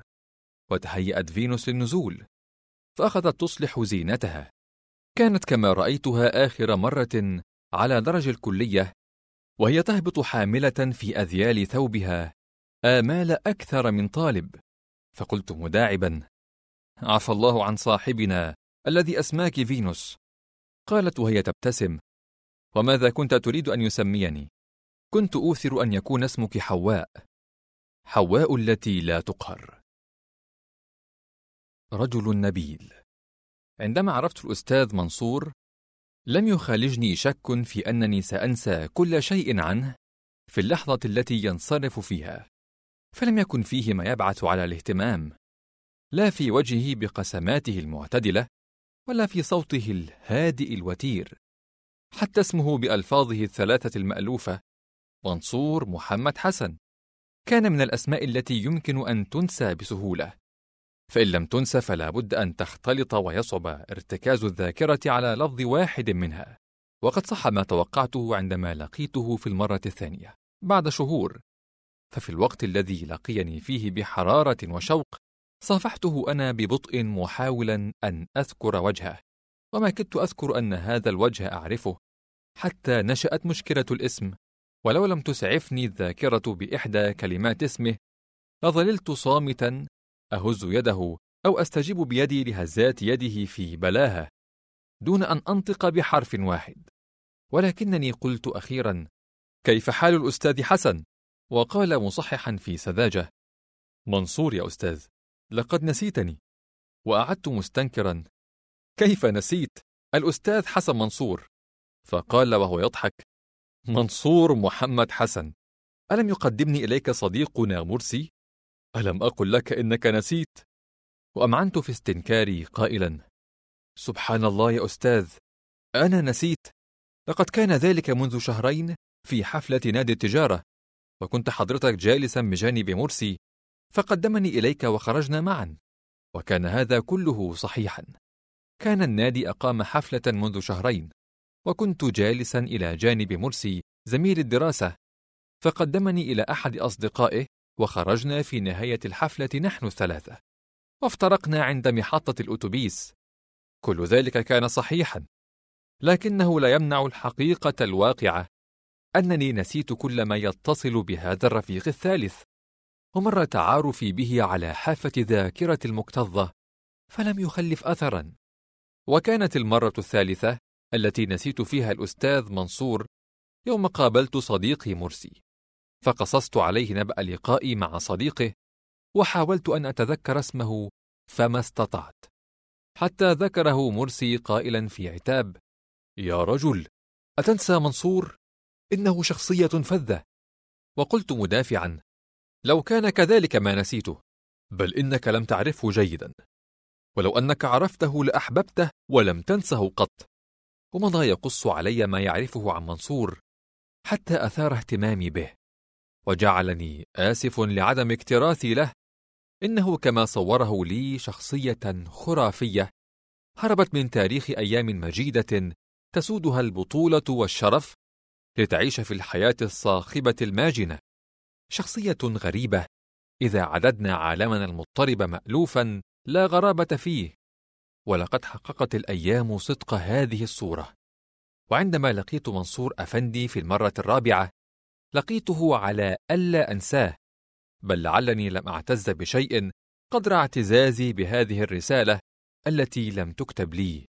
وتهيأت فينوس للنزول، فأخذت تصلح زينتها. كانت كما رأيتها آخر مرة على درج الكلية، وهي تهبط حاملة في أذيال ثوبها آمال أكثر من طالب. فقلت مداعبا: عفى الله عن صاحبنا الذي أسماك فينوس. قالت وهي تبتسم: وماذا كنت تريد أن يسميني؟ كنت أوثر أن يكون اسمك حواء، حواء التي لا تقهر. رجل نبيل. عندما عرفت الأستاذ منصور، لم يخالجني شك في أنني سأنسى كل شيء عنه في اللحظة التي ينصرف فيها، فلم يكن فيه ما يبعث على الاهتمام، لا في وجهه بقسماته المعتدلة ولا في صوته الهادئ الوتير. حتى اسمه بألفاظه الثلاثة المألوفة منصور محمد حسن كان من الأسماء التي يمكن أن تنسى بسهولة، فإن لم تنسى فلا بد أن تختلط ويصعب ارتكاز الذاكرة على لفظ واحد منها. وقد صح ما توقعته عندما لقيته في المرة الثانية بعد شهور، ففي الوقت الذي لقيني فيه بحرارة وشوق صافحته أنا ببطء محاولا أن أذكر وجهه، وما كدت أذكر أن هذا الوجه أعرفه، حتى نشأت مشكلة الاسم. ولو لم تسعفني الذاكرة بإحدى كلمات اسمه لظللت صامتا أهز يده أو أستجيب بيدي لهزات يده في بلاهة دون أن أنطق بحرف واحد. ولكنني قلت أخيرا: كيف حال الأستاذ حسن؟ وقال مصححا في سذاجة: منصور يا أستاذ، لقد نسيتني. وأعدت مستنكرا: كيف نسيت؟ الأستاذ حسن منصور. فقال وهو يضحك: منصور محمد حسن، ألم يقدمني إليك صديقنا مرسي؟ ألم أقل لك إنك نسيت؟ وأمعنت في استنكاري قائلا: سبحان الله يا أستاذ، أنا نسيت. لقد كان ذلك منذ شهرين في حفلة نادي التجارة، وكنت حضرتك جالسا بجانب مرسي فقدمني إليك وخرجنا معا، وكان هذا كله صحيحا. كان النادي أقام حفلة منذ شهرين، وكنت جالسا إلى جانب مرسي زميل الدراسة، فقدمني إلى أحد أصدقائه وخرجنا في نهاية الحفلة نحن الثلاثة، وافترقنا عند محطة الأتوبيس. كل ذلك كان صحيحا، لكنه لا يمنع الحقيقة الواقعة أنني نسيت كل ما يتصل بهذا الرفيق الثالث، ومر تعارفي به على حافة ذاكرة المكتظة فلم يخلف أثرا. وكانت المرة الثالثة التي نسيت فيها الأستاذ منصور يوم قابلت صديقي مرسي، فقصصت عليه نبأ لقائي مع صديقه، وحاولت أن أتذكر اسمه فما استطعت، حتى ذكره مرسي قائلا في عتاب: يا رجل، أتنسى منصور؟ إنه شخصية فذة. وقلت مدافعا: لو كان كذلك ما نسيته، بل إنك لم تعرفه جيدا، ولو أنك عرفته لأحببته ولم تنسه قط. ومضى يقص علي ما يعرفه عن منصور حتى أثار اهتمامي به، وجعلني آسف لعدم اكتراثي له. إنه كما صوره لي شخصية خرافية هربت من تاريخ أيام مجيدة تسودها البطولة والشرف لتعيش في الحياة الصاخبة الماجنة. شخصية غريبة إذا عددنا عالمنا المضطرب مألوفا لا غرابة فيه. ولقد حققت الأيام صدق هذه الصورة. وعندما لقيت منصور أفندي في المرة الرابعة لقيته على ألا أنساه، بل لعلني لم أعتز بشيء قدر اعتزازي بهذه الرسالة التي لم تكتب لي،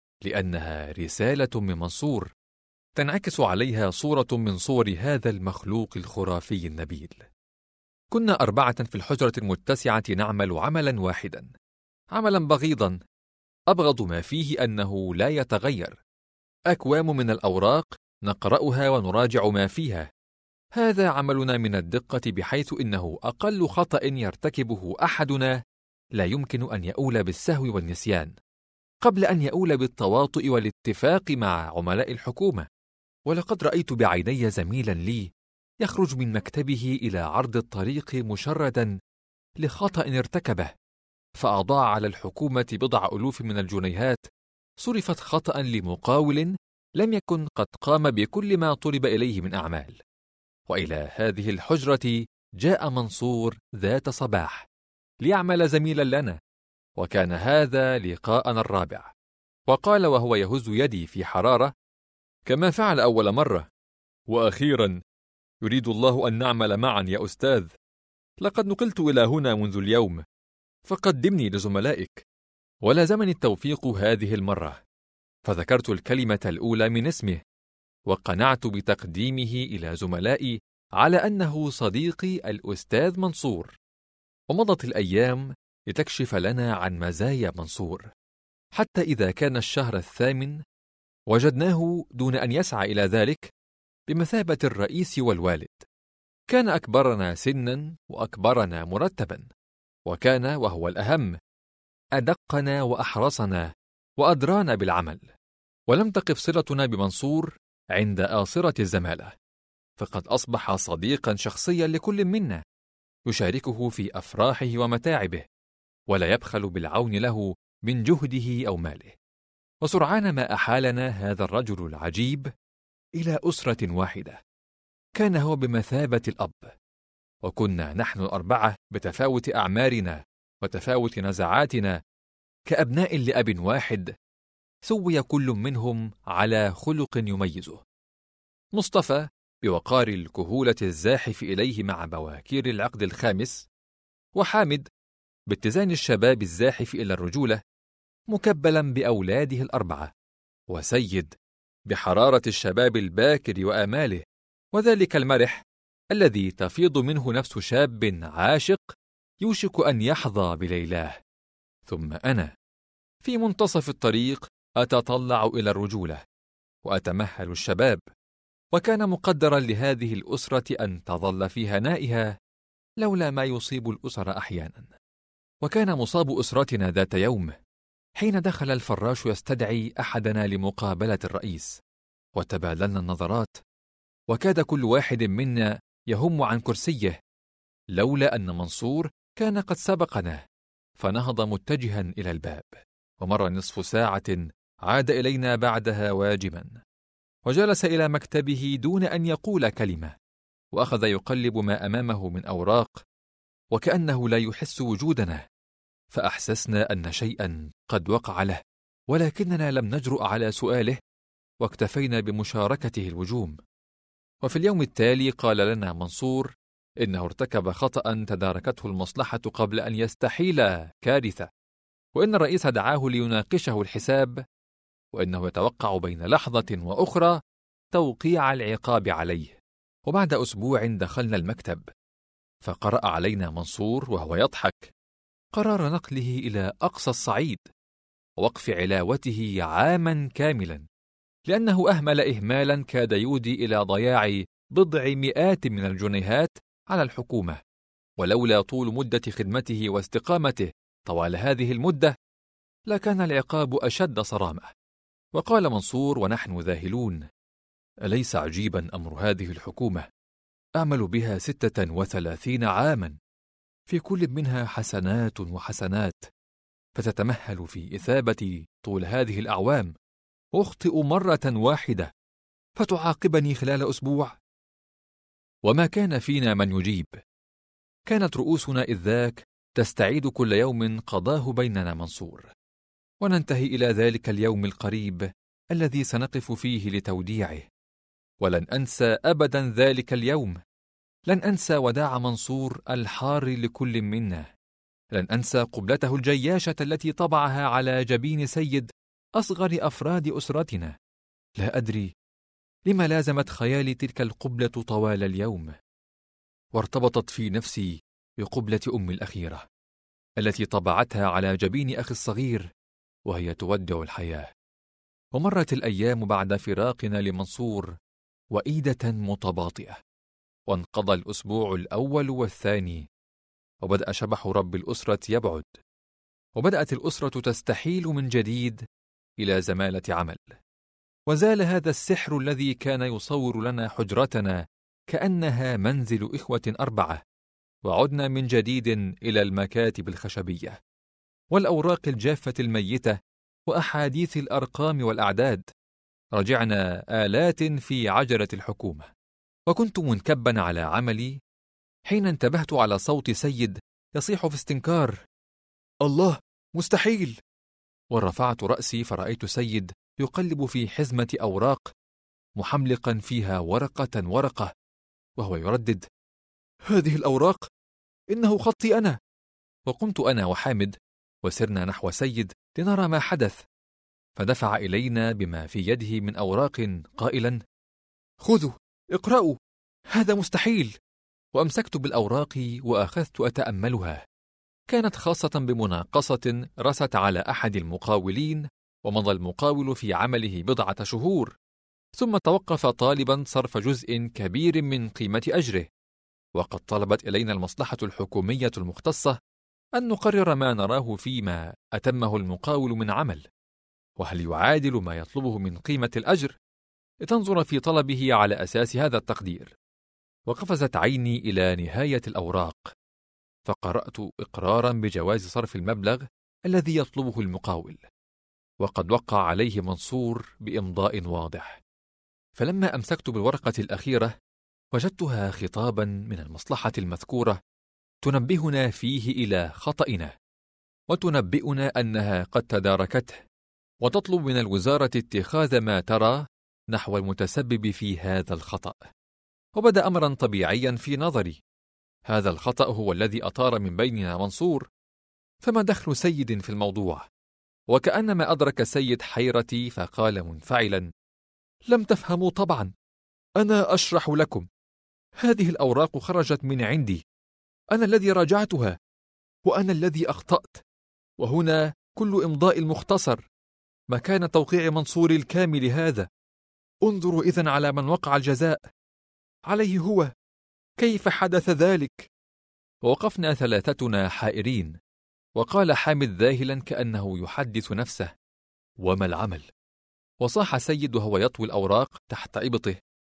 لأنها رسالة من منصور تنعكس عليها صورة من صور هذا المخلوق الخرافي النبيل. كنا 4 في الحجرة المتسعة نعمل عملا واحدا، عملا بغيضا أبغض ما فيه أنه لا يتغير. أكوام من الأوراق نقرأها ونراجع ما فيها. هذا عملنا من الدقة بحيث إنه أقل خطأ يرتكبه أحدنا لا يمكن أن يؤول بالسهو والنسيان قبل أن يؤول بالتواطؤ والاتفاق مع عملاء الحكومة. ولقد رأيت بعيني زميلا لي يخرج من مكتبه إلى عرض الطريق مشردا لخطأ ارتكبه، فأضاع على الحكومة بضع ألوف من الجنيهات صرفت خطأ لمقاول لم يكن قد قام بكل ما طلب إليه من أعمال. وإلى هذه الحجرة جاء منصور ذات صباح ليعمل زميلا لنا، وكان هذا لقاءنا الرابع. وقال وهو يهز يدي في حرارة كما فعل أول مرة: وأخيرا يريد الله أن نعمل معا يا أستاذ، لقد نقلت إلى هنا منذ اليوم، فقدمني لزملائك. ولازمني التوفيق هذه المرة، فذكرت الكلمة الأولى من اسمه، وقنعت بتقديمه إلى زملائي على أنه صديقي الأستاذ منصور. ومضت الأيام لتكشف لنا عن مزايا منصور، حتى إذا كان الشهر 8 وجدناه دون أن يسعى إلى ذلك بمثابة الرئيس والوالد. كان أكبرنا سنا وأكبرنا مرتبا، وكان وهو الأهم أدقنا وأحرصنا وأدرانا بالعمل. ولم تقف صلتنا بمنصور عند آصرة الزمالة، فقد أصبح صديقا شخصيا لكل منا، يشاركه في أفراحه ومتاعبه، ولا يبخل بالعون له من جهده أو ماله. وسرعان ما أحالنا هذا الرجل العجيب إلى أسرة واحدة، كان هو بمثابة الأب، وكنا نحن الأربعة بتفاوت أعمارنا وتفاوت نزعاتنا كأبناء لأب واحد، سوي كل منهم على خلق يميزه. مصطفى بوقار الكهولة الزاحف إليه مع بواكير العقد الخامس، وحامد باتزان الشباب الزاحف إلى الرجولة مكبلا بأولاده الأربعة، وسيد بحرارة الشباب الباكر وآماله، وذلك المرح الذي تفيض منه نفس شاب عاشق يوشك أن يحظى بليلاه. ثم أنا في منتصف الطريق أتطلع إلى الرجولة وأتمهل الشباب، وكان مقدرا لهذه الأسرة أن تظل في هنائها لولا ما يصيب الأسر أحيانا. وكان مصاب أسرتنا ذات يوم حين دخل الفراش يستدعي أحدنا لمقابلة الرئيس، وتبادلنا النظرات، وكاد كل واحد منا يهم عن كرسيه، لولا أن منصور كان قد سبقنا فنهض متجها إلى الباب. ومر نصف ساعة عاد إلينا بعدها واجما، وجلس إلى مكتبه دون أن يقول كلمة، وأخذ يقلب ما أمامه من أوراق وكأنه لا يحس وجودنا، فأحسسنا أن شيئا قد وقع له، ولكننا لم نجرؤ على سؤاله، واكتفينا بمشاركته الوجوم. وفي اليوم التالي قال لنا منصور إنه ارتكب خطأ تداركته المصلحة قبل أن يستحيل كارثة، وإن الرئيس دعاه ليناقشه الحساب، وإنه يتوقع بين لحظة وأخرى توقيع العقاب عليه. وبعد أسبوع دخلنا المكتب، فقرأ علينا منصور وهو يضحك قرار نقله إلى أقصى الصعيد ووقف علاوته عاما كاملا، لأنه أهمل إهمالا كاد يودي إلى ضياع بضع مئات من الجنيهات على الحكومة، ولولا طول مدة خدمته واستقامته طوال هذه المدة لكان العقاب أشد صرامة. وقال منصور ونحن ذاهلون: أليس عجيبا أمر هذه الحكومة؟ أعمل بها 36 عاما، في كل منها حسنات وحسنات، فتتمهل في إثابة طول هذه الأعوام، أخطئ مرة واحدة فتعاقبني خلال أسبوع. وما كان فينا من يجيب. كانت رؤوسنا إذ ذاك تستعيد كل يوم قضاه بيننا منصور، وننتهي إلى ذلك اليوم القريب الذي سنقف فيه لتوديعه. ولن أنسى أبدا ذلك اليوم، لن أنسى وداع منصور الحار لكل منا، لن أنسى قبلته الجياشة التي طبعها على جبين سيد أصغر أفراد أسرتنا. لا أدري لما لازمت خيالي تلك القبلة طوال اليوم، وارتبطت في نفسي بقبلة أمي الأخيرة التي طبعتها على جبين أخي الصغير وهي تودع الحياة. ومرت الأيام بعد فراقنا لمنصور وإيدة متباطئة، وانقضى الأسبوع الأول والثاني، وبدأ شبح رب الأسرة يبعد، وبدأت الأسرة تستحيل من جديد إلى زمالة عمل، وزال هذا السحر الذي كان يصور لنا حجرتنا كأنها منزل إخوة 4، وعدنا من جديد إلى المكاتب الخشبية والأوراق الجافة الميتة وأحاديث الأرقام والأعداد. رجعنا آلات في عجلة الحكومة، وكنت منكبا على عملي حين انتبهت على صوت سيد يصيح في استنكار: الله، مستحيل! ورفعت رأسي فرأيت سيد يقلب في حزمة أوراق محملقا فيها ورقة ورقة، وهو يردد: هذه الأوراق إنه خطي أنا. وقمت أنا وحامد وسرنا نحو سيد لنرى ما حدث، فدفع إلينا بما في يده من أوراق قائلا: خذوا اقرأوا، هذا مستحيل. وأمسكت بالأوراق وأخذت أتأملها. كانت خاصة بمناقصة رست على أحد المقاولين، ومضى المقاول في عمله 10 شهور، ثم توقف طالبا صرف جزء كبير من قيمة أجره، وقد طلبت إلينا المصلحة الحكومية المختصة أن نقرر ما نراه فيما أتمه المقاول من عمل. وهل يعادل ما يطلبه من قيمة الأجر؟ لتنظر في طلبه على أساس هذا التقدير. وقفزت عيني إلى نهاية الأوراق، فقرأت إقراراً بجواز صرف المبلغ الذي يطلبه المقاول، وقد وقع عليه منصور بإمضاء واضح. فلما أمسكت بالورقة الأخيرة وجدتها خطاباً من المصلحة المذكورة تنبهنا فيه إلى خطئنا، وتنبئنا أنها قد تداركته، وتطلب من الوزارة اتخاذ ما ترى نحو المتسبب في هذا الخطأ. وبدأ أمراً طبيعياً في نظري. هذا الخطأ هو الذي أطار من بيننا منصور، فما دخل سيد في الموضوع؟ وكأنما أدرك سيد حيرتي فقال منفعلاً: لم تفهموا طبعاً، أنا أشرح لكم. هذه الأوراق خرجت من عندي، أنا الذي راجعتها، وأنا الذي أخطأت. وهنا كل إمضاء المختصر مكان توقيع منصور الكامل هذا. انظروا إذن على من وقع الجزاء عليه هو، كيف حدث ذلك؟ ووقفنا ثلاثتنا حائرين، وقال حامد ذاهلا كأنه يحدث نفسه: وما العمل؟ وصاح سيد وهو يطوي الأوراق تحت إبطه: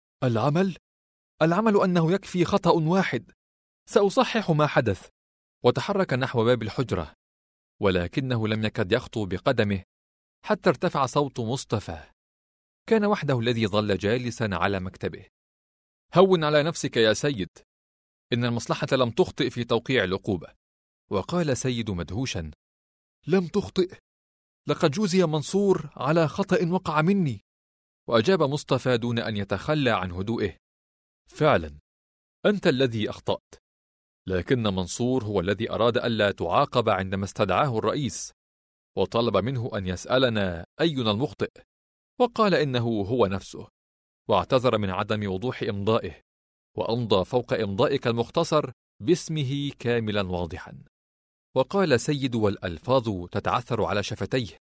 العمل أنه يكفي خطأ واحد، سأصحح ما حدث. وتحرك نحو باب الحجرة، ولكنه لم يكد يخطو بقدمه حتى ارتفع صوت مصطفى. كان وحده الذي ظل جالسا على مكتبه. هون على نفسك يا سيد، إن المصلحة لم تخطئ في توقيع العقوبة. وقال سيد مدهوشا: لم تخطئ، لقد جوزي منصور على خطأ وقع مني. وأجاب مصطفى دون أن يتخلى عن هدوئه: فعلا أنت الذي أخطأت، لكن منصور هو الذي أراد ألا تعاقب عندما استدعاه الرئيس وطلب منه أن يسألنا أينا المخطئ، وقال إنه هو نفسه، واعتذر من عدم وضوح إمضائه، وأمضى فوق إمضائك المختصر باسمه كاملا واضحا. وقال سيد والألفاظ تتعثر على شفتيه: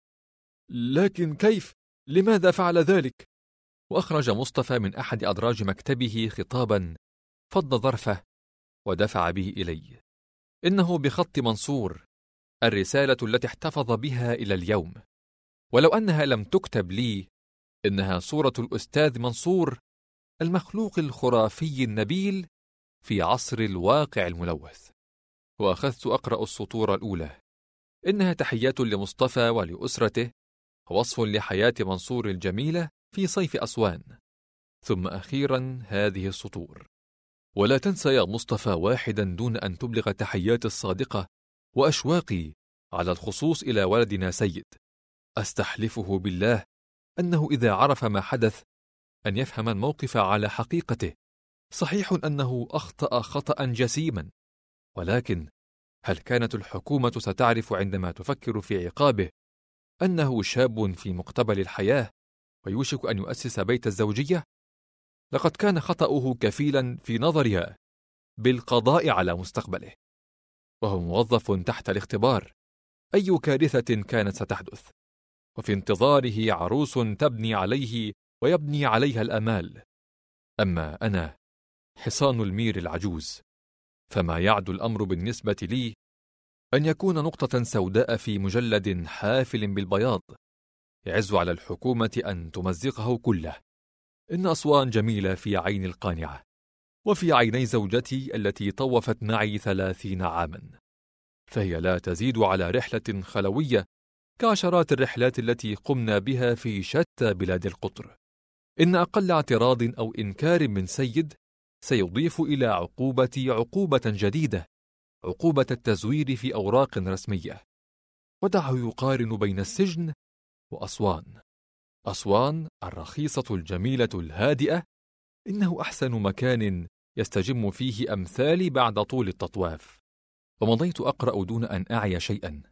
لكن كيف؟ لماذا فعل ذلك؟ وأخرج مصطفى من أحد أدراج مكتبه خطابا، فض ظرفه ودفع به إلي. إنه بخط منصور، الرسالة التي احتفظ بها إلى اليوم، ولو أنها لم تكتب لي إنها صورة الأستاذ منصور، المخلوق الخرافي النبيل في عصر الواقع الملوث. وأخذت أقرأ السطور الأولى: إنها تحيات لمصطفى ولأسرته، ووصف لحياة منصور الجميلة في صيف أسوان. ثم أخيرا هذه السطور: ولا تنسى يا مصطفى واحدا دون أن تبلغ تحياتي الصادقة وأشواقي على الخصوص إلى ولدنا سيد. أستحلفه بالله أنه إذا عرف ما حدث أن يفهم الموقف على حقيقته. صحيح أنه أخطأ خطأ جسيما، ولكن هل كانت الحكومة ستعرف عندما تفكر في عقابه أنه شاب في مقتبل الحياة ويوشك أن يؤسس بيت الزوجية؟ لقد كان خطأه كفيلا في نظرها بالقضاء على مستقبله، وهو موظف تحت الاختبار. أي كارثة كانت ستحدث، وفي انتظاره عروس تبني عليه ويبني عليها الأمال. أما أنا حصان المير العجوز، فما يعد الأمر بالنسبة لي أن يكون نقطة سوداء في مجلد حافل بالبياض يعز على الحكومة أن تمزقه كله. إن أسوان جميلة في عين القانعة، وفي عيني زوجتي التي طوفت معي 30 عاما، فهي لا تزيد على رحلة خلوية كعشرات الرحلات التي قمنا بها في شتى بلاد القطر. إن أقل اعتراض أو إنكار من سيد سيضيف إلى عقوبتي عقوبة جديدة، عقوبة التزوير في أوراق رسمية. ودعه يقارن بين السجن وأسوان. أسوان الرخيصة الجميلة الهادئة، إنه أحسن مكان يستجم فيه أمثالي بعد طول التطواف. ومضيت أقرأ دون أن أعي شيئا،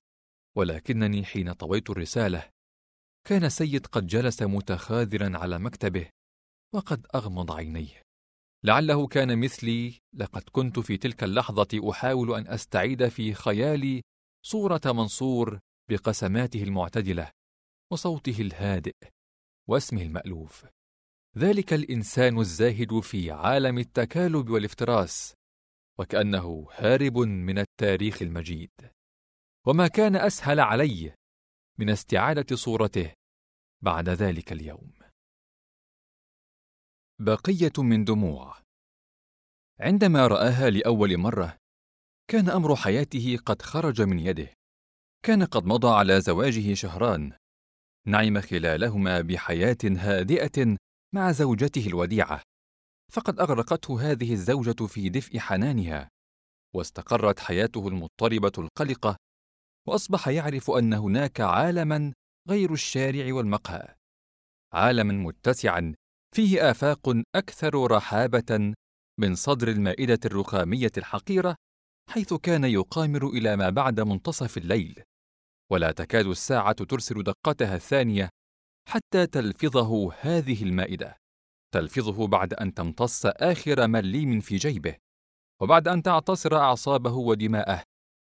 ولكنني حين طويت الرسالة كان سيد قد جلس متخاذلا على مكتبه وقد أغمض عينيه. لعله كان مثلي، لقد كنت في تلك اللحظة أحاول أن أستعيد في خيالي صورة منصور بقسماته المعتدلة وصوته الهادئ واسمه المألوف، ذلك الإنسان الزاهد في عالم التكالب والافتراس، وكأنه هارب من التاريخ المجيد. وما كان أسهل علي من استعادة صورته بعد ذلك اليوم. بقية من دموع. عندما رآها لأول مرة كان أمر حياته قد خرج من يده. كان قد مضى على زواجه شهران، نعم خلالهما بحياة هادئة مع زوجته الوديعة، فقد أغرقته هذه الزوجة في دفء حنانها، واستقرت حياته المضطربة القلقة، وأصبح يعرف أن هناك عالماً غير الشارع والمقهى، عالماً متسعاً فيه آفاق أكثر رحابة من صدر المائدة الرخامية الحقيرة، حيث كان يقامر إلى ما بعد منتصف الليل، ولا تكاد الساعة ترسل دقتها الثانية حتى تلفظه هذه المائدة، تلفظه بعد أن تمتص آخر مليم في جيبه، وبعد أن تعتصر أعصابه ودماءه،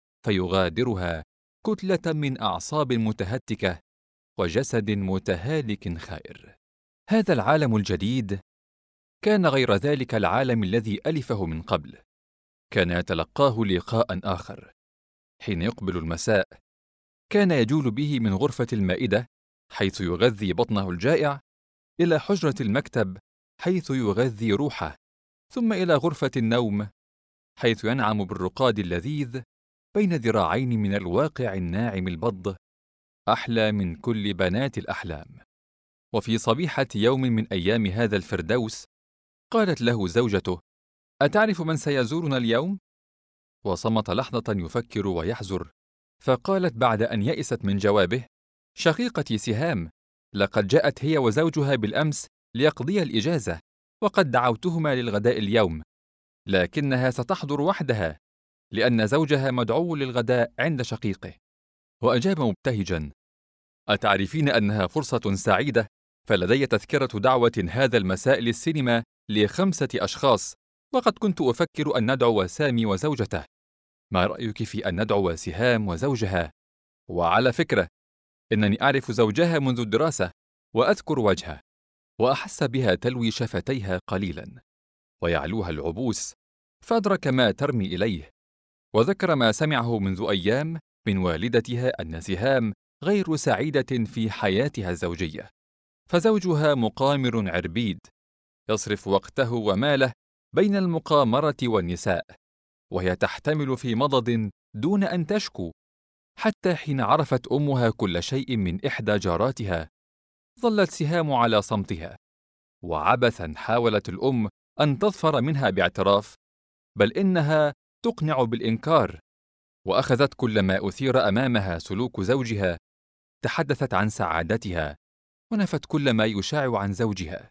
فيغادرها كتلة من أعصاب متهتكة وجسد متهالك خائر. هذا العالم الجديد كان غير ذلك العالم الذي ألفه من قبل. كان يتلقاه لقاء آخر. حين يقبل المساء كان يجول به من غرفة المائدة حيث يغذي بطنه الجائع إلى حجرة المكتب حيث يغذي روحه، ثم إلى غرفة النوم حيث ينعم بالرقاد اللذيذ بين ذراعين من الواقع الناعم البض، أحلى من كل بنات الأحلام. وفي صبيحة يوم من أيام هذا الفردوس قالت له زوجته: أتعرف من سيزورنا اليوم؟ وصمت لحظة يفكر ويحزر، فقالت بعد أن يئست من جوابه: شقيقتي سهام، لقد جاءت هي وزوجها بالأمس ليقضي الإجازة، وقد دعوتهما للغداء اليوم، لكنها ستحضر وحدها لأن زوجها مدعو للغداء عند شقيقه. وأجاب مبتهجا: أتعرفين أنها فرصة سعيدة؟ فلدي تذكرة دعوة هذا المساء للسينما ل5 أشخاص، وقد كنت أفكر أن ندعو سامي وزوجته. ما رأيك في أن ندعو سهام وزوجها؟ وعلى فكرة، إنني أعرف زوجها منذ الدراسة وأذكر وجهه. وأحس بها تلوي شفتيها قليلا ويعلوها العبوس، فأدرك ما ترمي إليه، وذكر ما سمعه منذ أيام من والدتها أن سهام غير سعيدة في حياتها الزوجية، فزوجها مقامر عربيد يصرف وقته وماله بين المقامرة والنساء، وهي تحتمل في مضض دون أن تشكو، حتى حين عرفت أمها كل شيء من إحدى جاراتها ظلت سهام على صمتها، وعبثا حاولت الأم أن تظفر منها باعتراف، بل إنها تقنع بالإنكار، وأخذت كل ما أثير أمامها سلوك زوجها، تحدثت عن سعادتها ونفت كل ما يشاع عن زوجها،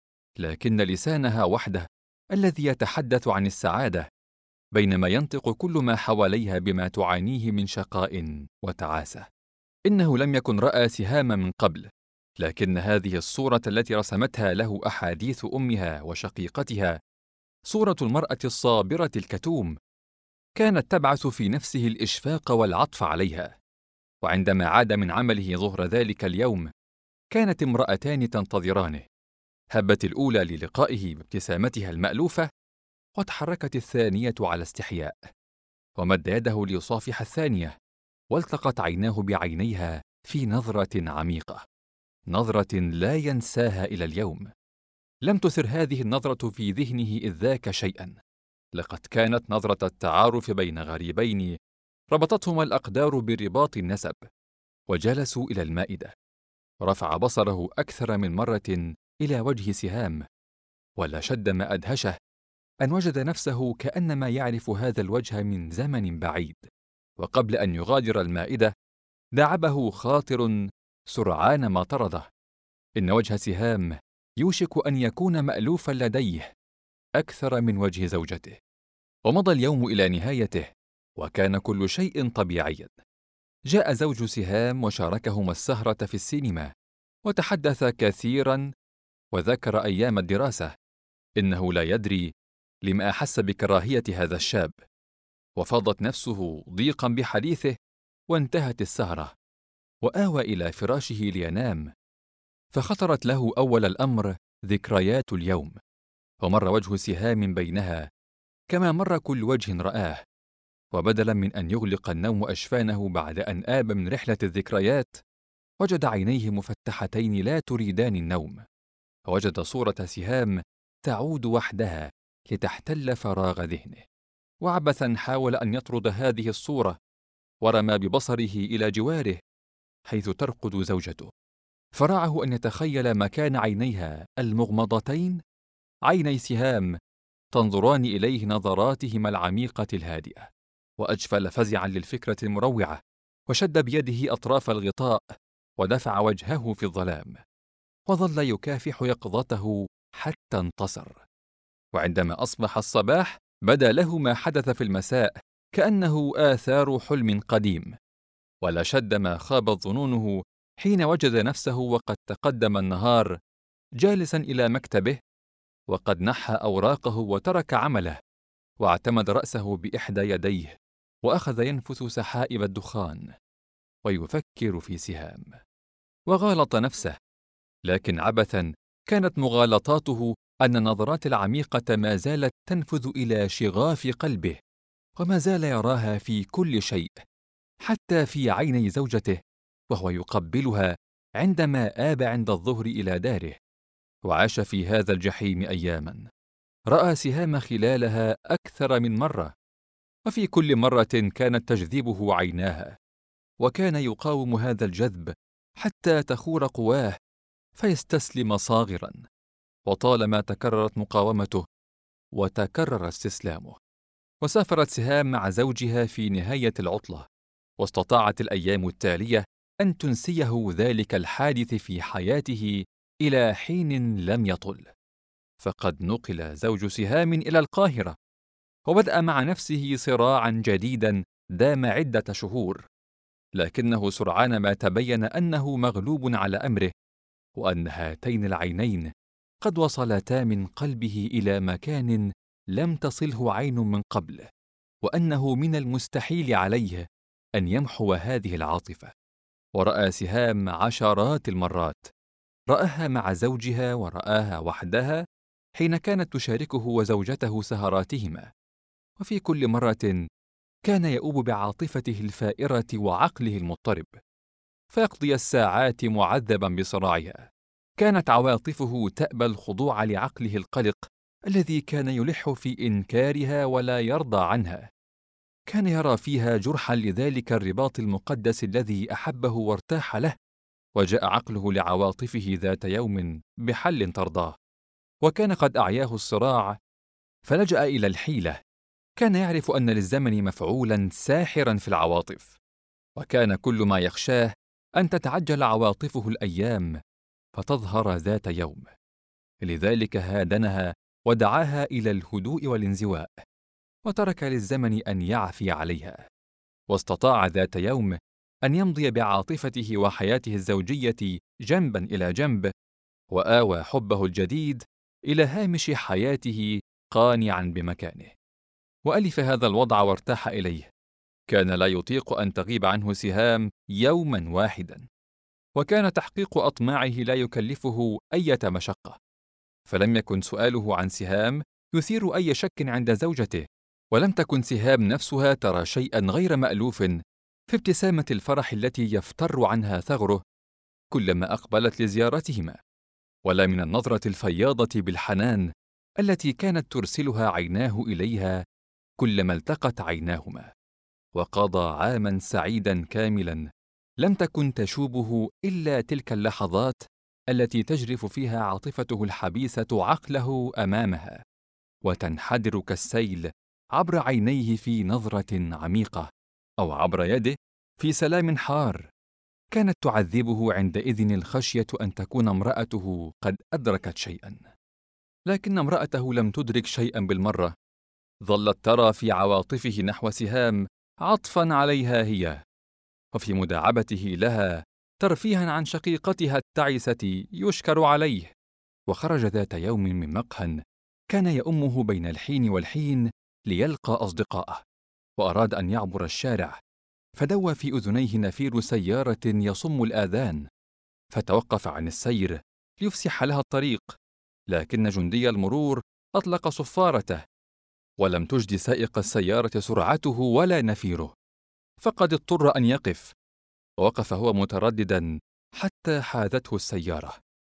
لكن لسانها وحده الذي يتحدث عن السعادة، بينما ينطق كل ما حواليها بما تعانيه من شقاء وتعاسة. إنه لم يكن رأى سهام من قبل، لكن هذه الصورة التي رسمتها له أحاديث أمها وشقيقتها، صورة المرأة الصابرة الكتوم، كانت تبعث في نفسه الإشفاق والعطف عليها. وعندما عاد من عمله ظهر ذلك اليوم كانت امرأتان تنتظرانه، هبت الأولى للقائه بابتسامتها المألوفة، وتحركت الثانية على استحياء، ومد يده ليصافح الثانية، والتقت عيناه بعينيها في نظرة عميقة، نظرة لا ينساها إلى اليوم. لم تثر هذه النظرة في ذهنه إذ ذاك شيئا، لقد كانت نظرة التعارف بين غريبين ربطتهما الأقدار برباط النسب. وجلسوا إلى المائدة، رفع بصره أكثر من مرة إلى وجه سهام، ولا شد ما أدهشه أن وجد نفسه كأنما يعرف هذا الوجه من زمن بعيد. وقبل أن يغادر المائدة دعبه خاطر سرعان ما طرده: إن وجه سهام يوشك أن يكون مألوفا لديه أكثر من وجه زوجته. ومضى اليوم إلى نهايته، وكان كل شيء طبيعيا. جاء زوج سهام وشاركهما السهرة في السينما، وتحدث كثيرا وذكر أيام الدراسة. إنه لا يدري لما أحس بكراهية هذا الشاب، وفاضت نفسه ضيقا بحديثه، وانتهت السهرة، وآوى إلى فراشه لينام، فخطرت له أول الأمر ذكريات اليوم، ومر وجه سهام بينها كما مر كل وجه رآه، وبدلا من أن يغلق النوم أشفانه بعد أن آب من رحلة الذكريات، وجد عينيه مفتحتين لا تريدان النوم، فوجد صورة سهام تعود وحدها لتحتل فراغ ذهنه. وعبثا حاول أن يطرد هذه الصورة، ورمى ببصره إلى جواره حيث ترقد زوجته، فرعه أن يتخيل مكان عينيها المغمضتين عيني سهام تنظران إليه نظراتهما العميقة الهادئة. وأجفل فزعا للفكرة المروعة، وشد بيده أطراف الغطاء ودفع وجهه في الظلام، وظل يكافح يقظته حتى انتصر. وعندما أصبح الصباح بدا له ما حدث في المساء كأنه آثار حلم قديم، ولا شد ما خابت ظنونه حين وجد نفسه وقد تقدم النهار جالسا إلى مكتبه، وقد نحى أوراقه وترك عمله، واعتمد رأسه بإحدى يديه، وأخذ ينفث سحائب الدخان ويفكر في سهام. وغالط نفسه، لكن عبثا كانت مغالطاته أن النظرات العميقة ما زالت تنفذ إلى شغاف قلبه، وما زال يراها في كل شيء، حتى في عيني زوجته وهو يقبلها عندما آب عند الظهر إلى داره. وعاش في هذا الجحيم أياما، رأى سهام خلالها أكثر من مرة، وفي كل مرة كانت تجذبه عيناها، وكان يقاوم هذا الجذب حتى تخور قواه فيستسلم صاغرا. وطالما تكررت مقاومته وتكرر استسلامه. وسافرت سهام مع زوجها في نهاية العطلة، واستطاعت الأيام التالية أن تنسيه ذلك الحادث في حياته إلى حين لم يطل. فقد نقل زوج سهام إلى القاهرة، وبدأ مع نفسه صراعا جديدا دام عدة شهور، لكنه سرعان ما تبين أنه مغلوب على أمره، وأن هاتين العينين قد وصلتا من قلبه إلى مكان لم تصله عين من قبل، وأنه من المستحيل عليه أن يمحو هذه العاطفة. ورأى سهام عشرات المرات، رآها مع زوجها ورآها وحدها حين كانت تشاركه وزوجته سهراتهما، وفي كل مرة كان يؤوب بعاطفته الفائرة وعقله المضطرب، فيقضي الساعات معذبا بصراعها. كانت عواطفه تأبى الخضوع لعقله القلق الذي كان يلح في إنكارها ولا يرضى عنها. كان يرى فيها جرحا لذلك الرباط المقدس الذي أحبه وارتاح له. وجاء عقله لعواطفه ذات يوم بحل ترضاه، وكان قد أعياه الصراع فلجأ إلى الحيلة. كان يعرف أن للزمن مفعولا ساحرا في العواطف، وكان كل ما يخشاه أن تتعجل عواطفه الأيام فتظهر ذات يوم. لذلك هادنها ودعاها إلى الهدوء والانزواء، وترك للزمن أن يعفي عليها. واستطاع ذات يوم أن يمضي بعاطفته وحياته الزوجية جنبا إلى جنب، وآوى حبه الجديد إلى هامش حياته قانعا بمكانه. وألف هذا الوضع وارتاح إليه. كان لا يطيق أن تغيب عنه سهام يوما واحدا، وكان تحقيق أطماعه لا يكلفه أي مشقة، فلم يكن سؤاله عن سهام يثير أي شك عند زوجته، ولم تكن سهام نفسها ترى شيئا غير مألوف في ابتسامة الفرح التي يفتر عنها ثغره كلما أقبلت لزيارتهما، ولا من النظرة الفياضة بالحنان التي كانت ترسلها عيناه إليها كلما التقت عيناهما. وقضى عاما سعيدا كاملا لم تكن تشوبه إلا تلك اللحظات التي تجرف فيها عاطفته الحبيسة عقله أمامها، وتنحدر كالسيل عبر عينيه في نظرة عميقة، أو عبر يده في سلام حار. كانت تعذبه عندئذ الخشية أن تكون امرأته قد أدركت شيئا، لكن امرأته لم تدرك شيئا بالمرة. ظلت ترى في عواطفه نحو سهام عطفا عليها هي، وفي مداعبته لها ترفيها عن شقيقتها التعسة يشكر عليه. وخرج ذات يوم من مقهى كان يؤمه بين الحين والحين ليلقى أصدقاءه، وأراد أن يعبر الشارع، فدوى في أذنيه نفير سيارة يصم الآذان، فتوقف عن السير ليفسح لها الطريق، لكن جندي المرور أطلق صفارته، ولم تجد سائق السيارة سرعته ولا نفيره، فقد اضطر أن يقف. ووقف هو مترددا حتى حاذته السيارة،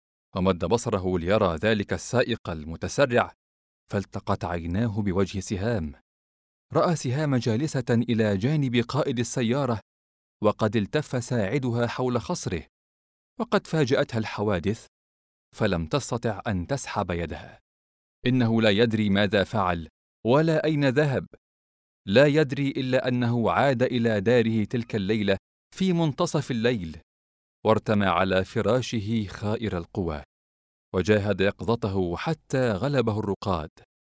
ومد بصره ليرى ذلك السائق المتسرع، فالتقت عيناه بوجه سهام. رأى سهام جالسة إلى جانب قائد السيارة، وقد التف ساعدها حول خصره، وقد فاجأتها الحوادث، فلم تستطع أن تسحب يدها. إنه لا يدري ماذا فعل ولا أين ذهب، لا يدري إلا أنه عاد إلى داره تلك الليلة في منتصف الليل، وارتمى على فراشه خائر القوى، وجاهد يقظته حتى غلبه الرقاد،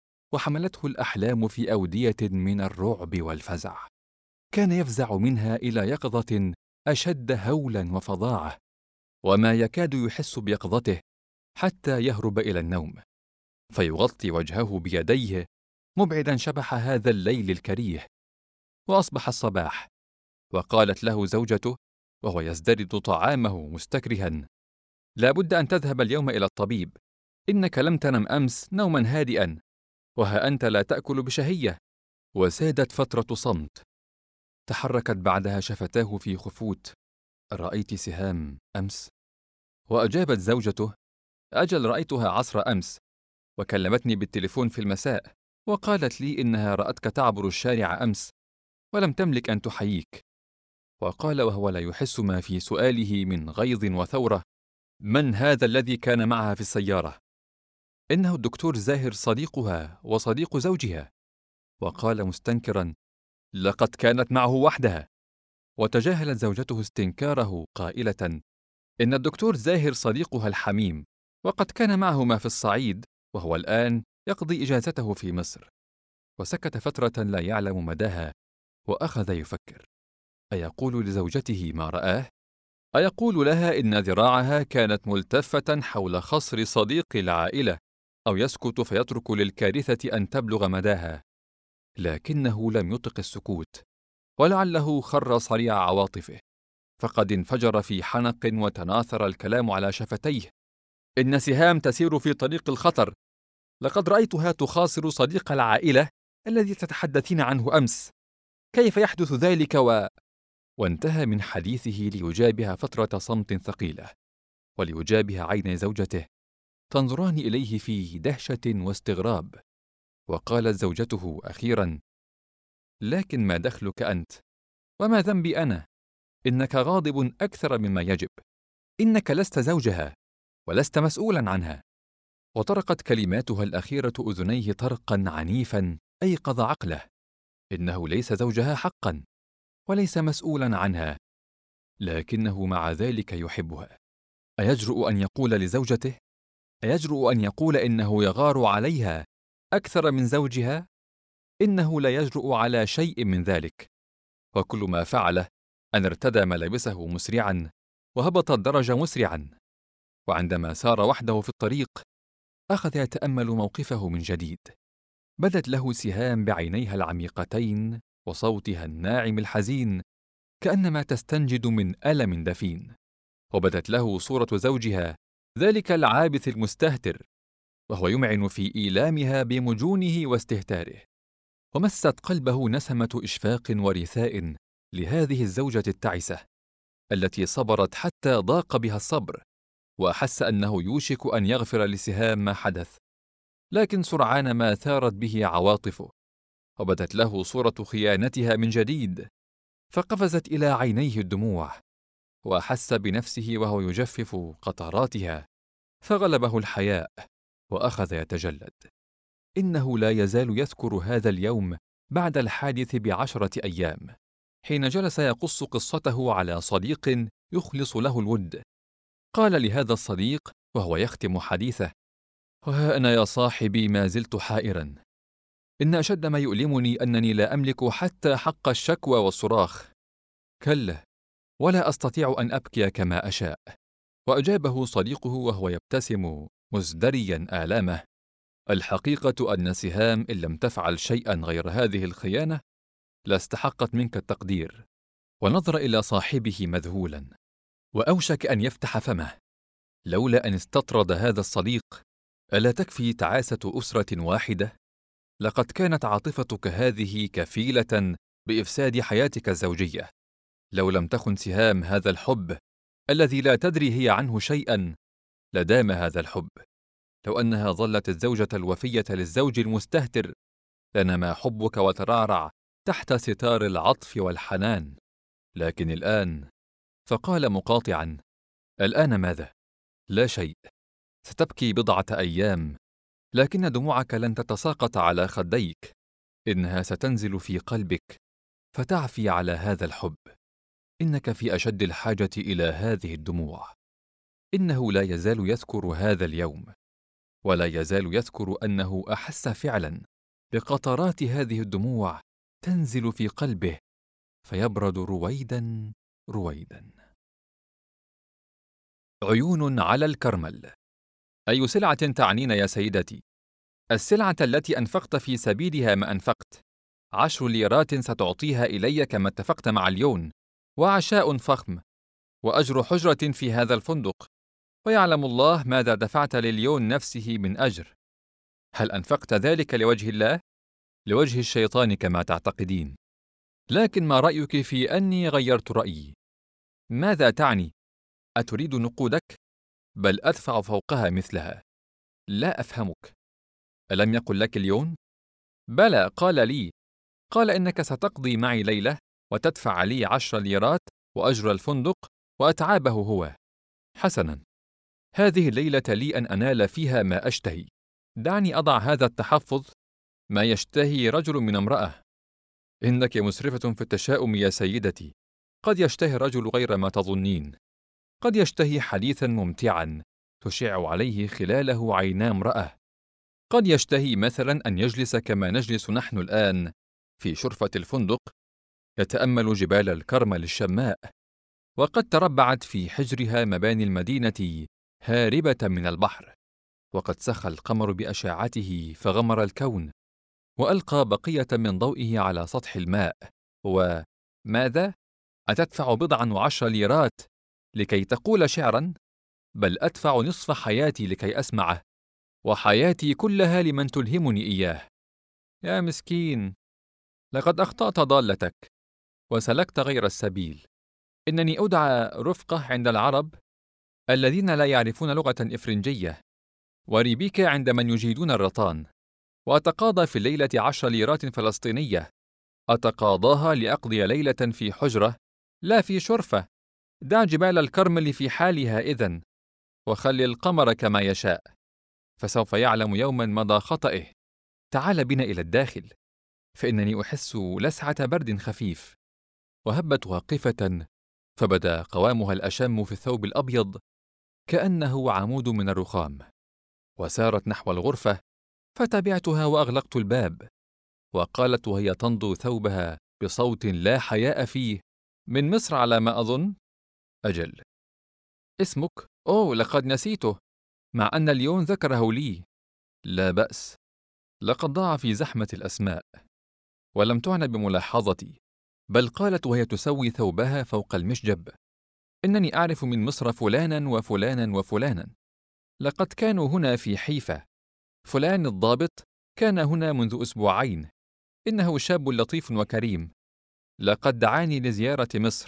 وحملته الأحلام في أودية من الرعب والفزع. كان يفزع منها إلى يقظة أشد هولا وفظاعة، وما يكاد يحس بيقظته حتى يهرب إلى النوم، فيغطي وجهه بيديه مبعدا شبح هذا الليل الكريه. وأصبح الصباح، وقالت له زوجته وهو يزدرد طعامه مستكرها: لا بد أن تذهب اليوم إلى الطبيب، إنك لم تنم أمس نوما هادئا، وها أنت لا تأكل بشهية. وسادت فترة صمت. تحركت بعدها شفتاه في خفوت: رأيت سهام أمس؟ وأجابت زوجته: أجل، رأيتها عصر أمس، وكلمتني بالتليفون في المساء، وقالت لي إنها رأتك تعبر الشارع أمس ولم تملك أن تحييك. وقال وهو لا يحس ما في سؤاله من غيظ وثورة: من هذا الذي كان معها في السيارة؟ إنه الدكتور زاهر، صديقها وصديق زوجها. وقال مستنكرا: لقد كانت معه وحدها. وتجاهلت زوجته استنكاره قائلة: إن الدكتور زاهر صديقها الحميم، وقد كان معهما في الصعيد، وهو الآن يقضي إجازته في مصر. وسكت فترة لا يعلم مداها، وأخذ يفكر: أيقول لزوجته ما رآه؟ أيقول لها إن ذراعها كانت ملتفة حول خصر صديق العائلة، أو يسكت فيترك للكارثة أن تبلغ مداها؟ لكنه لم يطق السكوت، ولعله خر صريع عواطفه، فقد انفجر في حنق وتناثر الكلام على شفتيه: إن سهام تسير في طريق الخطر، لقد رأيتها تخاصر صديق العائلة الذي تتحدثين عنه أمس. كيف يحدث ذلك؟ وانتهى من حديثه ليجابها فترة صمت ثقيلة، وليجابها عين زوجته تنظران إليه في دهشة واستغراب. وقالت زوجته أخيرا: لكن ما دخلك أنت؟ وما ذنبي أنا؟ إنك غاضب أكثر مما يجب، إنك لست زوجها ولست مسؤولا عنها. وطرقت كلماتها الأخيرة أذنيه طرقا عنيفا أيقظ عقله: إنه ليس زوجها حقا، وليس مسؤولا عنها، لكنه مع ذلك يحبها. أيجرؤ أن يقول لزوجته؟ أيجرؤ أن يقول إنه يغار عليها أكثر من زوجها؟ إنه لا يجرؤ على شيء من ذلك. وكل ما فعله أن ارتدى ملابسه مسرعا، وهبط الدرج مسرعا. وعندما سار وحده في الطريق، أخذ يتأمل موقفه من جديد. بدت له سهام بعينيها العميقتين وصوتها الناعم الحزين، كأنما تستنجد من ألم دفين. وبدت له صورة زوجها ذلك العابث المستهتر، وهو يمعن في إيلامها بمجونه واستهتاره. ومست قلبه نسمة إشفاق ورثاء لهذه الزوجة التعسة، التي صبرت حتى ضاق بها الصبر، وأحس أنه يوشك أن يغفر لسهام ما حدث. لكن سرعان ما ثارت به عواطفه، وبدت له صورة خيانتها من جديد، فقفزت إلى عينيه الدموع، وأحس بنفسه وهو يجفف قطراتها، فغلبه الحياء وأخذ يتجلد. إنه لا يزال يذكر هذا اليوم بعد الحادث ب10 أيام، حين جلس يقص قصته على صديق يخلص له الود. قال لهذا الصديق وهو يختم حديثه: وها أنا يا صاحبي ما زلت حائرا. إن أشد ما يؤلمني أنني لا أملك حتى حق الشكوى والصراخ. كلا، ولا أستطيع أن أبكي كما أشاء. وأجابه صديقه وهو يبتسم مزدريا آلامه: الحقيقة أن سهام إن لم تفعل شيئا غير هذه الخيانة لاستحقت منك التقدير. ونظر إلى صاحبه مذهولا، وأوشك أن يفتح فمه لولا أن استطرد هذا الصديق: ألا تكفي تعاسة أسرة واحدة؟ لقد كانت عاطفتك هذه كفيلة بإفساد حياتك الزوجية. لو لم تخن سهام هذا الحب الذي لا تدري هي عنه شيئا لدام هذا الحب. لو أنها ظلت الزوجة الوفية للزوج المستهتر لنما حبك وترعرع تحت ستار العطف والحنان. لكن الآن، فقال مقاطعا: الآن ماذا؟ لا شيء. ستبكي بضعة أيام، لكن دموعك لن تتساقط على خديك، إنها ستنزل في قلبك فتعفي على هذا الحب. إنك في أشد الحاجة إلى هذه الدموع. إنه لا يزال يذكر هذا اليوم، ولا يزال يذكر أنه أحس فعلا بقطرات هذه الدموع تنزل في قلبه فيبرد رويدا رويدا. عيون على الكرمل. أي سلعة تعنين يا سيدتي؟ السلعة التي أنفقت في سبيلها ما أنفقت. 10 ليرات ستعطيها إلي كما اتفقت مع اليون، وعشاء فخم، وأجر حجرة في هذا الفندق، ويعلم الله ماذا دفعت لليون نفسه من أجر. هل أنفقت ذلك لوجه الله؟ لوجه الشيطان كما تعتقدين. لكن ما رأيك في أني غيرت رأيي؟ ماذا تعني؟ أتريد نقودك؟ بل أدفع فوقها مثلها. لا أفهمك. ألم يقل لك اليون؟ بلى، قال لي. قال إنك ستقضي معي ليلة وتدفع لي 10 ليرات وأجر الفندق وأتعابه هو. حسنا، هذه الليلة لي أن أنال فيها ما أشتهي. دعني أضع هذا التحفظ: ما يشتهي رجل من امرأة. إنك مسرفة في التشاؤم يا سيدتي. قد يشتهي الرجل غير ما تظنين. قد يشتهي حديثا ممتعا تشع عليه خلاله عينا امرأة. قد يشتهي مثلا أن يجلس كما نجلس نحن الآن في شرفة الفندق، يتأمل جبال الكرمل الشماء، وقد تربعت في حجرها مباني المدينة هاربة من البحر، وقد سخى القمر بأشعته فغمر الكون، وألقى بقية من ضوئه على سطح الماء. وماذا؟ أتدفع 10 ليرات لكي تقول شعرا؟ بل أدفع نصف حياتي لكي أسمعه، وحياتي كلها لمن تلهمني إياه. يا مسكين، لقد أخطأت ضالتك وسلكت غير السبيل. إنني أدعى رفقة عند العرب الذين لا يعرفون لغة إفرنجية، وريبيكا عند من يجيدون الرطان، وأتقاضى في الليلة 10 ليرات فلسطينية. أتقاضاها لأقضي ليلة في حجرة لا في شرفة. دع جبال الكرمل في حالها إذن، وخلي القمر كما يشاء، فسوف يعلم يوما مدى خطئه. تعال بنا إلى الداخل، فإنني أحس لسعة برد خفيف. وهبت واقفة، فبدا قوامها الأشم في الثوب الأبيض كأنه عمود من الرخام، وسارت نحو الغرفة، فتبعتها وأغلقت الباب. وقالت وهي تنضو ثوبها بصوت لا حياء فيه: من مصر على ما أظن؟ أجل. اسمك؟ أوه، لقد نسيته، مع أن اليون ذكره لي. لا بأس، لقد ضاع في زحمة الأسماء. ولم تعنى بملاحظتي، بل قالت وهي تسوي ثوبها فوق المشجب: إنني أعرف من مصر فلانا وفلانا وفلانا. لقد كانوا هنا في حيفا. فلان الضابط كان هنا منذ أسبوعين. إنه شاب لطيف وكريم. لقد دعاني لزيارة مصر،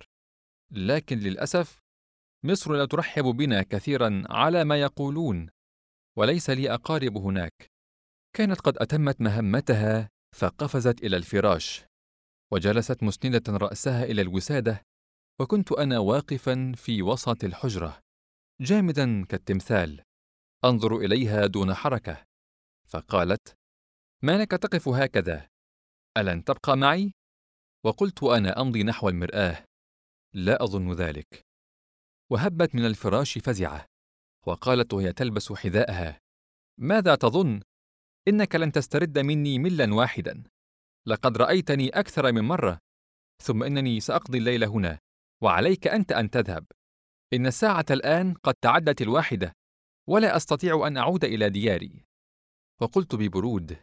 لكن للأسف مصر لا ترحب بنا كثيرا على ما يقولون، وليس لي أقارب هناك. كانت قد أتمت مهمتها فقفزت إلى الفراش، وجلست مسندة رأسها إلى الوسادة، وكنت أنا واقفا في وسط الحجرة جامدا كالتمثال أنظر إليها دون حركة. فقالت: ما لك تقف هكذا؟ ألن تبقى معي؟ وقلت وأنا أمضي نحو المرآة: لا أظن ذلك. وهبت من الفراش فزعة، وقالت وهي تلبس حذاءها: ماذا تظن؟ إنك لن تسترد مني ملا واحدا. لقد رأيتني أكثر من مرة. ثم إنني سأقضي الليل هنا، وعليك أنت أن تذهب. إن الساعة الآن قد تعدت 1، ولا أستطيع أن أعود إلى دياري. وقلت ببرود: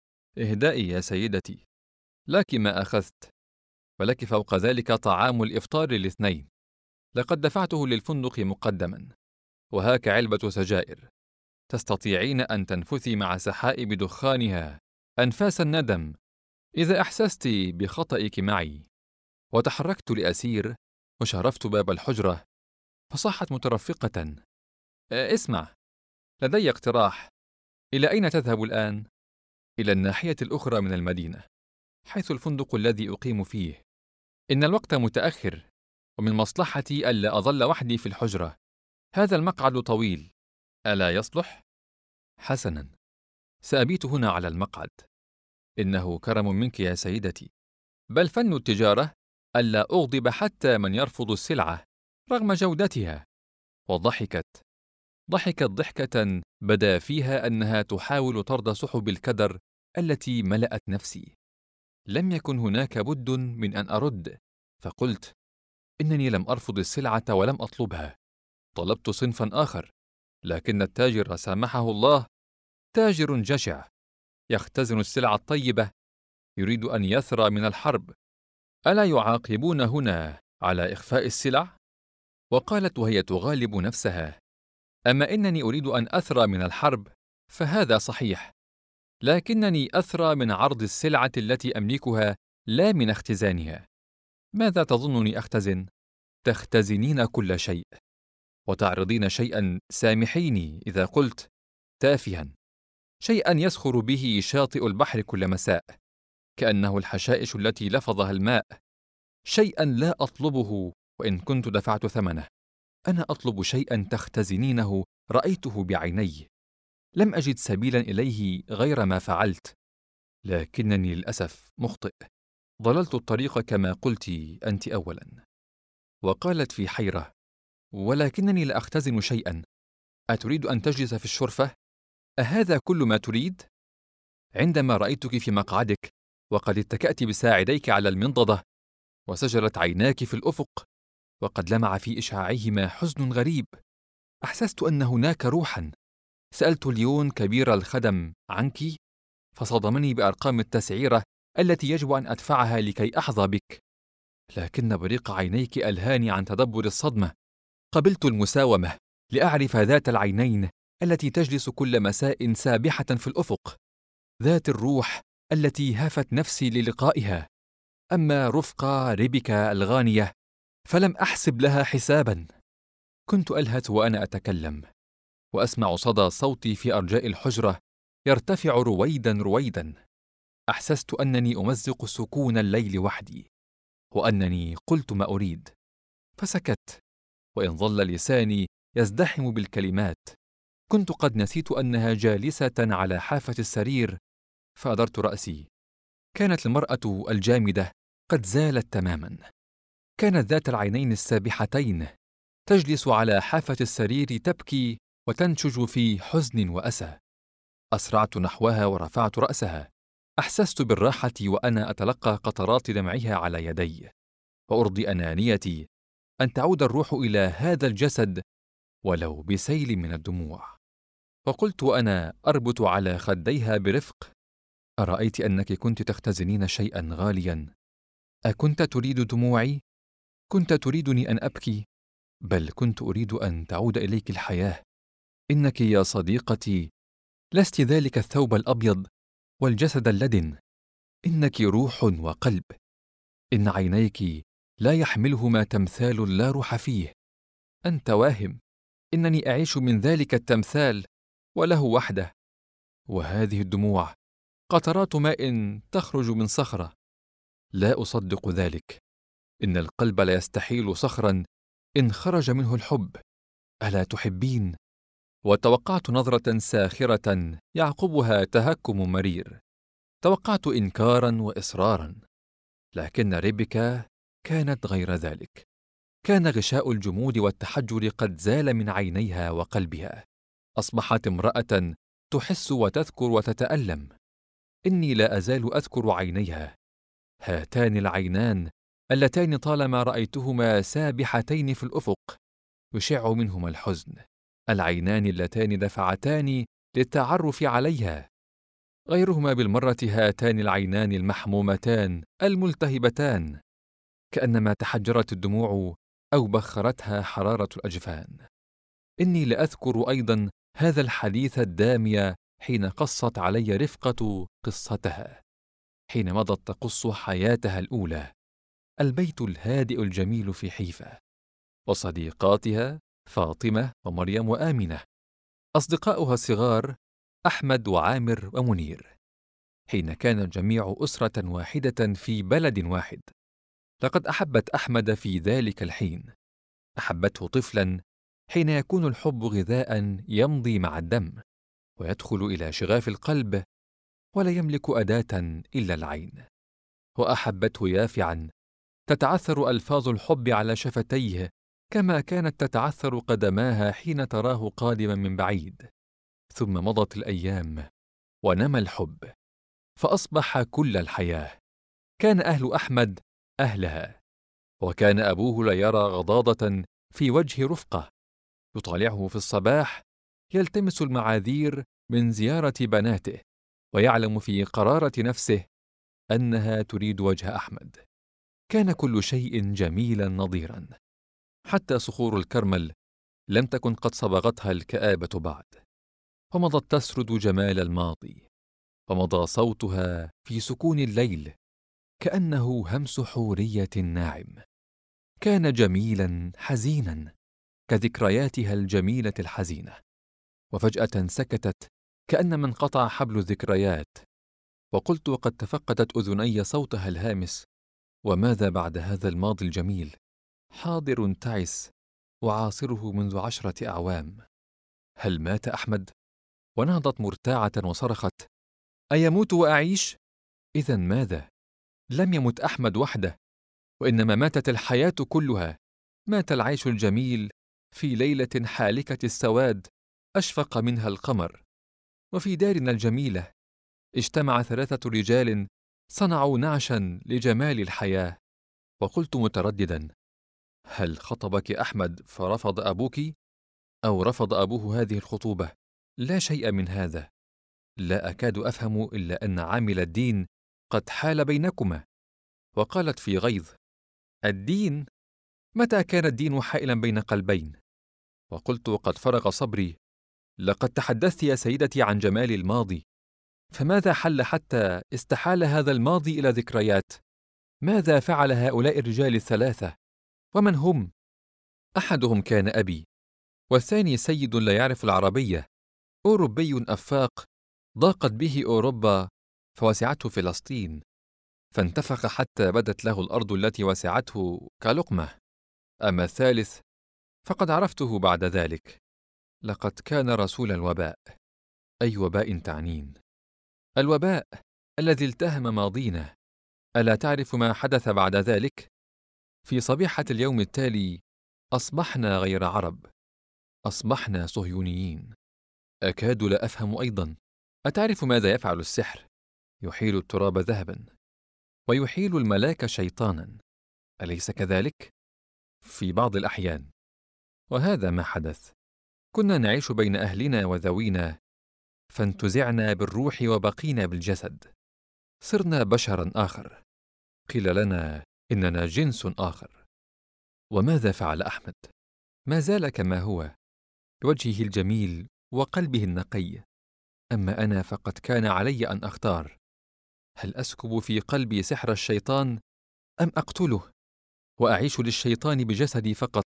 اهدئي يا سيدتي، لك ما أخذت، ولك فوق ذلك طعام الإفطار ل2. لقد دفعته للفندق مقدما، وهاك علبة سجائر. تستطيعين أن تنفثي مع سحائب دخانها أنفاس الندم إذا أحسست بخطئك معي. وتحركت لأسير، وشرفت باب الحجرة، فصاحت مترفقة: اسمع، لدي اقتراح. إلى أين تذهب الآن؟ إلى الناحية الأخرى من المدينة، حيث الفندق الذي أقيم فيه. إن الوقت متأخر، ومن مصلحتي ألا أظل وحدي في الحجرة. هذا المقعد طويل، ألا يصلح؟ حسناً، سأبيت هنا على المقعد. إنه كرم منك يا سيدتي، بل فن التجارة ألا أغضب حتى من يرفض السلعة رغم جودتها. وضحكت ضحكة بدا فيها أنها تحاول طرد سحب الكدر التي ملأت نفسي. لم يكن هناك بد من أن أرد، فقلت: إنني لم أرفض السلعة ولم أطلبها، طلبت صنفا آخر، لكن التاجر سامحه الله تاجر جشع، يختزن السلع الطيبة، يريد أن يثرى من الحرب. ألا يعاقبون هنا على إخفاء السلع؟ وقالت وهي تغالب نفسها: أما إنني أريد أن أثرى من الحرب فهذا صحيح، لكنني أثرى من عرض السلعة التي أملكها، لا من اختزانها. ماذا تظنني أختزن؟ تختزنين كل شيء، وتعرضين شيئا، سامحيني إذا قلت تافها، شيئا يسخر به شاطئ البحر كل مساء، كأنه الحشائش التي لفظها الماء، شيئا لا أطلبه وإن كنت دفعت ثمنه. أنا أطلب شيئا تختزنينه رأيته بعيني، لم أجد سبيلا إليه غير ما فعلت، لكنني للأسف مخطئ، ضللت الطريق كما قلت أنت أولا. وقالت في حيرة: ولكنني لا أختزن شيئا، أتريد أن تجلس في الشرفة؟ أهذا كل ما تريد؟ عندما رأيتك في مقعدك وقد اتكأت بساعديك على المنضدة، وسجلت عيناك في الأفق وقد لمع في إشعاعهما حزن غريب، أحسست أن هناك روحا. سألت ليون كبير الخدم عنك، فصدمني بأرقام التسعيرة التي يجب أن أدفعها لكي أحظى بك، لكن بريق عينيك ألهاني عن تدبر الصدمة. قبلت المساومة لأعرف ذات العينين التي تجلس كل مساء سابحة في الأفق، ذات الروح التي هافت نفسي للقائها. أما رفقة ريبيكا الغانية فلم أحسب لها حسابا. كنت ألهث وأنا أتكلم، وأسمع صدى صوتي في أرجاء الحجرة يرتفع رويدا رويدا. أحسست أنني أمزق سكون الليل وحدي، وأنني قلت ما أريد، فسكت، وإن ظل لساني يزدحم بالكلمات. كنت قد نسيت أنها جالسة على حافة السرير، فأدرت رأسي. كانت المرأة الجامدة قد زالت تماما، كانت ذات العينين السابحتين، تجلس على حافة السرير تبكي وتنشج في حزن وأسى. أسرعت نحوها ورفعت رأسها، أحسست بالراحة وأنا أتلقى قطرات دمعها على يدي، وأرضي أنانيتي أن تعود الروح إلى هذا الجسد ولو بسيل من الدموع. وقلت وأنا أربط على خديها برفق: أرأيت أنك كنت تختزنين شيئا غاليا؟ أكنت تريد دموعي؟ كنت تريدني أن أبكي؟ بل كنت أريد أن تعود إليك الحياة. إنك يا صديقتي لست ذلك الثوب الأبيض والجسد اللدن، إنك روح وقلب. إن عينيك لا يحملهما تمثال لا روح فيه. أنت واهم، إنني أعيش من ذلك التمثال وله وحده. وهذه الدموع قطرات ماء تخرج من صخرة. لا أصدق ذلك. إن القلب لا يستحيل صخرا إن خرج منه الحب. ألا تحبين؟ وتوقعت نظرة ساخرة يعقبها تهكم مرير. توقعت إنكارا وإصرارا، لكن ريبيكا كانت غير ذلك. كان غشاء الجمود والتحجر قد زال من عينيها وقلبها. أصبحت امرأة تحس وتذكر وتتألم. إني لا أزال أذكر عينيها، هاتان العينان اللتان طالما رأيتهما سابحتين في الأفق يشع منهما الحزن، العينان اللتان دفعتاني للتعرف عليها. غيرهما بالمرة هاتان العينان المحمومتان الملتهبتان، كأنما تحجرت الدموع أو بخرتها حرارة الأجفان. إني لأذكر أيضا هذا الحديث الدامي حين قصت علي رفقة قصتها، حين مضت تقص حياتها الأولى، البيت الهادئ الجميل في حيفا. وصديقاتها فاطمة ومريم وآمنة. أصدقاؤها الصغار أحمد وعامر ومنير، حين كان الجميع أسرة واحدة في بلد واحد. لقد أحبت أحمد في ذلك الحين، أحبته طفلا، حين يكون الحب غذاء يمضي مع الدم ويدخل إلى شغاف القلب، ولا يملك أداة إلا العين. وأحبته يافعا، تتعثر ألفاظ الحب على شفتيه كما كانت تتعثر قدماها حين تراه قادما من بعيد. ثم مضت الأيام ونمى الحب، فأصبح كل الحياة. كان أهل أحمد أهلها، وكان أبوه لا يرى غضاضة في وجه رفقة، يطالعه في الصباح يلتمس المعاذير من زيارة بناته، ويعلم في قرارة نفسه أنها تريد وجه أحمد. كان كل شيء جميلا نظيرا، حتى صخور الكرمل لم تكن قد صبغتها الكآبة بعد، ومضت تسرد جمال الماضي، ومضى صوتها في سكون الليل كأنه همس حورية ناعم. كان جميلا حزينا كذكرياتها الجميلة الحزينة. وفجأة سكتت كأن من قطع حبل الذكريات، وقلت وقد تفقدت أذني صوتها الهامس: وماذا بعد هذا الماضي الجميل؟ حاضر تعس وعاصره منذ 10 أعوام. هل مات أحمد؟ ونهضت مرتاعة وصرخت: أيموت وأعيش؟ إذن ماذا؟ لم يمت أحمد وحده، وإنما ماتت الحياة كلها. مات العيش الجميل في ليلة حالكة السواد أشفق منها القمر. وفي دارنا الجميلة اجتمع 3 رجال صنعوا نعشا لجمال الحياة. وقلت مترددا: هل خطبك أحمد فرفض أبوك؟ أو رفض أبوه هذه الخطوبة؟ لا شيء من هذا. لا أكاد أفهم إلا أن عامل الدين قد حال بينكما. وقالت في غيظ: الدين؟ متى كان الدين حائلا بين قلبين؟ وقلت وقد فرغ صبري: لقد تحدثت يا سيدتي عن جمال الماضي، فماذا حل حتى استحال هذا الماضي إلى ذكريات؟ ماذا فعل هؤلاء الرجال ال3؟ ومن هم؟ أحدهم كان أبي، والثاني سيد لا يعرف العربية، أوروبي أفاق، ضاقت به أوروبا فوسعته فلسطين، فانتفخ حتى بدت له الأرض التي وسعته كلقمة. أما الثالث فقد عرفته بعد ذلك، لقد كان رسول الوباء. أي وباء تعنين؟ الوباء الذي التهم ماضينا. ألا تعرف ما حدث بعد ذلك؟ في صبيحة اليوم التالي أصبحنا غير عرب، أصبحنا صهيونيين. أكاد لا أفهم أيضا. أتعرف ماذا يفعل السحر؟ يحيل التراب ذهبا، ويحيل الملاك شيطانا، أليس كذلك؟ في بعض الأحيان. وهذا ما حدث. كنا نعيش بين أهلنا وذوينا، فانتزعنا بالروح وبقينا بالجسد، صرنا بشرا آخر. قيل لنا إننا جنس آخر. وماذا فعل أحمد؟ ما زال كما هو، بوجهه الجميل وقلبه النقي. أما أنا فقد كان علي أن أختار: هل أسكب في قلبي سحر الشيطان أم أقتله وأعيش للشيطان بجسدي فقط؟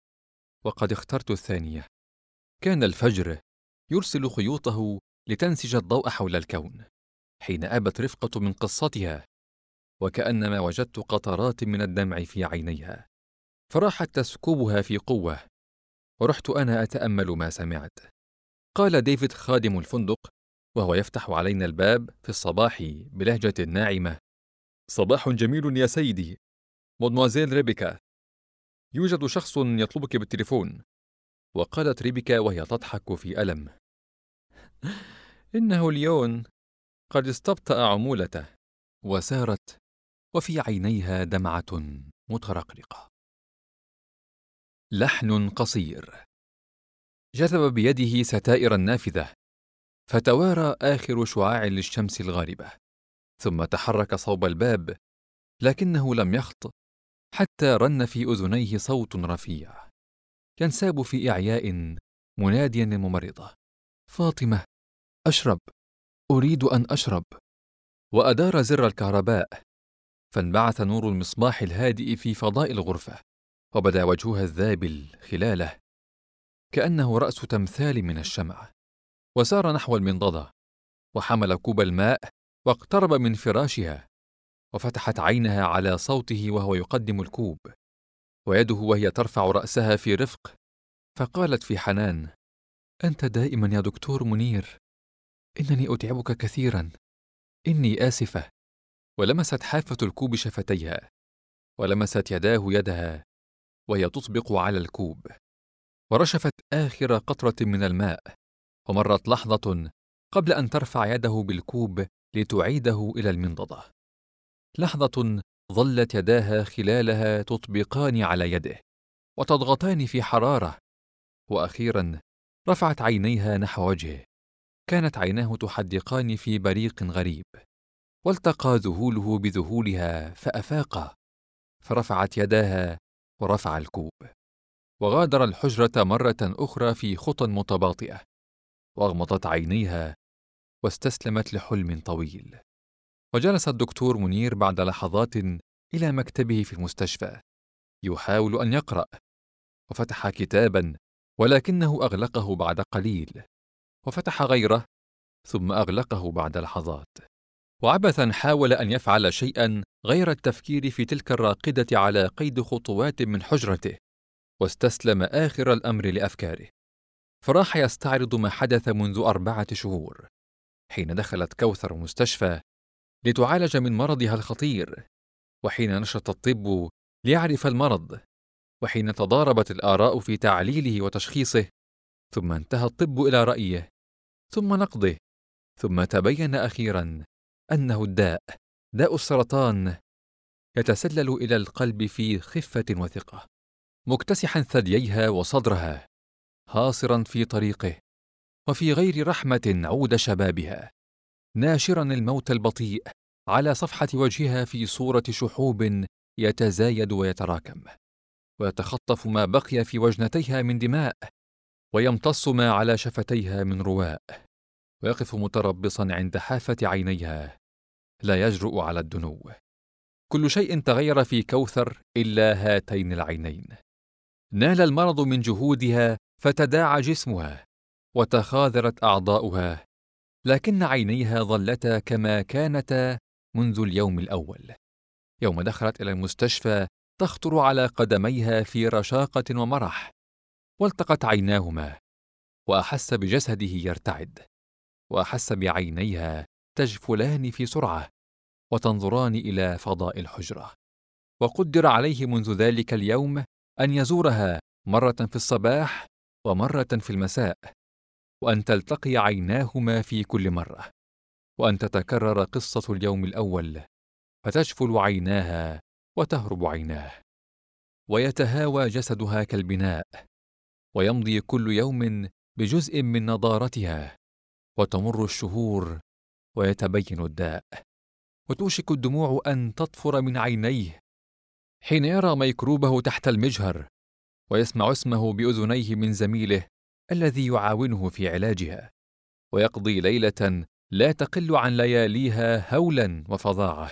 وقد اخترت الثانية. كان الفجر يرسل خيوطه لتنسج الضوء حول الكون، حين أبت رفقة من قصتها، وكأنما وجدت قطرات من الدمع في عينيها، فراحت تسكبها في قوة، ورحت أنا أتأمل ما سمعت. قال ديفيد خادم الفندق وهو يفتح علينا الباب في الصباح بلهجة ناعمة: صباح جميل يا سيدي، مدموزيل ريبيكا، يوجد شخص يطلبك بالتليفون. وقالت ريبيكا وهي تضحك في ألم: إنه ليون قد استبطأ عمولته. وسارت وفي عينيها دمعة مترقرقة. لحن قصير. جذب بيده ستائر النافذة، فتوارى آخر شعاع للشمس الغاربة، ثم تحرك صوب الباب، لكنه لم يخط حتى رن في أذنيه صوت رفيع ينساب في إعياء مناديا للممرضة: فاطمة، أشرب، أريد أن أشرب. وأدار زر الكهرباء، فانبعث نور المصباح الهادئ في فضاء الغرفة، وبدا وجهها الذابل خلاله كأنه رأس تمثال من الشمع، وسار نحو المنضدة، وحمل كوب الماء واقترب من فراشها، وفتحت عينها على صوته وهو يقدم الكوب، ويده وهي ترفع رأسها في رفق، فقالت في حنان: أنت دائما يا دكتور منير، إنني أتعبك كثيرا، إني آسفة. ولمست حافة الكوب شفتيها، ولمست يداه يدها وهي تطبق على الكوب، ورشفت آخر قطرة من الماء، ومرت لحظة قبل أن ترفع يده بالكوب لتعيده إلى المنضدة. لحظة ظلت يداها خلالها تطبقان على يده وتضغطان في حرارة، وأخيرا رفعت عينيها نحو وجهه. كانت عيناه تحدقان في بريق غريب، والتقى ذهوله بذهولها فأفاقا، فرفعت يداها ورفع الكوب، وغادر الحجرة مرة أخرى في خطى متباطئة، وأغمضت عينيها واستسلمت لحلم طويل. وجلس الدكتور منير بعد لحظات إلى مكتبه في المستشفى يحاول أن يقرأ، وفتح كتابا ولكنه أغلقه بعد قليل، وفتح غيره ثم أغلقه بعد لحظات، وعبثا حاول أن يفعل شيئا غير التفكير في تلك الراقدة على قيد خطوات من حجرته، واستسلم آخر الأمر لأفكاره. فراح يستعرض ما حدث منذ 4 شهور حين دخلت كوثر المستشفى لتعالج من مرضها الخطير، وحين نشط الطب ليعرف المرض، وحين تضاربت الآراء في تعليله وتشخيصه، ثم انتهى الطب إلى رأيه ثم نقده، ثم تبين أخيرا أنه الداء، داء السرطان، يتسلل إلى القلب في خفة وثقة، مكتسحا ثدييها وصدرها، هاصرا في طريقه، وفي غير رحمة عود شبابها، ناشرا الموت البطيء على صفحة وجهها في صورة شحوب يتزايد ويتراكم، ويتخطف ما بقي في وجنتيها من دماء، ويمتص ما على شفتيها من رواء، ويقف متربصا عند حافة عينيها لا يجرؤ على الدنو. كل شيء تغير في كوثر إلا هاتين العينين. نال المرض من جهودها فتداعى جسمها وتخاذرت أعضاؤها، لكن عينيها ظلتا كما كانتا منذ اليوم الأول، يوم دخلت إلى المستشفى تخطر على قدميها في رشاقة ومرح، والتقت عيناهما، وأحس بجسده يرتعد، وأحس بعينيها تجفلان في سرعة وتنظران إلى فضاء الحجرة. وقدر عليه منذ ذلك اليوم أن يزورها مرة في الصباح ومرة في المساء، وأن تلتقي عيناهما في كل مرة، وأن تتكرر قصة اليوم الأول، فتجفل عيناها وتهرب عيناه، ويتهاوى جسدها كالبناء، ويمضي كل يوم بجزء من نضارتها، وتمر الشهور ويتبين الداء، وتوشك الدموع أن تطفر من عينيه حين يرى ميكروبه تحت المجهر، ويسمع اسمه بأذنيه من زميله الذي يعاونه في علاجها، ويقضي ليلة لا تقل عن لياليها هولا وفظاعة،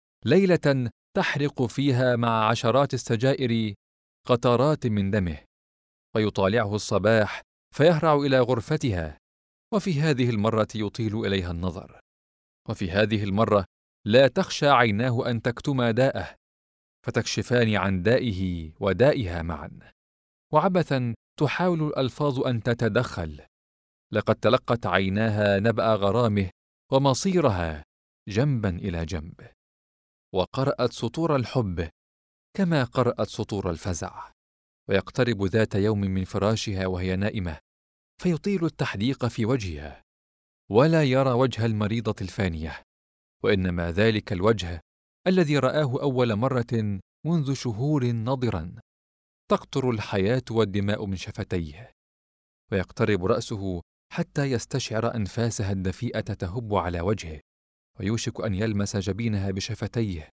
ليلة تحرق فيها مع عشرات السجائر قطرات من دمه، ويطالعه الصباح فيهرع إلى غرفتها، وفي هذه المرة يطيل إليها النظر، وفي هذه المرة لا تخشى عيناه أن تكتما داءه، فتكشفان عن دائه ودائها معا، وعبثا تحاول الألفاظ أن تتدخل، لقد تلقت عيناها نبأ غرامه ومصيرها جنبا إلى جنب، وقرأت سطور الحب كما قرأت سطور الفزع، ويقترب ذات يوم من فراشها وهي نائمة فيطيل التحديق في وجهها، ولا يرى وجه المريضة الفانية، وإنما ذلك الوجه الذي رآه أول مرة منذ شهور نضرا، تقطر الحياة والدماء من شفتيه، ويقترب رأسه حتى يستشعر أنفاسها الدفيئة تهب على وجهه، ويوشك أن يلمس جبينها بشفتيه،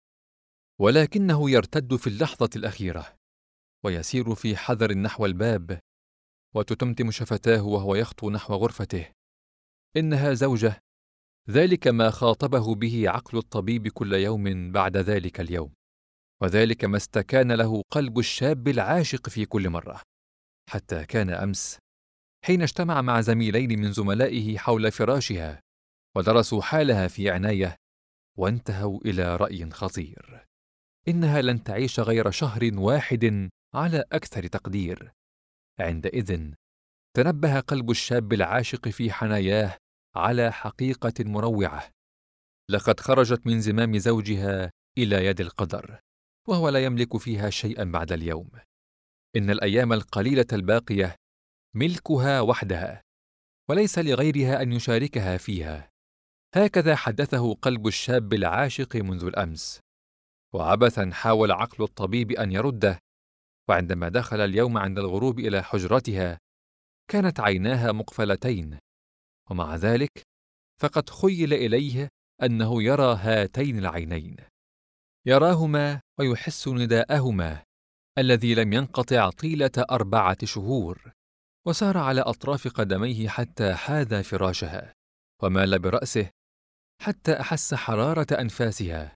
ولكنه يرتد في اللحظة الأخيرة، ويسير في حذر نحو الباب، وتتمتم شفتاه وهو يخطو نحو غرفته. إنها زوجة، ذلك ما خاطبه به عقل الطبيب كل يوم بعد ذلك اليوم، وذلك ما استكان له قلب الشاب العاشق في كل مرة. حتى كان أمس حين اجتمع مع زميلين من زملائه حول فراشها ودرسوا حالها في عناية، وانتهوا إلى رأي خطير: إنها لن تعيش غير شهر واحد على أكثر تقدير. عندئذ تنبه قلب الشاب العاشق في حناياه على حقيقة مروعة: لقد خرجت من زمام زوجها إلى يد القدر، وهو لا يملك فيها شيئا بعد اليوم. إن الأيام القليلة الباقية ملكها وحدها، وليس لغيرها أن يشاركها فيها. هكذا حدثه قلب الشاب العاشق منذ الأمس، وعبثا حاول عقل الطبيب أن يرده. وعندما دخل اليوم عند الغروب إلى حجرتها كانت عيناها مقفلتين، ومع ذلك فقد خيل إليه أنه يرى هاتين العينين، يراهما ويحس نداءهما الذي لم ينقطع طيلة 4 شهور، وسار على أطراف قدميه حتى حاذى فراشها، ومال برأسه حتى أحس حرارة أنفاسها.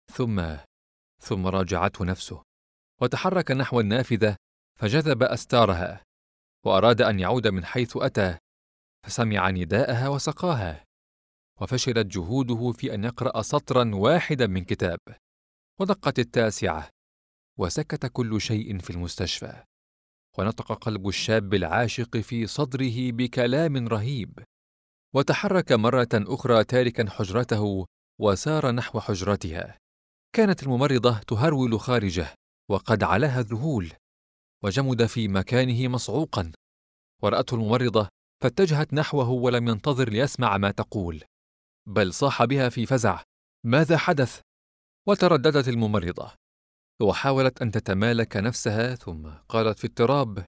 ثم راجعته نفسه، وتحرك نحو النافذة فجذب أستارها، وأراد أن يعود من حيث أتى، فسمع نداءها وسقاها، وفشلت جهوده في أن يقرأ سطرا واحدا من كتاب. ودقت 9، وسكت كل شيء في المستشفى، ونطق قلب الشاب العاشق في صدره بكلام رهيب، وتحرك مرة أخرى تاركا حجرته وسار نحو حجرتها. كانت الممرضة تهرول خارجه، وقد علاها الذهول، وجمد في مكانه مصعوقا. ورأته الممرضة فاتجهت نحوه ولم ينتظر ليسمع ما تقول، بل صاح بها في فزع: ماذا حدث؟ وترددت الممرضة وحاولت أن تتمالك نفسها، ثم قالت في اضطراب: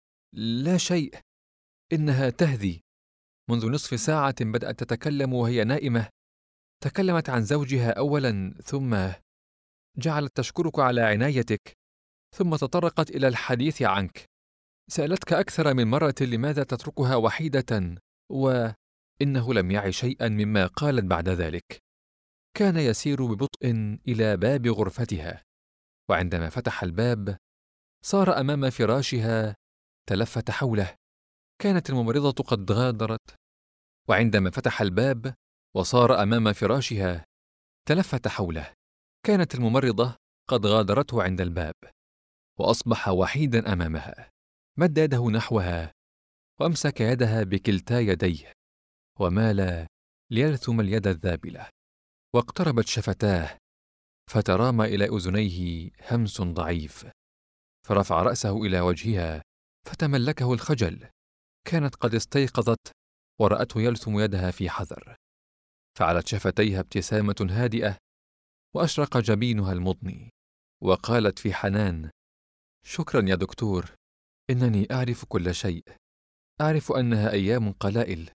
لا شيء، إنها تهذي. منذ نصف ساعة بدأت تتكلم وهي نائمة. تكلمت عن زوجها أولا، ثم جعلت تشكرك على عنايتك، ثم تطرقت إلى الحديث عنك. سألتك أكثر من مرة لماذا تتركها وحيدة، وإنه لم يعي شيئا مما قالت بعد ذلك. كان يسير ببطء إلى باب غرفتها، وعندما فتح الباب صار أمام فراشها. تلفت حوله، كانت الممرضة قد غادرت. وعندما فتح الباب وصار أمام فراشها تلفت حوله، كانت الممرضة قد غادرته عند الباب، وأصبح وحيدا أمامها. مد يده نحوها وأمسك يدها بكلتا يديه، ومال ليلثم اليد الذابلة، واقتربت شفتاه فترامى إلى أذنيه همس ضعيف، فرفع رأسه إلى وجهها فتملكه الخجل. كانت قد استيقظت ورأته يلثم يدها في حذر، فعلت شفتيها ابتسامة هادئة، وأشرق جبينها المضني، وقالت في حنان: شكرا يا دكتور، إنني أعرف كل شيء، أعرف أنها أيام قلائل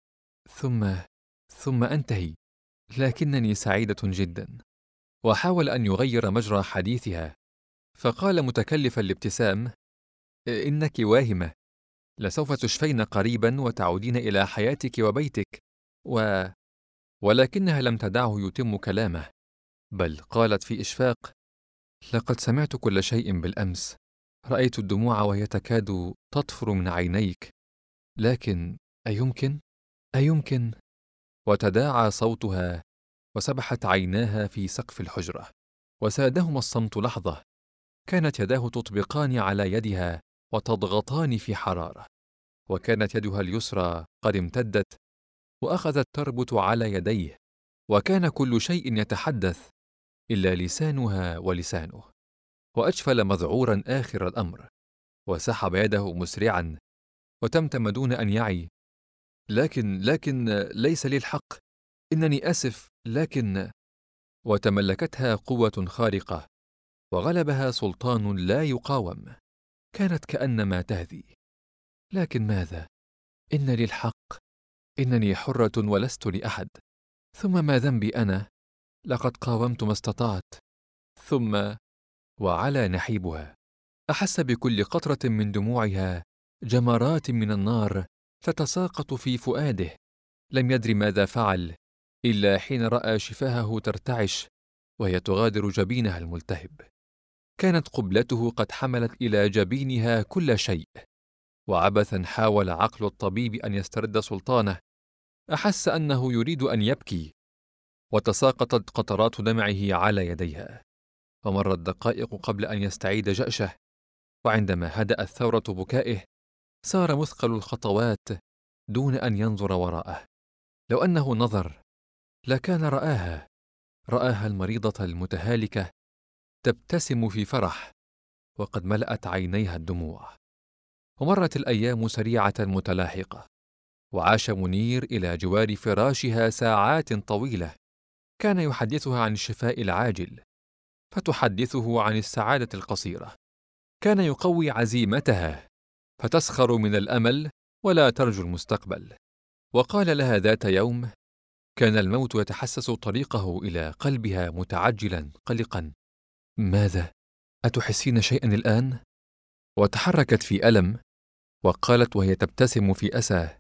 ثم أنتهي، لكنني سعيدة جدا. وحاول أن يغير مجرى حديثها، فقال متكلفا الابتسام: إنك واهمة، لسوف تشفين قريبا وتعودين إلى حياتك وبيتك. ولكنها لم تدعه يتم كلامه، بل قالت في إشفاق: لقد سمعت كل شيء بالأمس، رأيت الدموع وهي تكاد تطفر من عينيك، لكن أيمكن؟ وتداعى صوتها، وسبحت عيناها في سقف الحجرة، وسادهما الصمت لحظة. كانت يداه تطبقان على يدها وتضغطان في حرارة، وكانت يدها اليسرى قد امتدت وأخذت تربط على يديه، وكان كل شيء يتحدث إلا لسانها ولسانه. وأجفل مذعورا آخر الأمر، وسحب يده مسرعا، وتمتم دون أن يعي: لكن ليس لي الحق، إنني آسف، لكن... وتملكتها قوة خارقة، وغلبها سلطان لا يقاوم. كانت كأنما تهذي: لكن ماذا؟ إن لي الحق، إنني حرة ولست لأحد. ثم ما ذنبي أنا؟ لقد قاومت ما استطعت. وعلى نحيبها أحس بكل قطرة من دموعها جمرات من النار تتساقط في فؤاده. لم يدر ماذا فعل إلا حين رأى شفاهه ترتعش وهي تغادر جبينها الملتهب. كانت قبلته قد حملت إلى جبينها كل شيء، وعبثا حاول عقل الطبيب أن يسترد سلطانه. أحس أنه يريد أن يبكي، وتساقطت قطرات دمعه على يديها، ومرت دقائق قبل أن يستعيد جأشه. وعندما هدأت ثورة بكائه سار مثقل الخطوات دون أن ينظر وراءه. لو أنه نظر لكان رآها المريضة المتهالكة تبتسم في فرح، وقد ملأت عينيها الدموع. ومرت الأيام سريعة متلاحقة، وعاش منير إلى جوار فراشها ساعات طويلة. كان يحدثها عن الشفاء العاجل، فتحدثه عن السعادة القصيرة. كان يقوي عزيمتها، فتسخر من الأمل ولا ترجو المستقبل. وقال لها ذات يوم: كان الموت يتحسس طريقه إلى قلبها متعجلا قلقا: ماذا؟ أتحسين شيئا الآن؟ وتحركت في ألم، وقالت وهي تبتسم في أسى: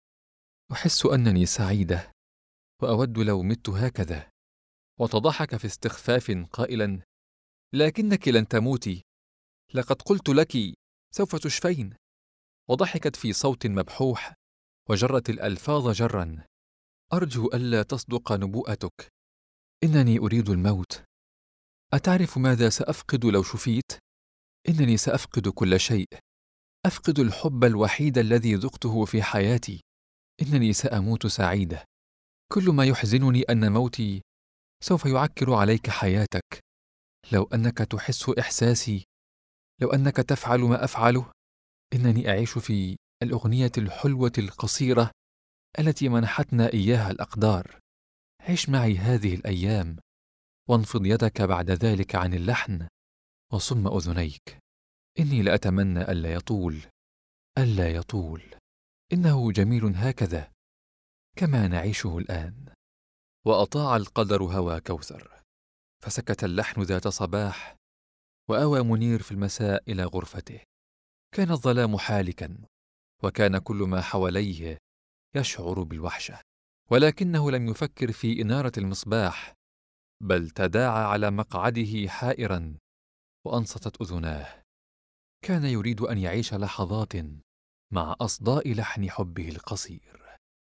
أحس أنني سعيدة، وأود لو مت هكذا. وتضحك في استخفاف قائلا: لكنك لن تموتي، لقد قلت لك سوف تشفين. وضحكت في صوت مبحوح، وجرت الألفاظ جرا: أرجو ألا تصدق نبوءتك، إنني أريد الموت. أتعرف ماذا سأفقد لو شفيت؟ إنني سأفقد كل شيء، أفقد الحب الوحيد الذي ذقته في حياتي. إنني سأموت سعيدة. كل ما يحزنني أن موتي سوف يعكر عليك حياتك. لو أنك تحس إحساسي، لو أنك تفعل ما أفعله. إنني أعيش في الأغنية الحلوة القصيرة التي منحتنا إياها الأقدار. عش معي هذه الأيام، وانفض يدك بعد ذلك عن اللحن، وصم أذنيك. إني لأتمنى ألا يطول. إنه جميل هكذا كما نعيشه الآن. وأطاع القدر هوى كوثر، فسكت اللحن ذات صباح، وأوى منير في المساء إلى غرفته. كان الظلام حالكا، وكان كل ما حواليه يشعر بالوحشة، ولكنه لم يفكر في إنارة المصباح، بل تداعى على مقعده حائرا، وأنصتت أذناه. كان يريد أن يعيش لحظات مع أصداء لحن حبه القصير.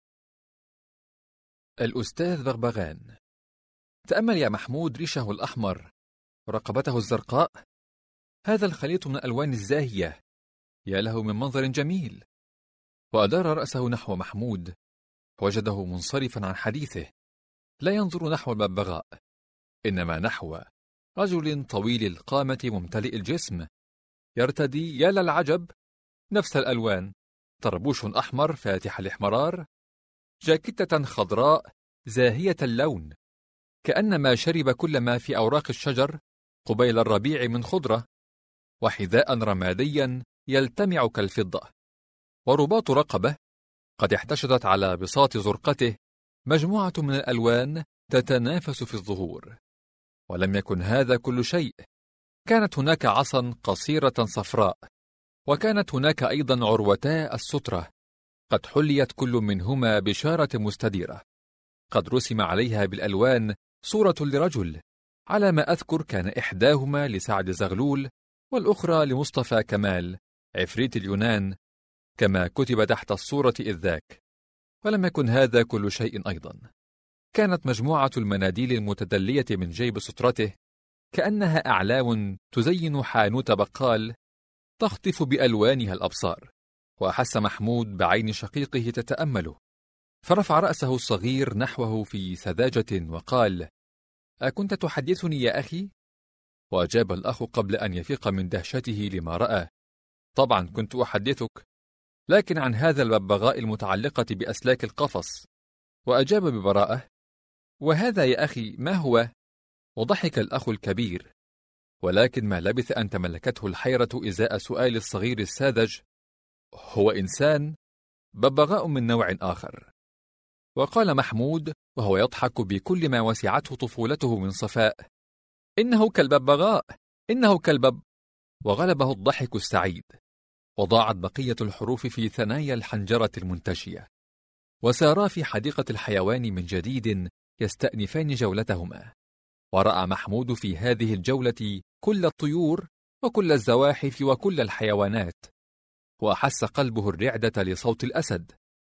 الأستاذ بغبغان: تأمل يا محمود ريشه الأحمر ورقبته الزرقاء. هذا الخليط من الألوان الزاهية، يا له من منظر جميل. وأدار رأسه نحو محمود، وجده منصرفا عن حديثه، لا ينظر نحو الببغاء، إنما نحو رجل طويل القامة ممتلئ الجسم، يرتدي يا للعجب نفس الألوان: طربوش أحمر فاتح الاحمرار، جاكيتة خضراء زاهية اللون، كأنما شرب كل ما في أوراق الشجر قبيل الربيع من خضرة، وحذاء رماديا يلتمع كالفضة، ورباط رقبة قد احتشدت على بساط زرقته مجموعة من الألوان تتنافس في الظهور. ولم يكن هذا كل شيء، كانت هناك عصا قصيرة صفراء، وكانت هناك أيضا عروتا السترة قد حليت كل منهما بشارة مستديرة، قد رسم عليها بالألوان صورة لرجل. على ما أذكر كان إحداهما لسعد زغلول، والأخرى لمصطفى كمال عفريت اليونان، كما كتب تحت الصورة إذ ذاك. ولم يكن هذا كل شيء أيضا، كانت مجموعة المناديل المتدلية من جيب سترته كأنها أعلام تزين حانوت بقال تخطف بألوانها الأبصار. وأحس محمود بعين شقيقه تتأمله، فرفع رأسه الصغير نحوه في سذاجة وقال: أكنت تحدثني يا أخي؟ وأجاب الأخ قبل أن يفيق من دهشته لما رأى: طبعا كنت أحدثك، لكن عن هذا الببغاء المتعلقة بأسلاك القفص. وأجاب ببراءة: وهذا يا أخي ما هو؟ وضحك الأخ الكبير، ولكن ما لبث أن تملكته الحيرة إزاء سؤال الصغير الساذج: هو إنسان؟ ببغاء من نوع آخر. وقال محمود وهو يضحك بكل ما وسعته طفولته من صفاء: إنه كالببغاء، إنه كالبب. وغلبه الضحك السعيد، وضاعت بقية الحروف في ثنايا الحنجرة المنتشية، وسارا في حديقة الحيوان من جديد يستأنفان جولتهما. ورأى محمود في هذه الجولة كل الطيور وكل الزواحف وكل الحيوانات، وأحس قلبه الرعدة لصوت الأسد،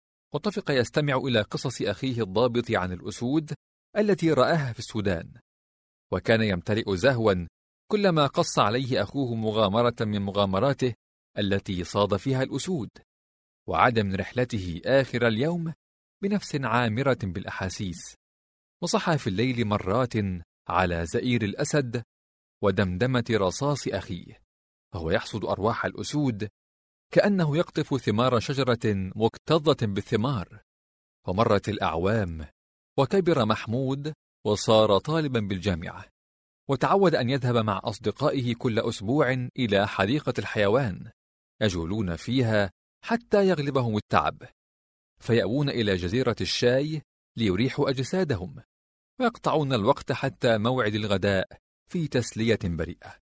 وطفق يستمع إلى قصص أخيه الضابط عن الأسود التي رآها في السودان، وكان يمتلئ زهوا كلما قص عليه أخوه مغامرة من مغامراته التي صاد فيها الأسود، وعاد من رحلته آخر اليوم بنفس عامرة بالأحاسيس، وصحى في الليل مرات على زئير الأسد ودمدمة رصاص أخيه، وهو يحصد أرواح الأسود كأنه يقطف ثمار شجرة مكتظة بالثمار. ومرت الأعوام، وكبر محمود وصار طالبا بالجامعة، وتعود أن يذهب مع أصدقائه كل أسبوع إلى حديقة الحيوان، يجولون فيها حتى يغلبهم التعب، فيأوون إلى جزيرة الشاي ليريحوا أجسادهم، ويقطعون الوقت حتى موعد الغداء في تسلية بريئة.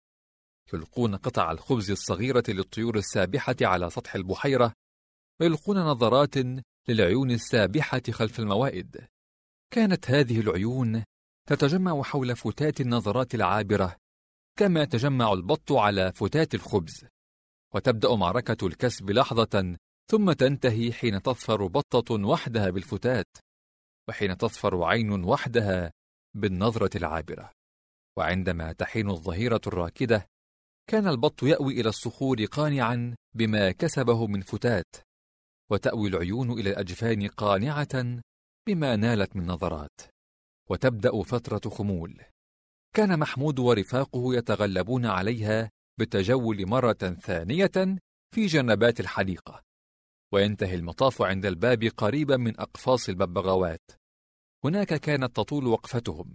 يلقون قطع الخبز الصغيرة للطيور السابحة على سطح البحيرة، ويلقون نظرات للعيون السابحة خلف الموائد. كانت هذه العيون تتجمع حول فتات النظرات العابرة كما يتجمع البط على فتات الخبز، وتبدأ معركة الكسب لحظة ثم تنتهي حين تظفر بطة وحدها بالفتات، وحين تظفر عين وحدها بالنظرة العابرة. وعندما تحين الظهيرة الراكدة كان البط يأوي إلى الصخور قانعا بما كسبه من فتات، وتأوي العيون إلى الأجفان قانعة بما نالت من نظرات، وتبدأ فترة خمول. كان محمود ورفاقه يتغلبون عليها بالتجول مرة ثانية في جنبات الحديقة، وينتهي المطاف عند الباب قريبا من أقفاص الببغاوات. هناك كانت تطول وقفتهم،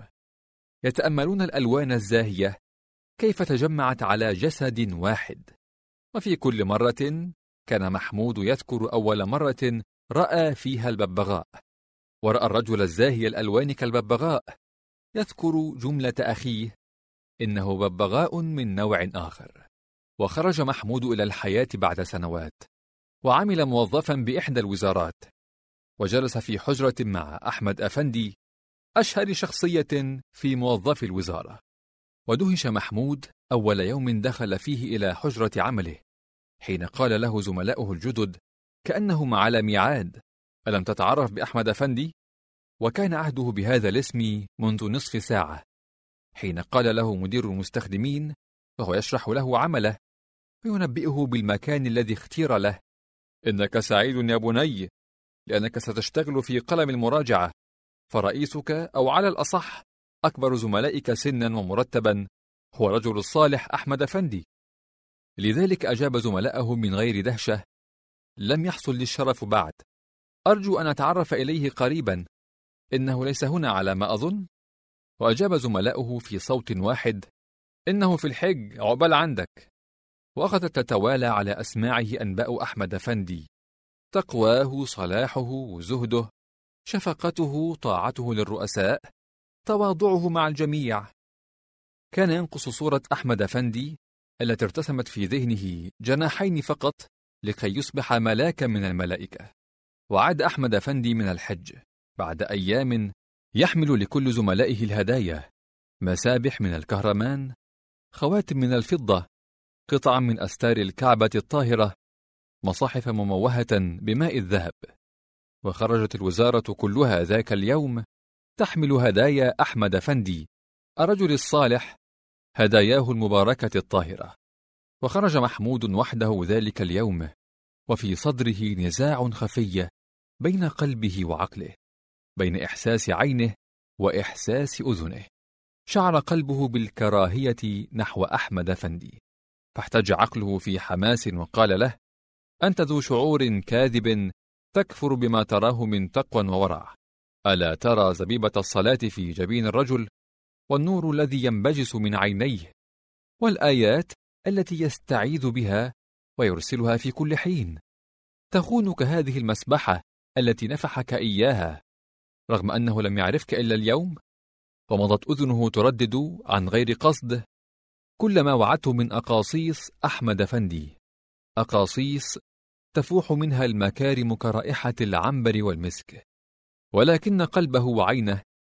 يتأملون الألوان الزاهية كيف تجمعت على جسد واحد. وفي كل مرة كان محمود يذكر أول مرة رأى فيها الببغاء، ورأى الرجل الزاهي الألوان كالببغاء، يذكر جملة أخيه إنه ببغاء من نوع آخر. وخرج محمود إلى الحياة بعد سنوات، وعمل موظفا بإحدى الوزارات، وجلس في حجرة مع أحمد أفندي أشهر شخصية في موظفي الوزارة. ودهش محمود أول يوم دخل فيه إلى حجرة عمله، حين قال له زملاؤه الجدد كأنهم على ميعاد: ألم تتعرف بأحمد أفندي؟ وكان عهده بهذا الاسم منذ نصف ساعة، حين قال له مدير المستخدمين وهو يشرح له عمله وينبئه بالمكان الذي اختير له: إنك سعيد يا بني، لأنك ستشتغل في قلم المراجعة، فرئيسك أو على الأصح أكبر زملائك سنا ومرتبا هو رجل الصالح أحمد أفندي. لذلك أجاب زملائه من غير دهشة: لم يحصل لي الشرف بعد، أرجو أن أتعرف إليه قريبا، إنه ليس هنا على ما أظن. وأجاب زملائه في صوت واحد: إنه في الحج، عقبال عندك. وأخذت تتوالى على أسماعه أنباء أحمد أفندي: تقواه، صلاحه، زهده، شفقته، طاعته للرؤساء، تواضعه مع الجميع. كان ينقص صورة أحمد أفندي التي ارتسمت في ذهنه جناحين فقط لكي يصبح ملاكا من الملائكة. وعاد أحمد أفندي من الحج بعد أيام يحمل لكل زملائه الهدايا: مسابح من الكهرمان، خواتم من الفضة، قطعا من أستار الكعبة الطاهرة، مصاحف مموهة بماء الذهب. وخرجت الوزارة كلها ذاك اليوم تحمل هدايا أحمد أفندي الرجل الصالح، هداياه المباركة الطاهرة. وخرج محمود وحده ذلك اليوم، وفي صدره نزاع خفي بين قلبه وعقله، بين إحساس عينه وإحساس أذنه. شعر قلبه بالكراهية نحو أحمد أفندي، فاحتج عقله في حماس وقال له: أنت ذو شعور كاذب تكفر بما تراه من تقوى وورع. ألا ترى زبيبة الصلاة في جبين الرجل، والنور الذي ينبجس من عينيه، والآيات التي يستعيذ بها ويرسلها في كل حين؟ تخونك هذه المسبحة التي نفحك إياها، رغم أنه لم يعرفك إلا اليوم. ومضت أذنه تردد عن غير قصد كل ما وعدته من أقاصيص أحمد أفندي، أقاصيص تفوح منها المكارم كرائحة العنبر والمسك، ولكن قلبه وعينه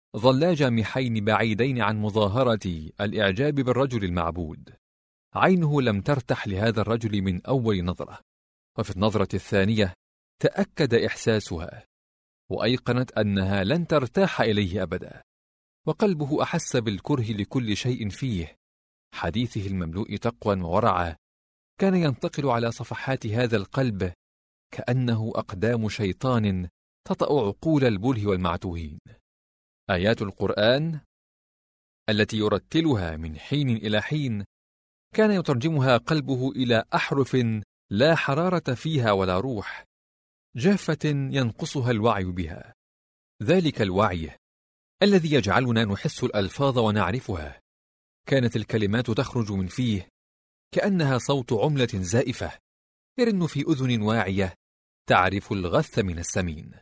ظلا جامحين بعيدين عن مظاهرة الإعجاب بالرجل المعبود. عينه لم ترتح لهذا الرجل من أول نظرة، وفي النظرة الثانية تأكد إحساسها، وأيقنت أنها لن ترتاح إليه أبدا، وقلبه أحس بالكره لكل شيء فيه. حديثه المملوء تقوى وورعا كان ينتقل على صفحات هذا القلب كأنه أقدام شيطان تطأ عقول البله والمعتوهين. آيات القرآن التي يرتلها من حين إلى حين كان يترجمها قلبه إلى أحرف لا حرارة فيها ولا روح، جافة ينقصها الوعي بها، ذلك الوعي الذي يجعلنا نحس الألفاظ ونعرفها. كانت الكلمات تخرج من فيه كأنها صوت عملة زائفة يرن في أذن واعية تعرف الغث من السمين.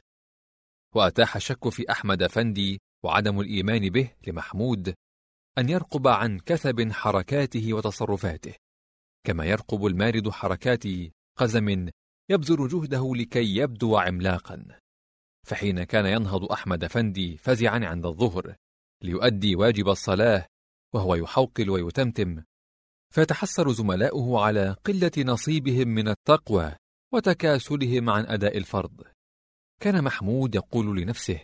وأتاح الشك في أحمد أفندي وعدم الإيمان به لمحمود أن يرقب عن كثب حركاته وتصرفاته، كما يرقب المارد حركات قزم يبذل جهده لكي يبدو عملاقا. فحين كان ينهض أحمد أفندي فزعا عند الظهر ليؤدي واجب الصلاة وهو يحوقل ويتمتم، فيتحسر زملاؤه على قلة نصيبهم من التقوى وتكاسلهم عن أداء الفرض. كان محمود يقول لنفسه: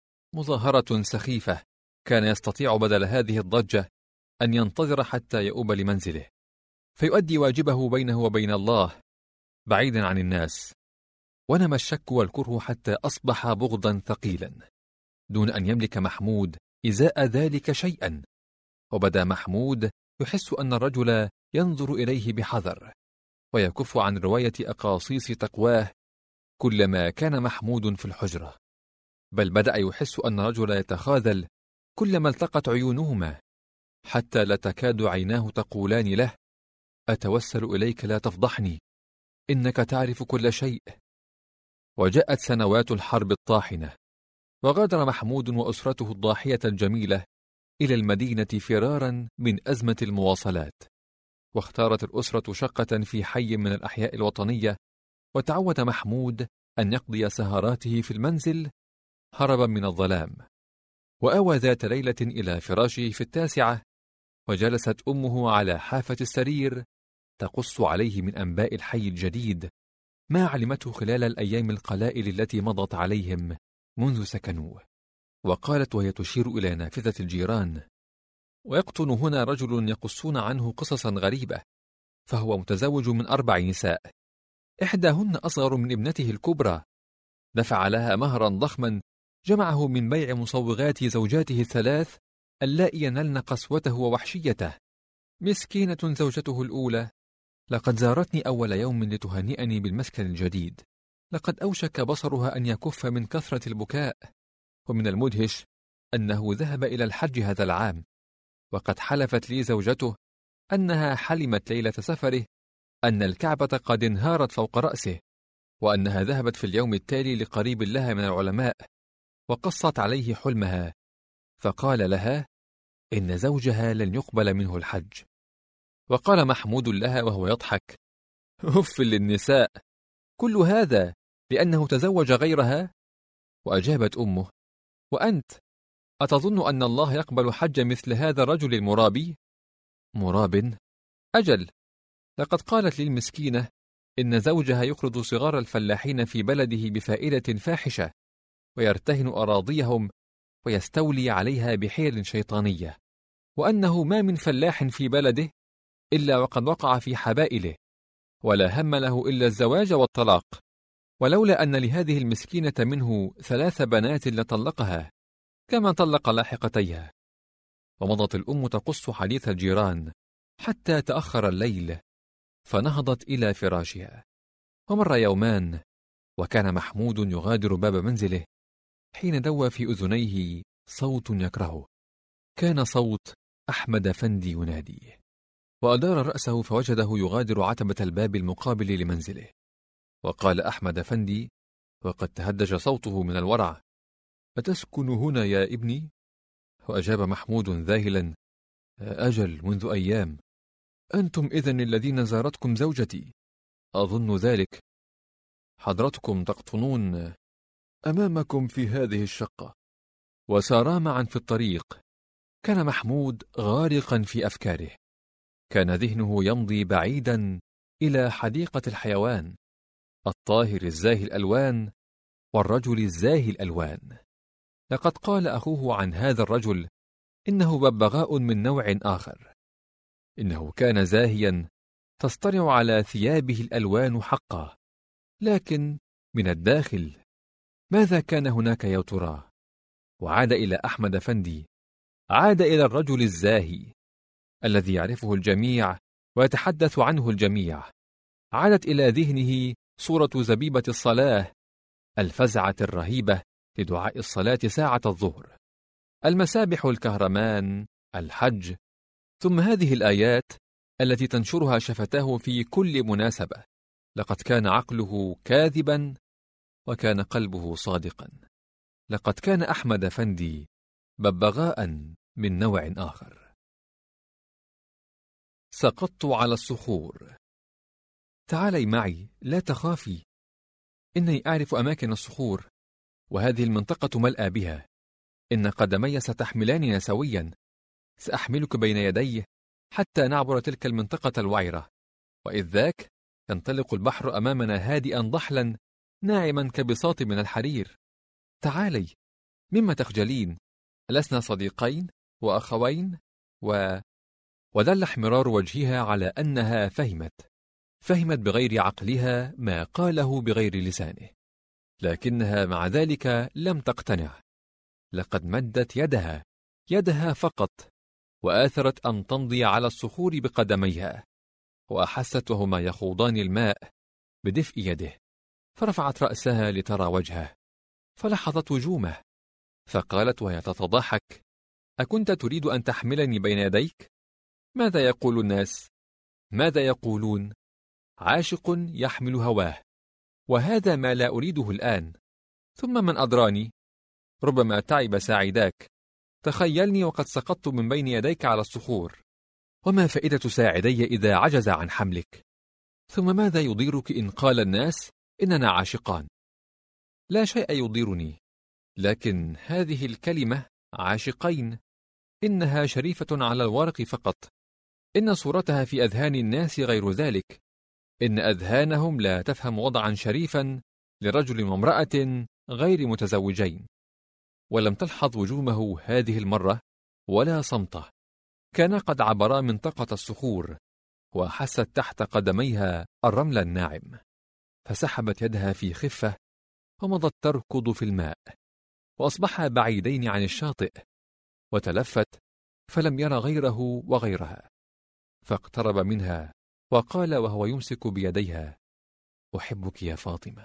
مظاهرة سخيفة، كان يستطيع بدل هذه الضجة أن ينتظر حتى يؤوب لمنزله فيؤدي واجبه بينه وبين الله بعيدا عن الناس. ونمى الشك والكره حتى أصبح بغضا ثقيلا دون أن يملك محمود إزاء ذلك شيئا. وبدا محمود يحس أن الرجل ينظر إليه بحذر ويكف عن رواية أقاصيص تقواه كلما كان محمود في الحجرة، بل بدأ يحس أن الرجل يتخاذل كلما التقت عيونهما، حتى لا تكاد عيناه تقولان له: أتوسل إليك لا تفضحني، إنك تعرف كل شيء. وجاءت سنوات الحرب الطاحنة، وغادر محمود وأسرته الضاحية الجميلة إلى المدينة فرارا من أزمة المواصلات. واختارت الأسرة شقة في حي من الأحياء الوطنية، وتعود محمود أن يقضي سهراته في المنزل هربا من الظلام. وآوى ذات ليلة إلى فراشه في 9، وجلست أمه على حافة السرير تقص عليه من أنباء الحي الجديد ما علمته خلال الأيام القلائل التي مضت عليهم منذ سكنوه. وقالت وهي تشير إلى نافذة الجيران: ويقطن هنا رجل يقصون عنه قصصا غريبة، فهو متزوج من 4 نساء، إحداهن أصغر من ابنته الكبرى، دفع لها مهرا ضخما جمعه من بيع مصوغات زوجاته ال3 اللائي ينلن قسوته ووحشيته. مسكينة زوجته الأولى، لقد زارتني أول يوم لتهنئني بالمسكن الجديد، لقد أوشك بصرها أن يكف من كثرة البكاء. ومن المدهش أنه ذهب إلى الحج هذا العام، وقد حلفت لي زوجته أنها حلمت ليلة سفره أن الكعبة قد انهارت فوق رأسه، وأنها ذهبت في اليوم التالي لقريب لها من العلماء وقصت عليه حلمها، فقال لها إن زوجها لن يقبل منه الحج. وقال محمود لها وهو يضحك: أف للنساء، كل هذا لأنه تزوج غيرها؟ وأجابت أمه: وأنت أتظن أن الله يقبل حج مثل هذا الرجل المرابي؟ مراب؟ أجل، لقد قالت لي المسكينة إن زوجها يقرض صغار الفلاحين في بلده بفائدة فاحشة، ويرتهن أراضيهم ويستولي عليها بحيل شيطانية، وأنه ما من فلاح في بلده إلا وقد وقع في حبائله، ولا هم له إلا الزواج والطلاق، ولولا أن لهذه المسكينة منه 3 بنات لطلقها كما طلق لاحقتيها. ومضت الأم تقص حديث الجيران حتى تأخر الليل، فنهضت إلى فراشها. ومر يومان، وكان محمود يغادر باب منزله حين دوى في أذنيه صوت يكرهه. كان صوت أحمد أفندي يناديه، وأدار رأسه فوجده يغادر عتبة الباب المقابل لمنزله. وقال أحمد أفندي وقد تهدج صوته من الورع: أتسكن هنا يا ابني؟ وأجاب محمود ذاهلا: أجل، منذ أيام. أنتم إذن الذين زارتكم زوجتي؟ أظن ذلك. حضرتكم تقطنون أمامكم في هذه الشقة، وسارا معا في الطريق. كان محمود غارقا في أفكاره. كان ذهنه يمضي بعيدا إلى حديقة الحيوان، الطاهر الزاهي الألوان والرجل الزاهي الألوان. لقد قال أخوه عن هذا الرجل إنه ببغاء من نوع آخر. إنه كان زاهيا تصطنع على ثيابه الألوان حقا، لكن من الداخل ماذا كان هناك يا ترى؟ وعاد إلى أحمد أفندي، عاد إلى الرجل الزاهي الذي يعرفه الجميع ويتحدث عنه الجميع. عادت إلى ذهنه صورة زبيبة الصلاة، الفزعة الرهيبة لدعاء الصلاة ساعة الظهر، المسابح الكهرمان، الحج، ثم هذه الآيات التي تنشرها شفتاه في كل مناسبة. لقد كان عقله كاذبا وكان قلبه صادقا. لقد كان أحمد أفندي ببغاء من نوع آخر. سقطت على الصخور. تعالي معي، لا تخافي، إني أعرف أماكن الصخور، وهذه المنطقة ملأى بها. إن قدمي ستحملاننا سويا، سأحملك بين يدي حتى نعبر تلك المنطقة الوعرة، وإذ ذاك ينطلق البحر أمامنا هادئا ضحلا ناعما كبساط من الحرير. تعالي، مما تخجلين؟ ألسنا صديقين وأخوين؟ ودل احمرار وجهها على أنها فهمت بغير عقلها ما قاله بغير لسانه، لكنها مع ذلك لم تقتنع. لقد مدت يدها فقط، وآثرت أن تمضي على الصخور بقدميها، وأحست وهما يخوضان الماء بدفء يده. فرفعت رأسها لترى وجهه، فلاحظت وجومه، فقالت وهي تتضحك: أكنت تريد أن تحملني بين يديك؟ ماذا يقول الناس؟ ماذا يقولون؟ عاشق يحمل هواه، وهذا ما لا أريده الآن. ثم من أدراني؟ ربما تعب ساعداك. تخيلني وقد سقطت من بين يديك على الصخور. وما فائدة ساعدي إذا عجز عن حملك؟ ثم ماذا يضيرك إن قال الناس إننا عاشقان؟ لا شيء يضيرني، لكن هذه الكلمة عاشقين إنها شريفة على الورق فقط، إن صورتها في أذهان الناس غير ذلك. إن أذهانهم لا تفهم وضعا شريفا لرجل وامرأة غير متزوجين. ولم تلحظ وجومه هذه المرة ولا صمته. كان قد عبرا منطقة الصخور، وحست تحت قدميها الرمل الناعم، فسحبت يدها في خفة ومضت تركض في الماء، وأصبحا بعيدين عن الشاطئ. وتلفت فلم يرى غيره وغيرها، فاقترب منها وقال وهو يمسك بيديها: أحبك يا فاطمة.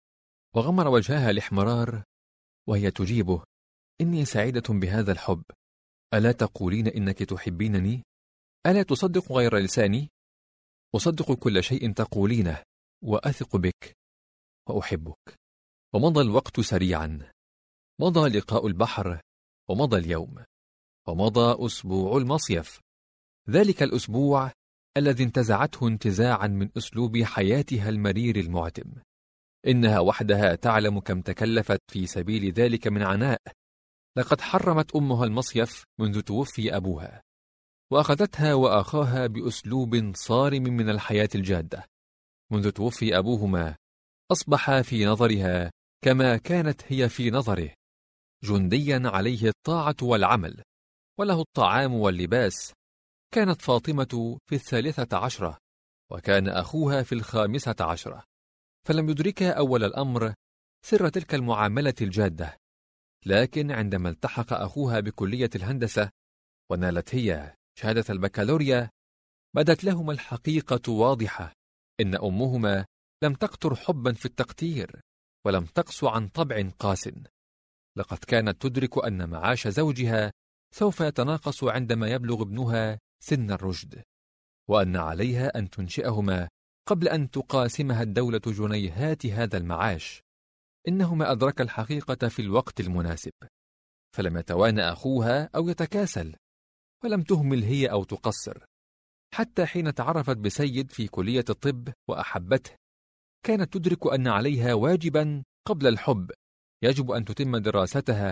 وغمر وجهها الاحمرار وهي تجيبه: إني سعيدة بهذا الحب. ألا تقولين إنك تحبينني؟ ألا تصدق غير لساني؟ أصدق كل شيء تقولينه، وأثق بك، وأحبك. ومضى الوقت سريعا، مضى لقاء البحر، ومضى اليوم، ومضى أسبوع المصيف، ذلك الأسبوع الذي انتزعته انتزاعا من أسلوب حياتها المرير المعتم. إنها وحدها تعلم كم تكلفت في سبيل ذلك من عناء. لقد حرمت أمها المصيف منذ توفي أبوها، وأخذتها وأخاها بأسلوب صارم من الحياة الجادة. منذ توفي أبوهما أصبح في نظرها كما كانت هي في نظره، جنديا عليه الطاعة والعمل، وله الطعام واللباس. كانت فاطمة في 13، وكان أخوها في 15، فلم يدركها أول الأمر سر تلك المعاملة الجادة. لكن عندما التحق أخوها بكلية الهندسة ونالت هي شهادة البكالوريا، بدت لهما الحقيقة واضحة: إن أمهما لم تقتر حبا في التقتير، ولم تقس عن طبع قاس. لقد كانت تدرك أن معاش زوجها سوف يتناقص عندما يبلغ ابنها سن الرشد، وأن عليها أن تنشئهما قبل أن تقاسمها الدولة جنيهات هذا المعاش. إنهما أدرك الحقيقة في الوقت المناسب، فلم يتوانى أخوها أو يتكاسل، ولم تهمل هي أو تقصر. حتى حين تعرفت بسيد في كلية الطب وأحبته، كانت تدرك أن عليها واجبا قبل الحب، يجب أن تتم دراستها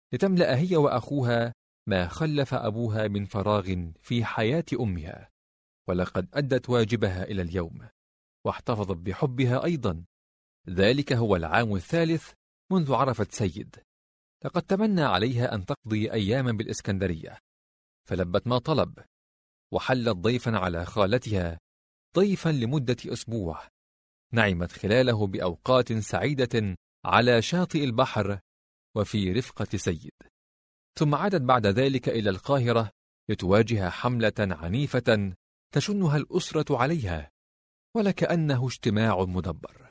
لتملأ هي وأخوها ما خلف أبوها من فراغ في حياة أمها، ولقد أدت واجبها إلى اليوم، واحتفظت بحبها أيضا. ذلك هو العام الثالث منذ عرفت سيد. لقد تمنى عليها أن تقضي أياما بالإسكندرية، فلبت ما طلب، وحلت ضيفا على خالتها، ضيفا لمدة أسبوع، نعمت خلاله بأوقات سعيدة على شاطئ البحر وفي رفقة سيد. ثم عادت بعد ذلك إلى القاهرة لتواجه حملة عنيفة تشنها الأسرة عليها، ولكأنه اجتماع مدبر.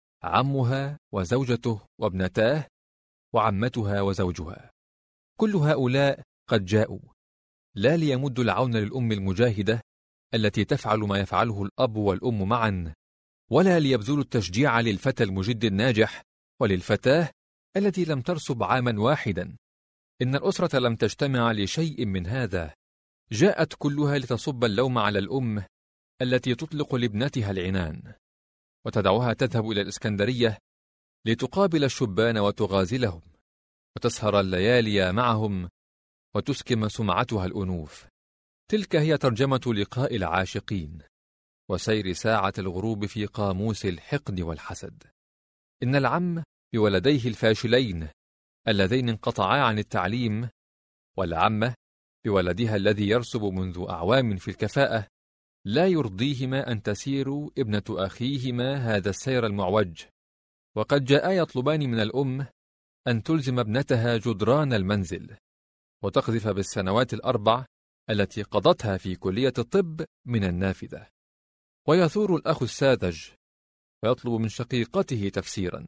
عمها وزوجته وابنتاه وعمتها وزوجها، كل هؤلاء قد جاءوا، لا ليمدوا العون للأم المجاهدة التي تفعل ما يفعله الأب والأم معا، ولا ليبذلوا التشجيع للفتى المجد الناجح وللفتاة التي لم ترسب عاما واحدا. إن الأسرة لم تجتمع لشيء من هذا، جاءت كلها لتصب اللوم على الأم التي تطلق لابنتها العنان، وتدعوها تذهب إلى الإسكندرية لتقابل الشبان وتغازلهم، وتسهر الليالي معهم، وتسكم سمعتها الأنوف. تلك هي ترجمة لقاء العاشقين، وسير ساعة الغروب في قاموس الحقد والحسد. إن العم بولديه الفاشلين اللذين انقطعا عن التعليم، والعمة بولدها الذي يرسب منذ أعوام في الكفاءة، لا يرضيهما أن تسير ابنة أخيهما هذا السير المعوج، وقد جاءا يطلبان من الأم أن تلزم ابنتها جدران المنزل، وتقذف بالسنوات الأربع التي قضتها في كلية الطب من النافذة. ويثور الأخ الساذج ويطلب من شقيقته تفسيرا،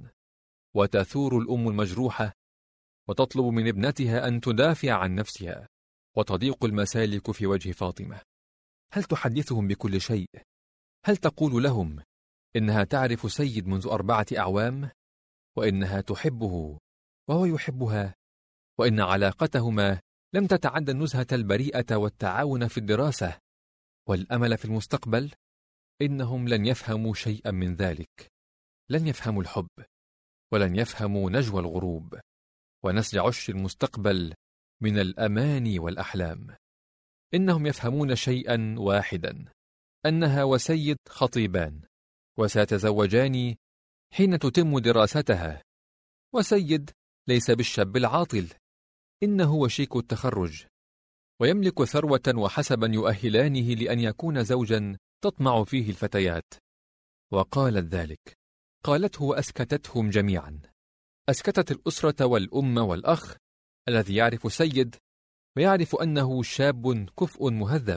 وتثور الأم المجروحة وتطلب من ابنتها أن تدافع عن نفسها، وتضيق المسالك في وجه فاطمة. هل تحدثهم بكل شيء؟ هل تقول لهم إنها تعرف سيد منذ 4 أعوام، وإنها تحبه وهو يحبها، وإن علاقتهما لم تتعد النزهة البريئة والتعاون في الدراسة والأمل في المستقبل؟ إنهم لن يفهموا شيئا من ذلك، لن يفهموا الحب، ولن يفهموا نجوى الغروب ونسج عش المستقبل من الأماني والأحلام. إنهم يفهمون شيئا واحدا، أنها وسيد خطيبان، وسيتزوجان حين تتم دراستها. وسيد ليس بالشاب العاطل، إنه وشيك التخرج، ويملك ثروة وحسبا يؤهلانه لأن يكون زوجا تطمع فيه الفتيات. وقالت ذلك، قالته وأسكتتهم جميعا، أسكتت الأسرة والأم والأخ الذي يعرف سيد ويعرف أنه شاب كفء مهذب،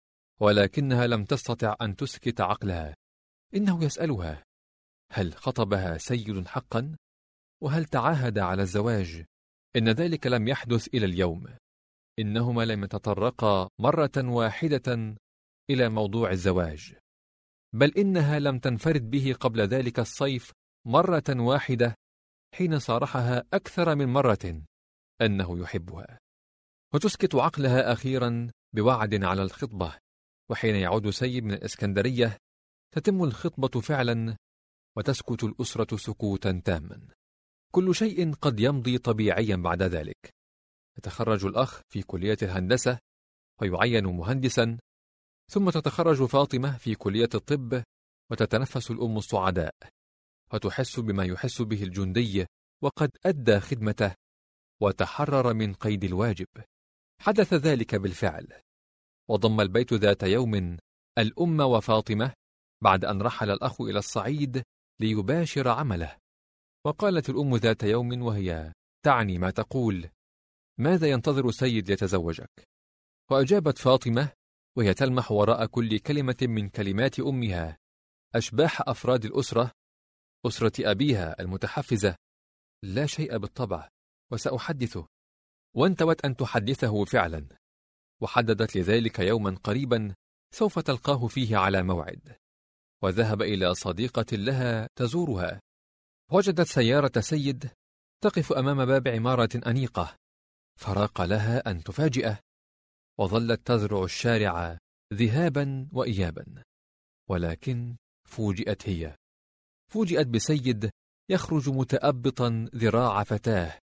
ولكنها لم تستطع أن تسكت عقلها. إنه يسألها، هل خطبها سيد حقا؟ وهل تعاهد على الزواج؟ إن ذلك لم يحدث إلى اليوم. إنهما لم يتطرقا مرة واحدة إلى موضوع الزواج، بل إنها لم تنفرد به قبل ذلك الصيف مرة واحدة، حين صارحها أكثر من مرة أنه يحبها. وتسكت عقلها أخيرا بوعد على الخطبة، وحين يعود سيد من الإسكندرية تتم الخطبة فعلا، وتسكت الأسرة سكوتا تاما. كل شيء قد يمضي طبيعيا بعد ذلك. يتخرج الأخ في كلية الهندسة ويعين مهندسا، ثم تتخرج فاطمة في كلية الطب، وتتنفس الأم الصعداء، وتحس بما يحس به الجندي وقد أدى خدمته وتحرر من قيد الواجب. حدث ذلك بالفعل، وضم البيت ذات يوم الأم وفاطمة بعد أن رحل الأخ إلى الصعيد ليباشر عمله. وقالت الأم ذات يوم وهي تعني ما تقول، ماذا ينتظر سيد ليتزوجك؟ وأجابت فاطمة وهي تلمح وراء كل كلمة من كلمات أمها أشباح أفراد الأسرة، أسرة أبيها المتحفزة، لا شيء بالطبع، وسأحدثه. وانتوت أن تحدثه فعلا، وحددت لذلك يوما قريبا سوف تلقاه فيه على موعد. وذهب إلى صديقة لها تزورها، وجدت سيارة سيد تقف أمام باب عمارة أنيقة، فراق لها أن تفاجئه، وظلت تذرع الشارع ذهابا وإيابا. ولكن فوجئت هي، فوجئت بسيد يخرج متأبطا ذراع فتاه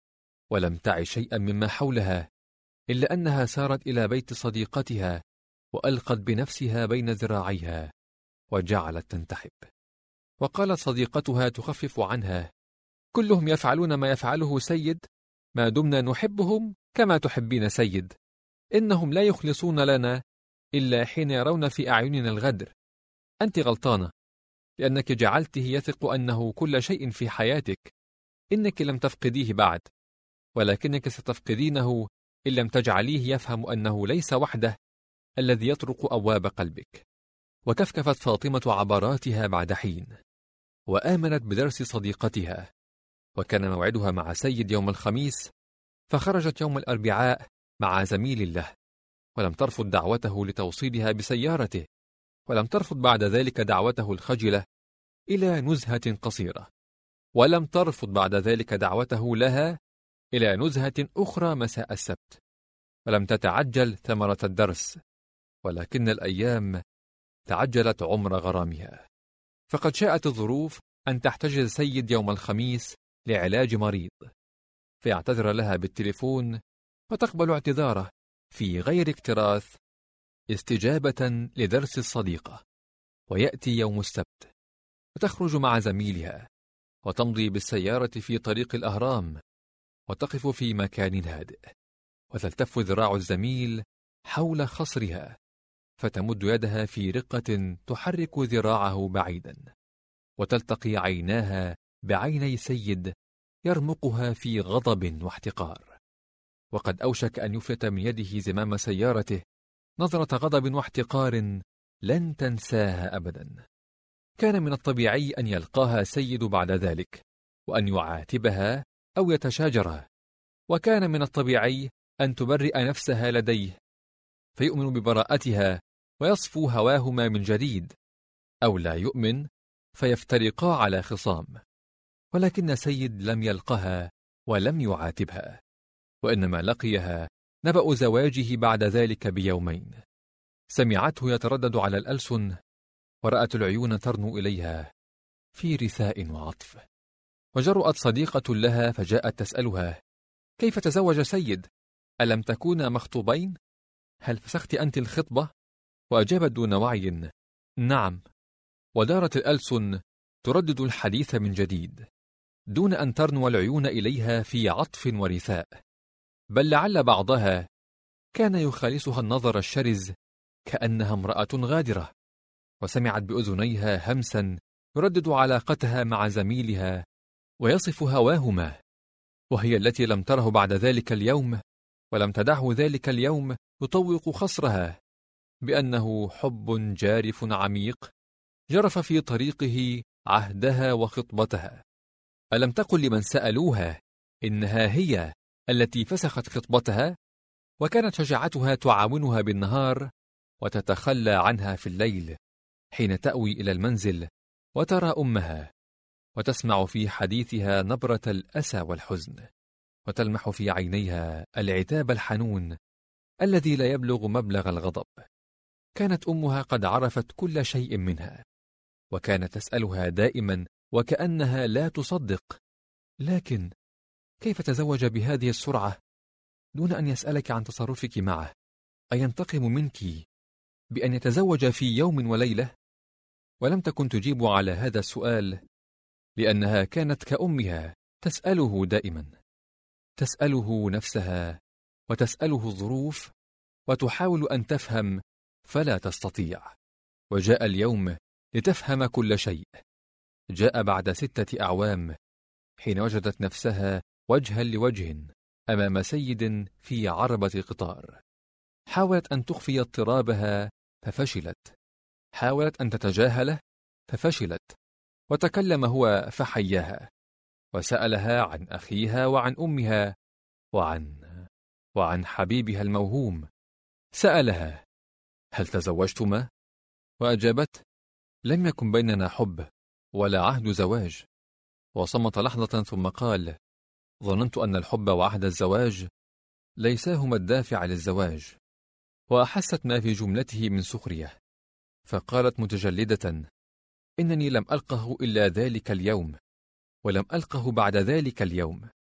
ولم تعي شيئا مما حولها إلا أنها سارت إلى بيت صديقتها وألقت بنفسها بين ذراعيها وجعلت تنتحب. وقالت صديقتها تخفف عنها: كلهم يفعلون ما يفعله سيد ما دمنا نحبهم كما تحبين سيد، إنهم لا يخلصون لنا إلا حين يرون في أعيننا الغدر. أنت غلطانة، لأنك جعلته يثق أنه كل شيء في حياتك. إنك لم تفقديه بعد، ولكنك ستفقدينه إن لم تجعليه يفهم أنه ليس وحده الذي يطرق أبواب قلبك. وكفكفت فاطمة عبراتها بعد حين، وآمنت بدرس صديقتها، وكان موعدها مع سيد يوم الخميس، فخرجت يوم الأربعاء مع زميل له، ولم ترفض دعوته لتوصيلها بسيارته، ولم ترفض بعد ذلك دعوته الخجلة إلى نزهة قصيرة، ولم ترفض بعد ذلك دعوته لها إلى نزهة أخرى مساء السبت، ولم تتعجل ثمرة الدرس، ولكن الأيام تعجلت عمر غرامها. فقد شاءت الظروف أن تحتجز سيد يوم الخميس لعلاج مريض، فيعتذر لها بالتليفون وتقبل اعتذاره في غير اكتراث استجابة لدرس الصديقة. ويأتي يوم السبت، وتخرج مع زميلها وتمضي بالسيارة في طريق الأهرام، وتقف في مكان هادئ، وتلتف ذراع الزميل حول خصرها، فتمد يدها في رقة تحرك ذراعه بعيدا، وتلتقي عيناها بعيني سيد يرمقها في غضب واحتقار. وقد أوشك أن يفلت من يده زمام سيارته نظرة غضب واحتقار لن تنساها أبدا. كان من الطبيعي أن يلقاها سيد بعد ذلك، وأن يعاتبها أو يتشاجرها، وكان من الطبيعي أن تبرئ نفسها لديه فيؤمن ببراءتها ويصفو هواهما من جديد، أو لا يؤمن فيفترقا على خصام. ولكن سيد لم يلقها ولم يعاتبها، وإنما لقيها نبأ زواجه بعد ذلك بيومين. سمعته يتردد على الألسن، ورأت العيون ترنو إليها في رثاء وعطف. وجرأت صديقة لها فجاءت تسألها: كيف تزوج سيد؟ ألم تكونا مخطوبين؟ هل فسخت أنت الخطبة؟ وأجابت دون وعي: نعم. ودارت الألسن تردد الحديث من جديد، دون أن ترنو العيون إليها في عطف ورثاء، بل لعل بعضها كان يخالسها النظر الشرز كأنها امرأة غادرة. وسمعت بأذنيها همسا يردد علاقتها مع زميلها ويصف هواهما، وهي التي لم تره بعد ذلك اليوم، ولم تدعه ذلك اليوم يطوق خصرها بأنه حب جارف عميق جرف في طريقه عهدها وخطبتها. ألم تقل لمن سألوها إنها هي التي فسخت خطبتها، وكانت شجاعتها تعاونها بالنهار وتتخلى عنها في الليل حين تأوي إلى المنزل وترى أمها، وتسمع في حديثها نبرة الأسى والحزن، وتلمح في عينيها العتاب الحنون الذي لا يبلغ مبلغ الغضب. كانت أمها قد عرفت كل شيء منها، وكانت تسألها دائما وكأنها لا تصدق: لكن كيف تزوج بهذه السرعة دون أن يسألك عن تصرفك معه؟ أينتقم منك بأن يتزوج في يوم وليلة؟ ولم تكن تجيب على هذا السؤال، لأنها كانت كأمها تسأله دائما، تسأله نفسها وتسأله الظروف، وتحاول أن تفهم فلا تستطيع. وجاء اليوم لتفهم كل شيء. جاء بعد 6 أعوام، حين وجدت نفسها وجها لوجه أمام سيد في عربة قطار. حاولت أن تخفي اضطرابها ففشلت، حاولت أن تتجاهله ففشلت، وتكلم هو فحياها، وسألها عن أخيها وعن أمها وعن حبيبها الموهوم. سألها: هل تزوجتما؟ وأجابت: لم يكن بيننا حب ولا عهد زواج. وصمت لحظة ثم قال: ظننت أن الحب وعهد الزواج ليساهما الدافع للزواج. وأحست ما في جملته من سخرية، فقالت متجلدة: إنني لم ألقه إلا ذلك اليوم، ولم ألقه بعد ذلك اليوم،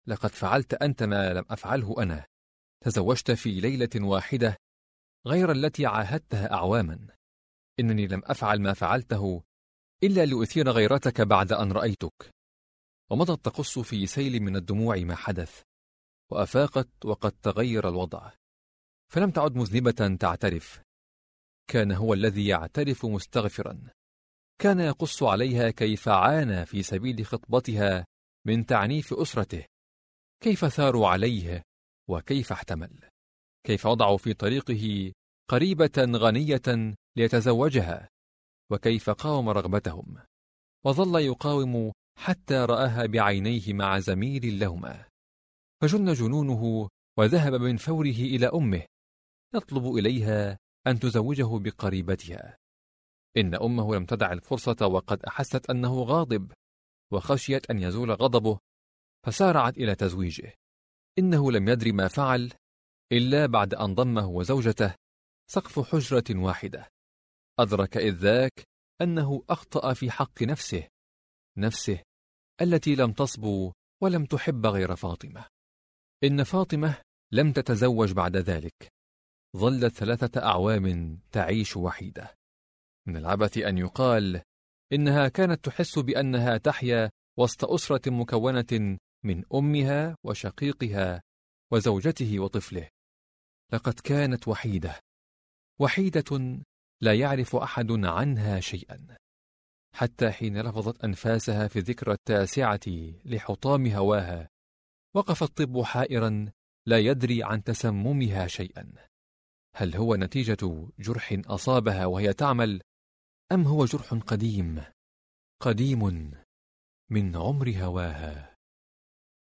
لقد فعلت أنت ما لم أفعله أنا، تزوجت في ليلة واحدة غير التي عاهدتها أعواما. إنني لم أفعل ما فعلته إلا لأثير غيرتك بعد أن رأيتك. ومضت تقص في سيل من الدموع ما حدث، وأفاقت وقد تغير الوضع، فلم تعد مذنبة تعترف، كان هو الذي يعترف مستغفرا. كان يقص عليها كيف عانى في سبيل خطبتها من تعنيف أسرته، كيف ثاروا عليه وكيف احتمل، كيف وضعوا في طريقه قريبة غنية ليتزوجها، وكيف قاوم رغبتهم، وظل يقاوم حتى رآها بعينيه مع زميل لهما، فجن جنونه وذهب من فوره إلى أمه يطلب إليها أن تزوجه بقريبتها. إن أمه لم تدع الفرصة، وقد أحست أنه غاضب وخشيت أن يزول غضبه، فسارعت إلى تزويجه. إنه لم يدر ما فعل إلا بعد أن ضمه وزوجته سقف حجرة واحدة. أدرك إذ ذاك أنه أخطأ في حق نفسه التي لم تصبو ولم تحب غير فاطمة. إن فاطمة لم تتزوج بعد ذلك، ظلت 3 أعوام تعيش وحيدة. من العبث أن يقال إنها كانت تحس بأنها تحيا وسط أسرة مكونة من أمها وشقيقها وزوجته وطفله. لقد كانت وحيدة لا يعرف أحد عنها شيئا، حتى حين لفظت أنفاسها في الذكرى 9 لحطام هواها وقف الطب حائرا لا يدري عن تسممها شيئا. هل هو نتيجة جرح أصابها وهي تعمل، أم هو جرح قديم من عمر هواها؟